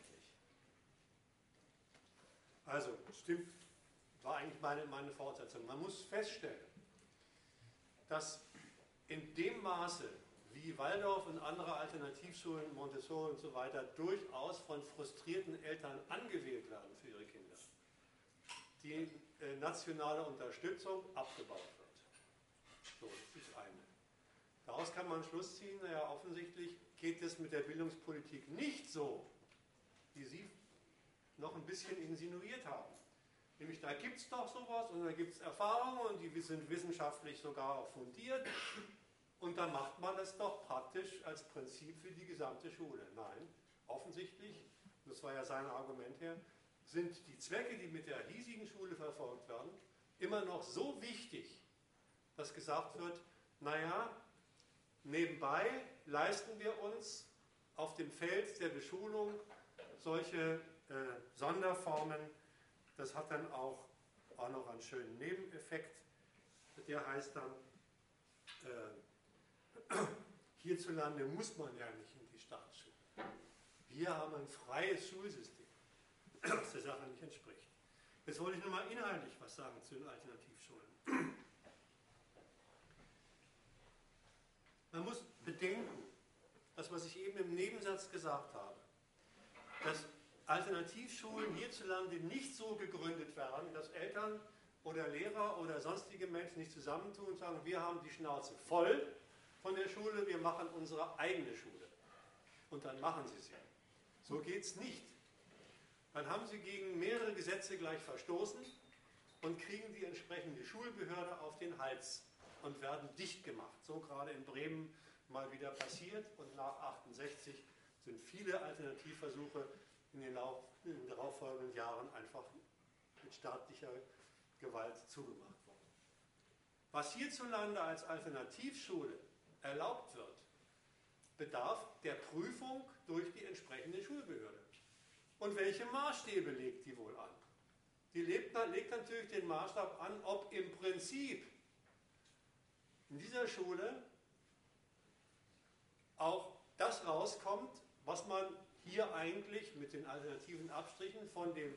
Also, stimmt, war eigentlich meine Fortsetzung. Man muss feststellen, dass in dem Maße, wie Waldorf und andere Alternativschulen, Montessori und so weiter, durchaus von frustrierten Eltern angewählt werden für ihre Kinder, die nationale Unterstützung abgebaut wird. So, das ist eine. Daraus kann man Schluss ziehen, naja, offensichtlich geht es mit der Bildungspolitik nicht so, wie Sie noch ein bisschen insinuiert haben. Nämlich, da gibt es doch sowas und da gibt es Erfahrungen und die sind wissenschaftlich sogar auch fundiert und dann macht man das doch praktisch als Prinzip für die gesamte Schule. Nein, offensichtlich, das war ja sein Argument her, sind die Zwecke, die mit der hiesigen Schule verfolgt werden, immer noch so wichtig, dass gesagt wird, naja, nebenbei leisten wir uns auf dem Feld der Beschulung solche Sonderformen. Das hat dann auch noch einen schönen Nebeneffekt. Der heißt dann, hierzulande muss man ja nicht in die Staatsschule. Wir haben ein freies Schulsystem, das der Sache nicht entspricht. Jetzt wollte ich nochmal inhaltlich was sagen zu den Alternativschulen. Man muss bedenken, das, was ich eben im Nebensatz gesagt habe, dass Alternativschulen hierzulande nicht so gegründet werden, dass Eltern oder Lehrer oder sonstige Menschen sich zusammentun und sagen, wir haben die Schnauze voll von der Schule, wir machen unsere eigene Schule. Und dann machen sie sie. So geht es nicht. Dann haben sie gegen mehrere Gesetze gleich verstoßen und kriegen die entsprechende Schulbehörde auf den Hals und werden dicht gemacht. So gerade in Bremen mal wieder passiert und nach 68 sind viele Alternativversuche in den darauffolgenden Jahren einfach mit staatlicher Gewalt zugemacht worden. Was hierzulande als Alternativschule erlaubt wird, bedarf der Prüfung durch die entsprechende Schulbehörde. Und welche Maßstäbe legt die wohl an? Die legt natürlich den Maßstab an, ob im Prinzip in dieser Schule auch das rauskommt, was man hier eigentlich mit den alternativen Abstrichen von dem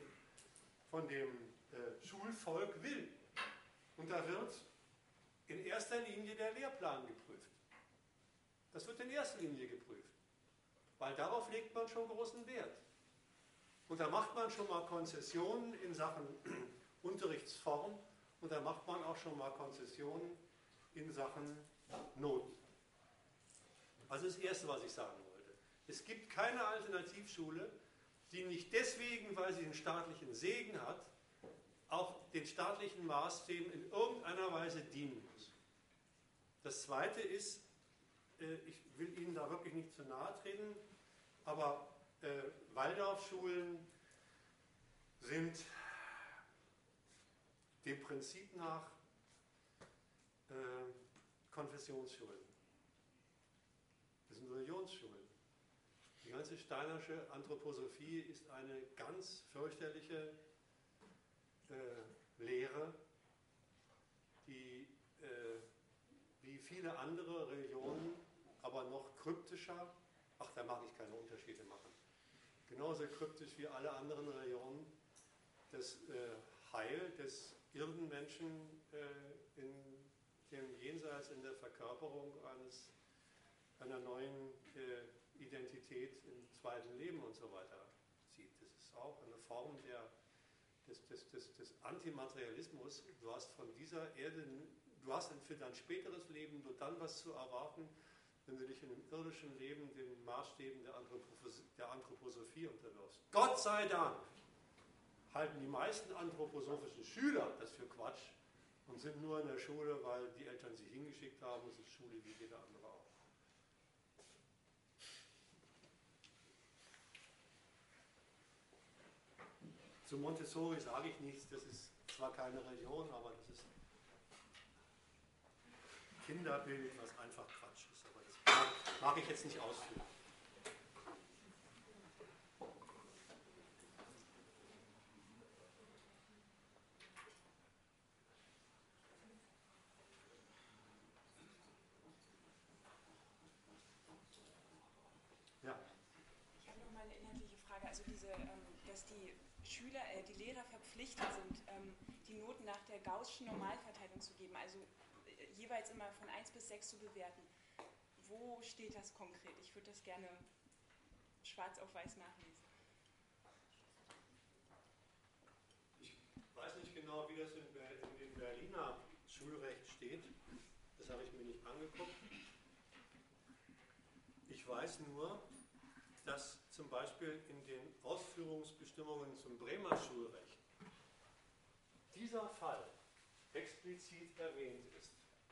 Schulvolk will. Und da wird in erster Linie der Lehrplan geprüft. Das wird in erster Linie geprüft, weil darauf legt man schon großen Wert. Und da macht man schon mal Konzessionen in Sachen Unterrichtsform und da macht man auch schon mal Konzessionen in Sachen Noten. Also das Erste, was ich sagen wollte. Es gibt keine Alternativschule, die nicht deswegen, weil sie den staatlichen Segen hat, auch den staatlichen Maßstäben in irgendeiner Weise dienen muss. Das Zweite ist, ich will Ihnen da wirklich nicht zu nahe treten, aber Waldorfschulen sind dem Prinzip nach Konfessionsschulen. Das sind Religionsschulen. Die ganze Steinersche Anthroposophie ist eine ganz fürchterliche Lehre, die wie viele andere Religionen, aber noch kryptischer, da mag ich keine Unterschiede machen, genauso kryptisch wie alle anderen Religionen, das Heil des Irdenmenschen in dem Jenseits, in der Verkörperung einer neuen Identität im zweiten Leben und so weiter sieht. Das ist auch eine Form des Antimaterialismus. Du hast von dieser Erde, du hast für dein späteres Leben nur dann was zu erwarten, wenn du dich in dem irdischen Leben den Maßstäben der Anthroposophie unterwirfst. Gott sei Dank halten die meisten anthroposophischen Schüler das für Quatsch und sind nur in der Schule, weil die Eltern sie hingeschickt haben. Es ist Schule wie jeder andere auch. Zu Montessori sage ich nichts, das ist zwar keine Religion, aber das ist Kinderbild, was einfach Quatsch ist. Aber das mag ich jetzt nicht ausführen. also dass die die Lehrer verpflichtet sind, die Noten nach der Gaußschen Normalverteilung zu geben, also jeweils immer von 1 bis 6 zu bewerten. Wo steht das konkret? Ich würde das gerne schwarz auf weiß nachlesen. Ich weiß nicht genau, wie das in dem Berliner Schulrecht steht. Das habe ich mir nicht angeguckt. Ich weiß nur, dass zum Beispiel in den Ausführungsbestimmungen zum Bremer Schulrecht dieser Fall explizit erwähnt ist.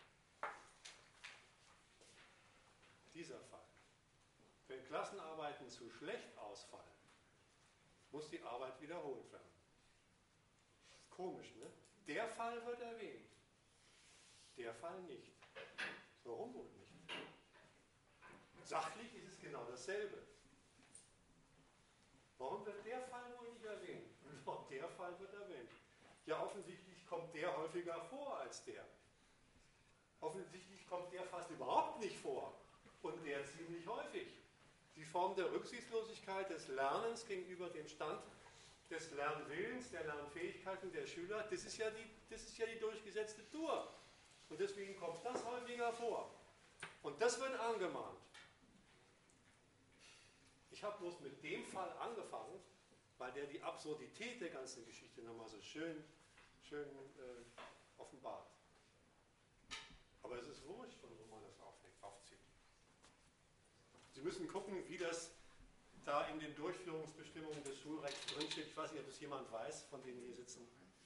Dieser Fall. Wenn Klassenarbeiten zu schlecht ausfallen, muss die Arbeit wiederholt werden. Komisch, ne? Der Fall wird erwähnt. Der Fall nicht. Warum wohl nicht? Sachlich ist es genau dasselbe. Warum wird der Fall wohl nicht erwähnt? Und der Fall wird erwähnt. Ja, offensichtlich kommt der häufiger vor als der. Offensichtlich kommt der fast überhaupt nicht vor und der ziemlich häufig. Die Form der Rücksichtslosigkeit des Lernens gegenüber dem Stand des Lernwillens, der Lernfähigkeiten der Schüler, das ist ja die durchgesetzte Tour. Und deswegen kommt das häufiger vor. Und das wird angemahnt. Ich habe bloß mit dem Fall angefangen, weil der die Absurdität der ganzen Geschichte nochmal so schön offenbart. Aber es ist wurscht, von wo man das aufzieht. Sie müssen gucken, wie das da in den Durchführungsbestimmungen des Schulrechts drinsteht. Ich weiß nicht, ob das jemand weiß, von denen hier sitzen.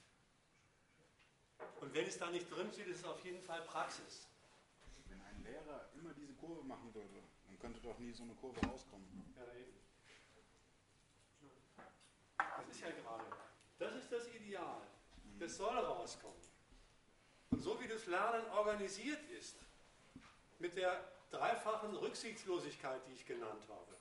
Und wenn es da nicht drin steht, ist es auf jeden Fall Praxis. Wenn ein Lehrer immer diese Kurve machen würde, dann könnte doch nie so eine Kurve rauskommen. Ja, eben. Das ist ja gerade. Das ist das Ideal. Das soll rauskommen. Und so wie das Lernen organisiert ist, mit der dreifachen Rücksichtslosigkeit, die ich genannt habe.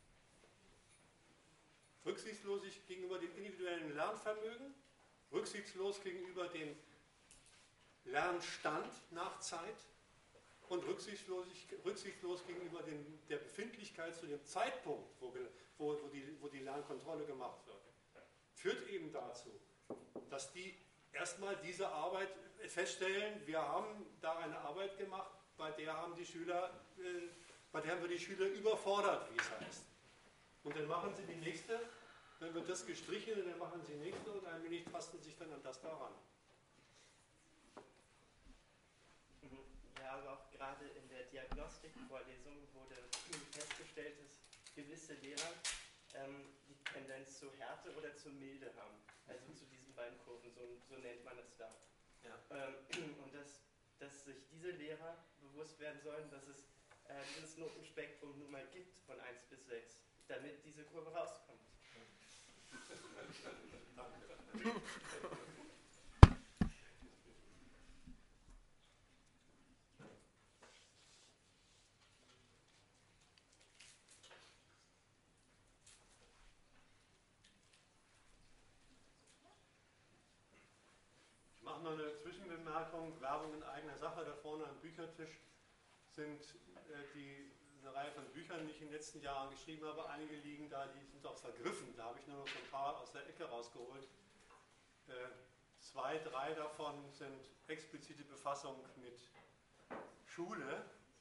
Rücksichtslos gegenüber dem individuellen Lernvermögen, rücksichtslos gegenüber dem Lernstand nach Zeit und rücksichtslos gegenüber der Befindlichkeit zu dem Zeitpunkt, wo die Lernkontrolle gemacht wird. Führt eben dazu, dass die erstmal diese Arbeit feststellen, wir haben da eine Arbeit gemacht, bei der haben wir die Schüler überfordert, wie es heißt. Und dann machen sie die nächste, dann wird das gestrichen und dann machen sie die nächste und allmählich tasten sich dann an das daran. Ja, aber auch gerade in der Diagnostikvorlesung wurde festgestellt, dass gewisse Lehrer die Tendenz zur Härte oder zur Milde haben. Also zu diesen beiden Kurven, so nennt man es da. Ja. Und dass sich diese Lehrer bewusst werden sollen, dass es dieses Notenspektrum nun mal gibt von 1 bis 6, damit diese Kurve rauskommt. Danke. Ich mache noch eine Zwischenbemerkung, Werbung in eigener Sache. Da vorne am Büchertisch sind eine Reihe von Büchern, die ich in den letzten Jahren geschrieben habe. Einige liegen da, die sind auch vergriffen. Da habe ich nur noch so ein paar aus der Ecke rausgeholt. 2, 3 davon sind explizite Befassung mit Schule.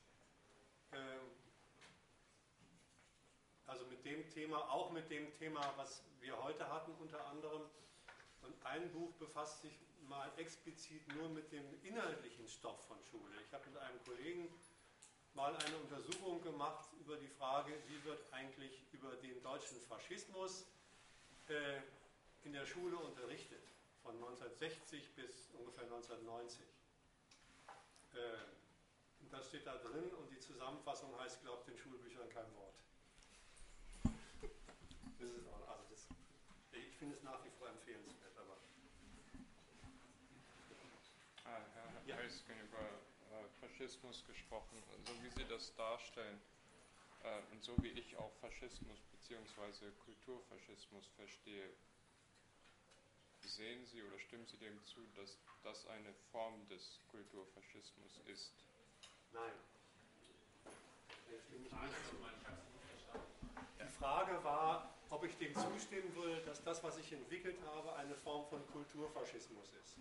Also mit dem Thema, auch mit dem Thema, was wir heute hatten unter anderem. Und ein Buch befasst sich mal explizit nur mit dem inhaltlichen Stoff von Schule. Ich habe mit einem Kollegen mal eine Untersuchung gemacht über die Frage, wie wird eigentlich über den deutschen Faschismus in der Schule unterrichtet, von 1960 bis ungefähr 1990. Und das steht da drin und die Zusammenfassung heißt, glaubt den Schulbüchern kein Wort. Das ist auch, also ich finde es nach wie vor empfehlenswert. Aber Herr Heusgen, über Faschismus gesprochen, so wie Sie das darstellen und so wie ich auch Faschismus bzw. Kulturfaschismus verstehe, sehen Sie oder stimmen Sie dem zu, dass das eine Form des Kulturfaschismus ist? Nein. Die Frage war, ob ich dem zustimmen würde, dass das, was ich entwickelt habe, eine Form von Kulturfaschismus ist.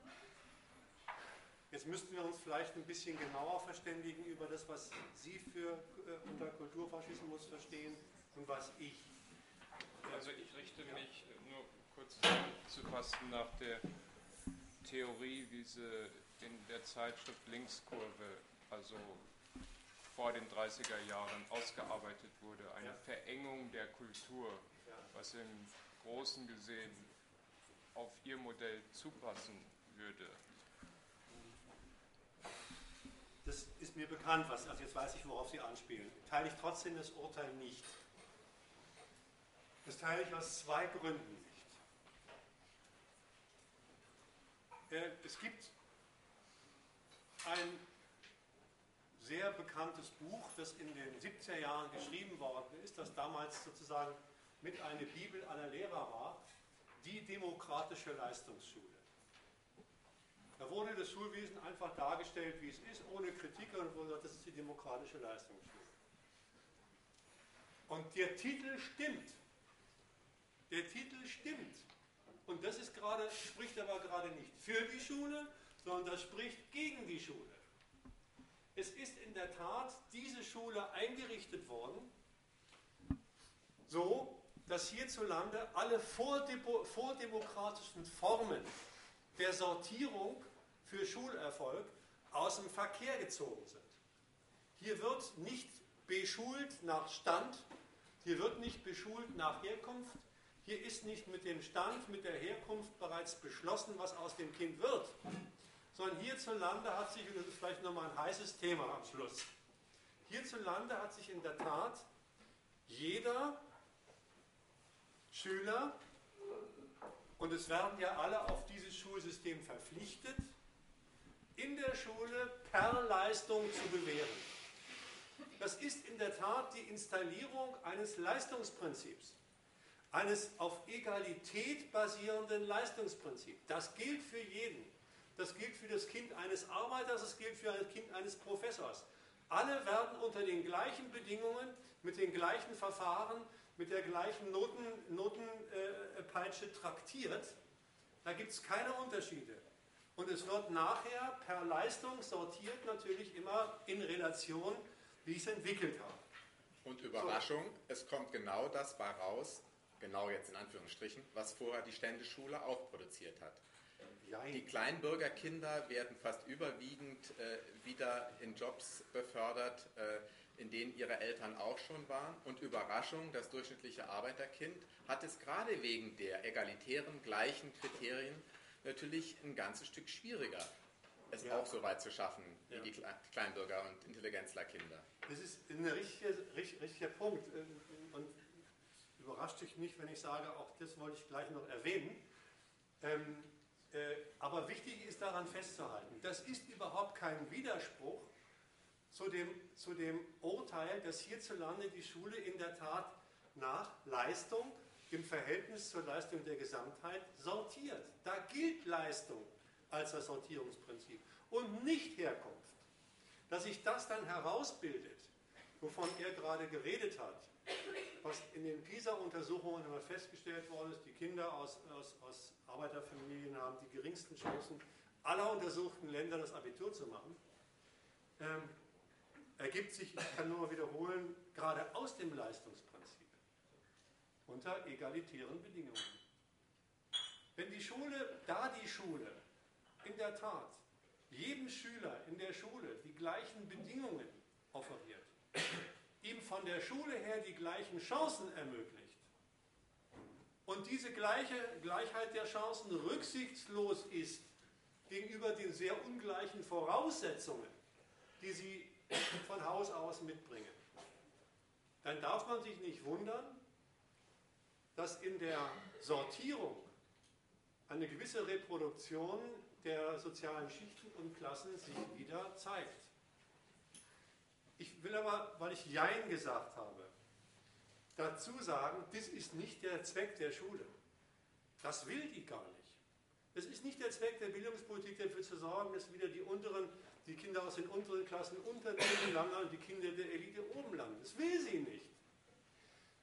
Jetzt müssten wir uns vielleicht ein bisschen genauer verständigen über das, was Sie unter Kulturfaschismus verstehen und was ich. Also ich richte mich nur kurz zu fassen nach der Theorie, wie sie in der Zeitschrift Linkskurve, also vor den 30er Jahren ausgearbeitet wurde, eine Verengung der Kultur, was im Großen gesehen auf ihr Modell zupassen würde. Das ist mir bekannt, also jetzt weiß ich, worauf Sie anspielen. Teile ich trotzdem das Urteil nicht. Das teile ich aus zwei Gründen nicht. Es gibt ein sehr bekanntes Buch, das in den 70er Jahren geschrieben worden ist, das damals sozusagen mit einer Bibel aller Lehrer war, die demokratische Leistungsschule. Da wurde das Schulwesen einfach dargestellt, wie es ist, ohne Kritik, und wurde gesagt, das ist die demokratische Leistungsschule. Und der Titel stimmt. Der Titel stimmt. Und das ist spricht aber gerade nicht für die Schule, sondern das spricht gegen die Schule. Es ist in der Tat diese Schule eingerichtet worden, so dass hierzulande alle vordemokratischen Formen der Sortierung für Schulerfolg aus dem Verkehr gezogen sind. Hier wird nicht beschult nach Stand, hier wird nicht beschult nach Herkunft, hier ist nicht mit dem Stand, mit der Herkunft bereits beschlossen, was aus dem Kind wird, sondern hierzulande hat sich, und das ist vielleicht nochmal ein heißes Thema am Schluss, hierzulande hat sich in der Tat jeder Schüler, und es werden ja alle auf dieses Schulsystem verpflichtet, in der Schule per Leistung zu bewähren. Das ist in der Tat die Installierung eines Leistungsprinzips, eines auf Egalität basierenden Leistungsprinzips. Das gilt für jeden. Das gilt für das Kind eines Arbeiters, das gilt für das Kind eines Professors. Alle werden unter den gleichen Bedingungen, mit den gleichen Verfahren, mit der gleichen Notenpeitsche traktiert. Da gibt es keine Unterschiede. Und es wird nachher per Leistung sortiert, natürlich immer in Relation, wie ich es entwickelt habe. Und Überraschung, es kommt genau das bei raus, genau jetzt in Anführungsstrichen, was vorher die Ständeschule auch produziert hat. Die Kleinbürgerkinder werden fast überwiegend wieder in Jobs befördert, in denen ihre Eltern auch schon waren. Und Überraschung, das durchschnittliche Arbeiterkind hat es gerade wegen der egalitären, gleichen Kriterien natürlich ein ganzes Stück schwieriger, es auch so weit zu schaffen wie die Kleinbürger- und Intelligenzlerkinder. Das ist ein richtiger Punkt. Und überrascht dich nicht, wenn ich sage, auch das wollte ich gleich noch erwähnen. Aber wichtig ist daran festzuhalten, das ist überhaupt kein Widerspruch zu dem Urteil, dass hierzulande die Schule in der Tat nach Leistung im Verhältnis zur Leistung der Gesamtheit sortiert. Da gilt Leistung als das Sortierungsprinzip und nicht Herkunft. Dass sich das dann herausbildet, wovon er gerade geredet hat, was in den PISA-Untersuchungen immer festgestellt worden ist, die Kinder aus Arbeiterfamilien haben die geringsten Chancen aller untersuchten Länder das Abitur zu machen, ergibt sich, ich kann nur mal wiederholen, gerade aus dem Leistungsprinzip unter egalitären Bedingungen. Wenn die Schule in der Tat jedem Schüler in der Schule die gleichen Bedingungen offeriert, ihm von der Schule her die gleichen Chancen ermöglicht und diese Gleichheit der Chancen rücksichtslos ist gegenüber den sehr ungleichen Voraussetzungen, die sie von Haus aus mitbringen, dann darf man sich nicht wundern, dass in der Sortierung eine gewisse Reproduktion der sozialen Schichten und Klassen sich wieder zeigt. Ich will aber, weil ich Jein gesagt habe, dazu sagen, das ist nicht der Zweck der Schule. Das will die gar nicht. Es ist nicht der Zweck der Bildungspolitik, dafür zu sorgen, dass wieder die Kinder aus den unteren Klassen unter den landen und die Kinder der Elite oben landen. Das will sie nicht.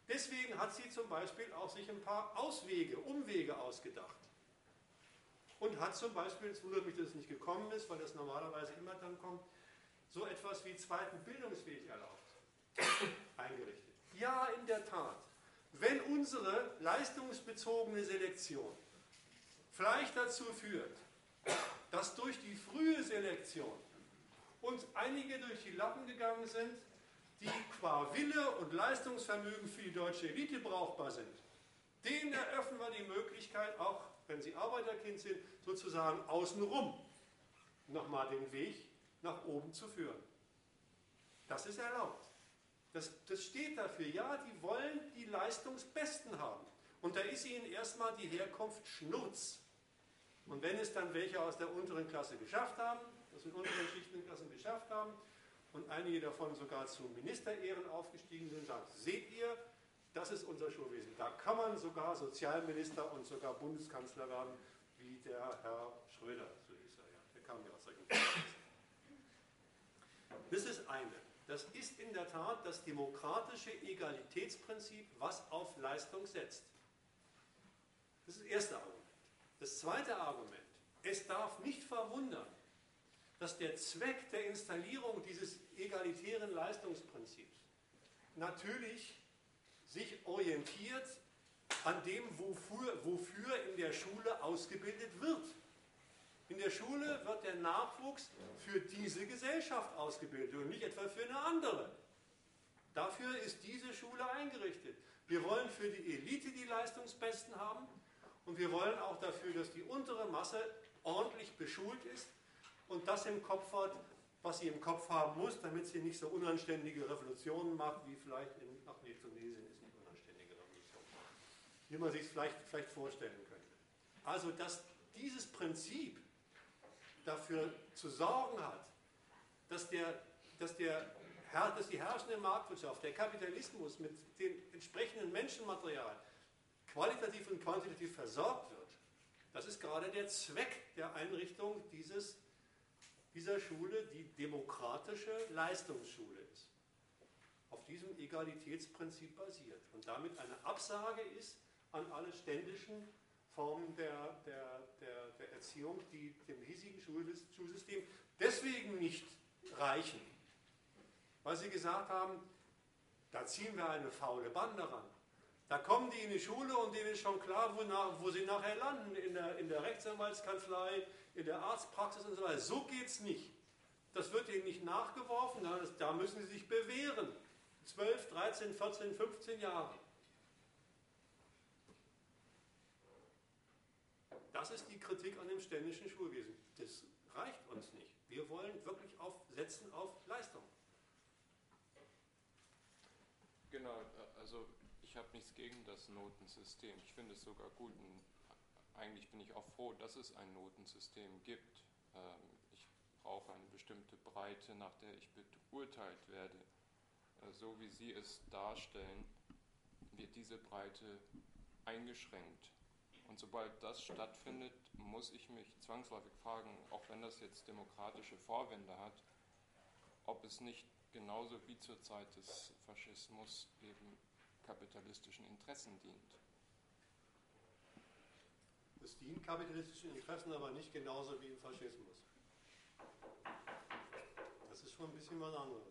Deswegen hat sie zum Beispiel auch sich ein paar Umwege ausgedacht. Und hat zum Beispiel, es wundert mich, dass es nicht gekommen ist, weil das normalerweise immer dann kommt, so etwas wie zweiten Bildungsweg erlaubt, eingerichtet. Ja, in der Tat. Wenn unsere leistungsbezogene Selektion vielleicht dazu führt, dass durch die frühe Selektion uns einige durch die Lappen gegangen sind, die qua Wille und Leistungsvermögen für die deutsche Elite brauchbar sind, denen eröffnen wir die Möglichkeit, auch wenn sie Arbeiterkind sind, sozusagen außenrum nochmal den Weg nach oben zu führen. Das ist erlaubt. Das steht dafür. Ja, die wollen die Leistungsbesten haben. Und da ist ihnen erstmal die Herkunft Schnurz. Und wenn es dann welche aus der unteren Klasse geschafft haben, aus den unteren Schichtenklassen geschafft haben, und einige davon sogar zu Ministerehren aufgestiegen sind, sagen, seht ihr, das ist unser Schulwesen. Da kann man sogar Sozialminister und sogar Bundeskanzler werden, wie der Herr Schröder, so hieß er ja. Der kam ja aus solchen Verhältnissen. Das ist eine. Das ist in der Tat das demokratische Egalitätsprinzip, was auf Leistung setzt. Das ist das erste Argument. Das zweite Argument, es darf nicht verwundern, dass der Zweck der Installierung dieses egalitären Leistungsprinzips natürlich sich orientiert an dem, wofür in der Schule ausgebildet wird. In der Schule wird der Nachwuchs für diese Gesellschaft ausgebildet und nicht etwa für eine andere. Dafür ist diese Schule eingerichtet. Wir wollen für die Elite die Leistungsbesten haben und wir wollen auch dafür, dass die untere Masse ordentlich beschult ist und das im Kopf hat, was sie im Kopf haben muss, damit sie nicht so unanständige Revolutionen macht, wie vielleicht Tunesien ist eine unanständige Revolution. Wie man sich es vielleicht vorstellen könnte. Also, dass dieses Prinzip dafür zu sorgen hat, dass die herrschende Marktwirtschaft, der Kapitalismus mit dem entsprechenden Menschenmaterial qualitativ und quantitativ versorgt wird, das ist gerade der Zweck der Einrichtung dieser Schule, die demokratische Leistungsschule ist. Auf diesem Egalitätsprinzip basiert und damit eine Absage ist an alle ständischen Formen der Erziehung, die dem hiesigen Schulsystem deswegen nicht reichen, weil sie gesagt haben, da ziehen wir eine faule Bande ran. Da kommen die in die Schule und denen ist schon klar, wo sie nachher landen, in der Rechtsanwaltskanzlei, in der Arztpraxis und so weiter. So geht es nicht. Das wird ihnen nicht nachgeworfen, da müssen sie sich bewähren. 12, 13, 14, 15 Jahre. Das ist die Kritik an dem ständischen Schulwesen. Das reicht uns nicht. Wir wollen wirklich setzen auf Leistung. Genau, also ich habe nichts gegen das Notensystem. Ich finde es sogar gut und eigentlich bin ich auch froh, dass es ein Notensystem gibt. Ich brauche eine bestimmte Breite, nach der ich beurteilt werde. So wie Sie es darstellen, wird diese Breite eingeschränkt. Und sobald das stattfindet, muss ich mich zwangsläufig fragen, auch wenn das jetzt demokratische Vorwände hat, ob es nicht genauso wie zur Zeit des Faschismus eben kapitalistischen Interessen dient. Es dient kapitalistischen Interessen, aber nicht genauso wie im Faschismus. Das ist schon ein bisschen was anderes.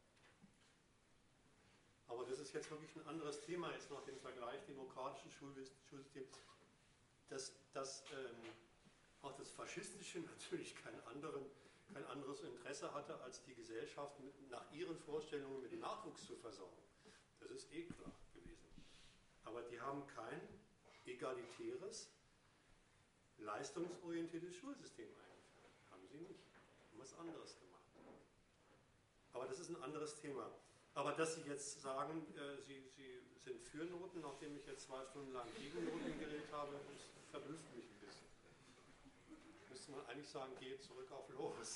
Aber das ist jetzt wirklich ein anderes Thema, jetzt nach dem Vergleich demokratisches Schulsystem. Dass auch das Faschistische natürlich kein anderes Interesse hatte, als die Gesellschaft nach ihren Vorstellungen mit Nachwuchs zu versorgen. Das ist eh klar gewesen. Aber die haben kein egalitäres, leistungsorientiertes Schulsystem eingeführt. Haben sie nicht. Haben was anderes gemacht. Aber das ist ein anderes Thema. Aber dass Sie jetzt sagen, Sie sind für Noten, nachdem ich jetzt 2 Stunden lang gegen Noten geredet habe, das verblüfft mich ein bisschen. Müsste man eigentlich sagen, geht zurück auf los.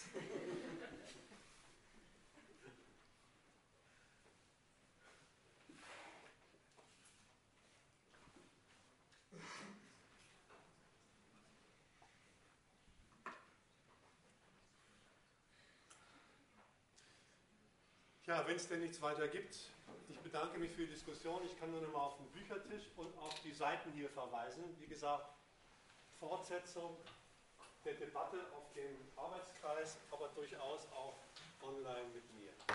Ja, wenn es denn nichts weiter gibt, ich bedanke mich für die Diskussion. Ich kann nur noch mal auf den Büchertisch und auf die Seiten hier verweisen. Wie gesagt, Fortsetzung der Debatte auf dem Arbeitskreis, aber durchaus auch online mit mir.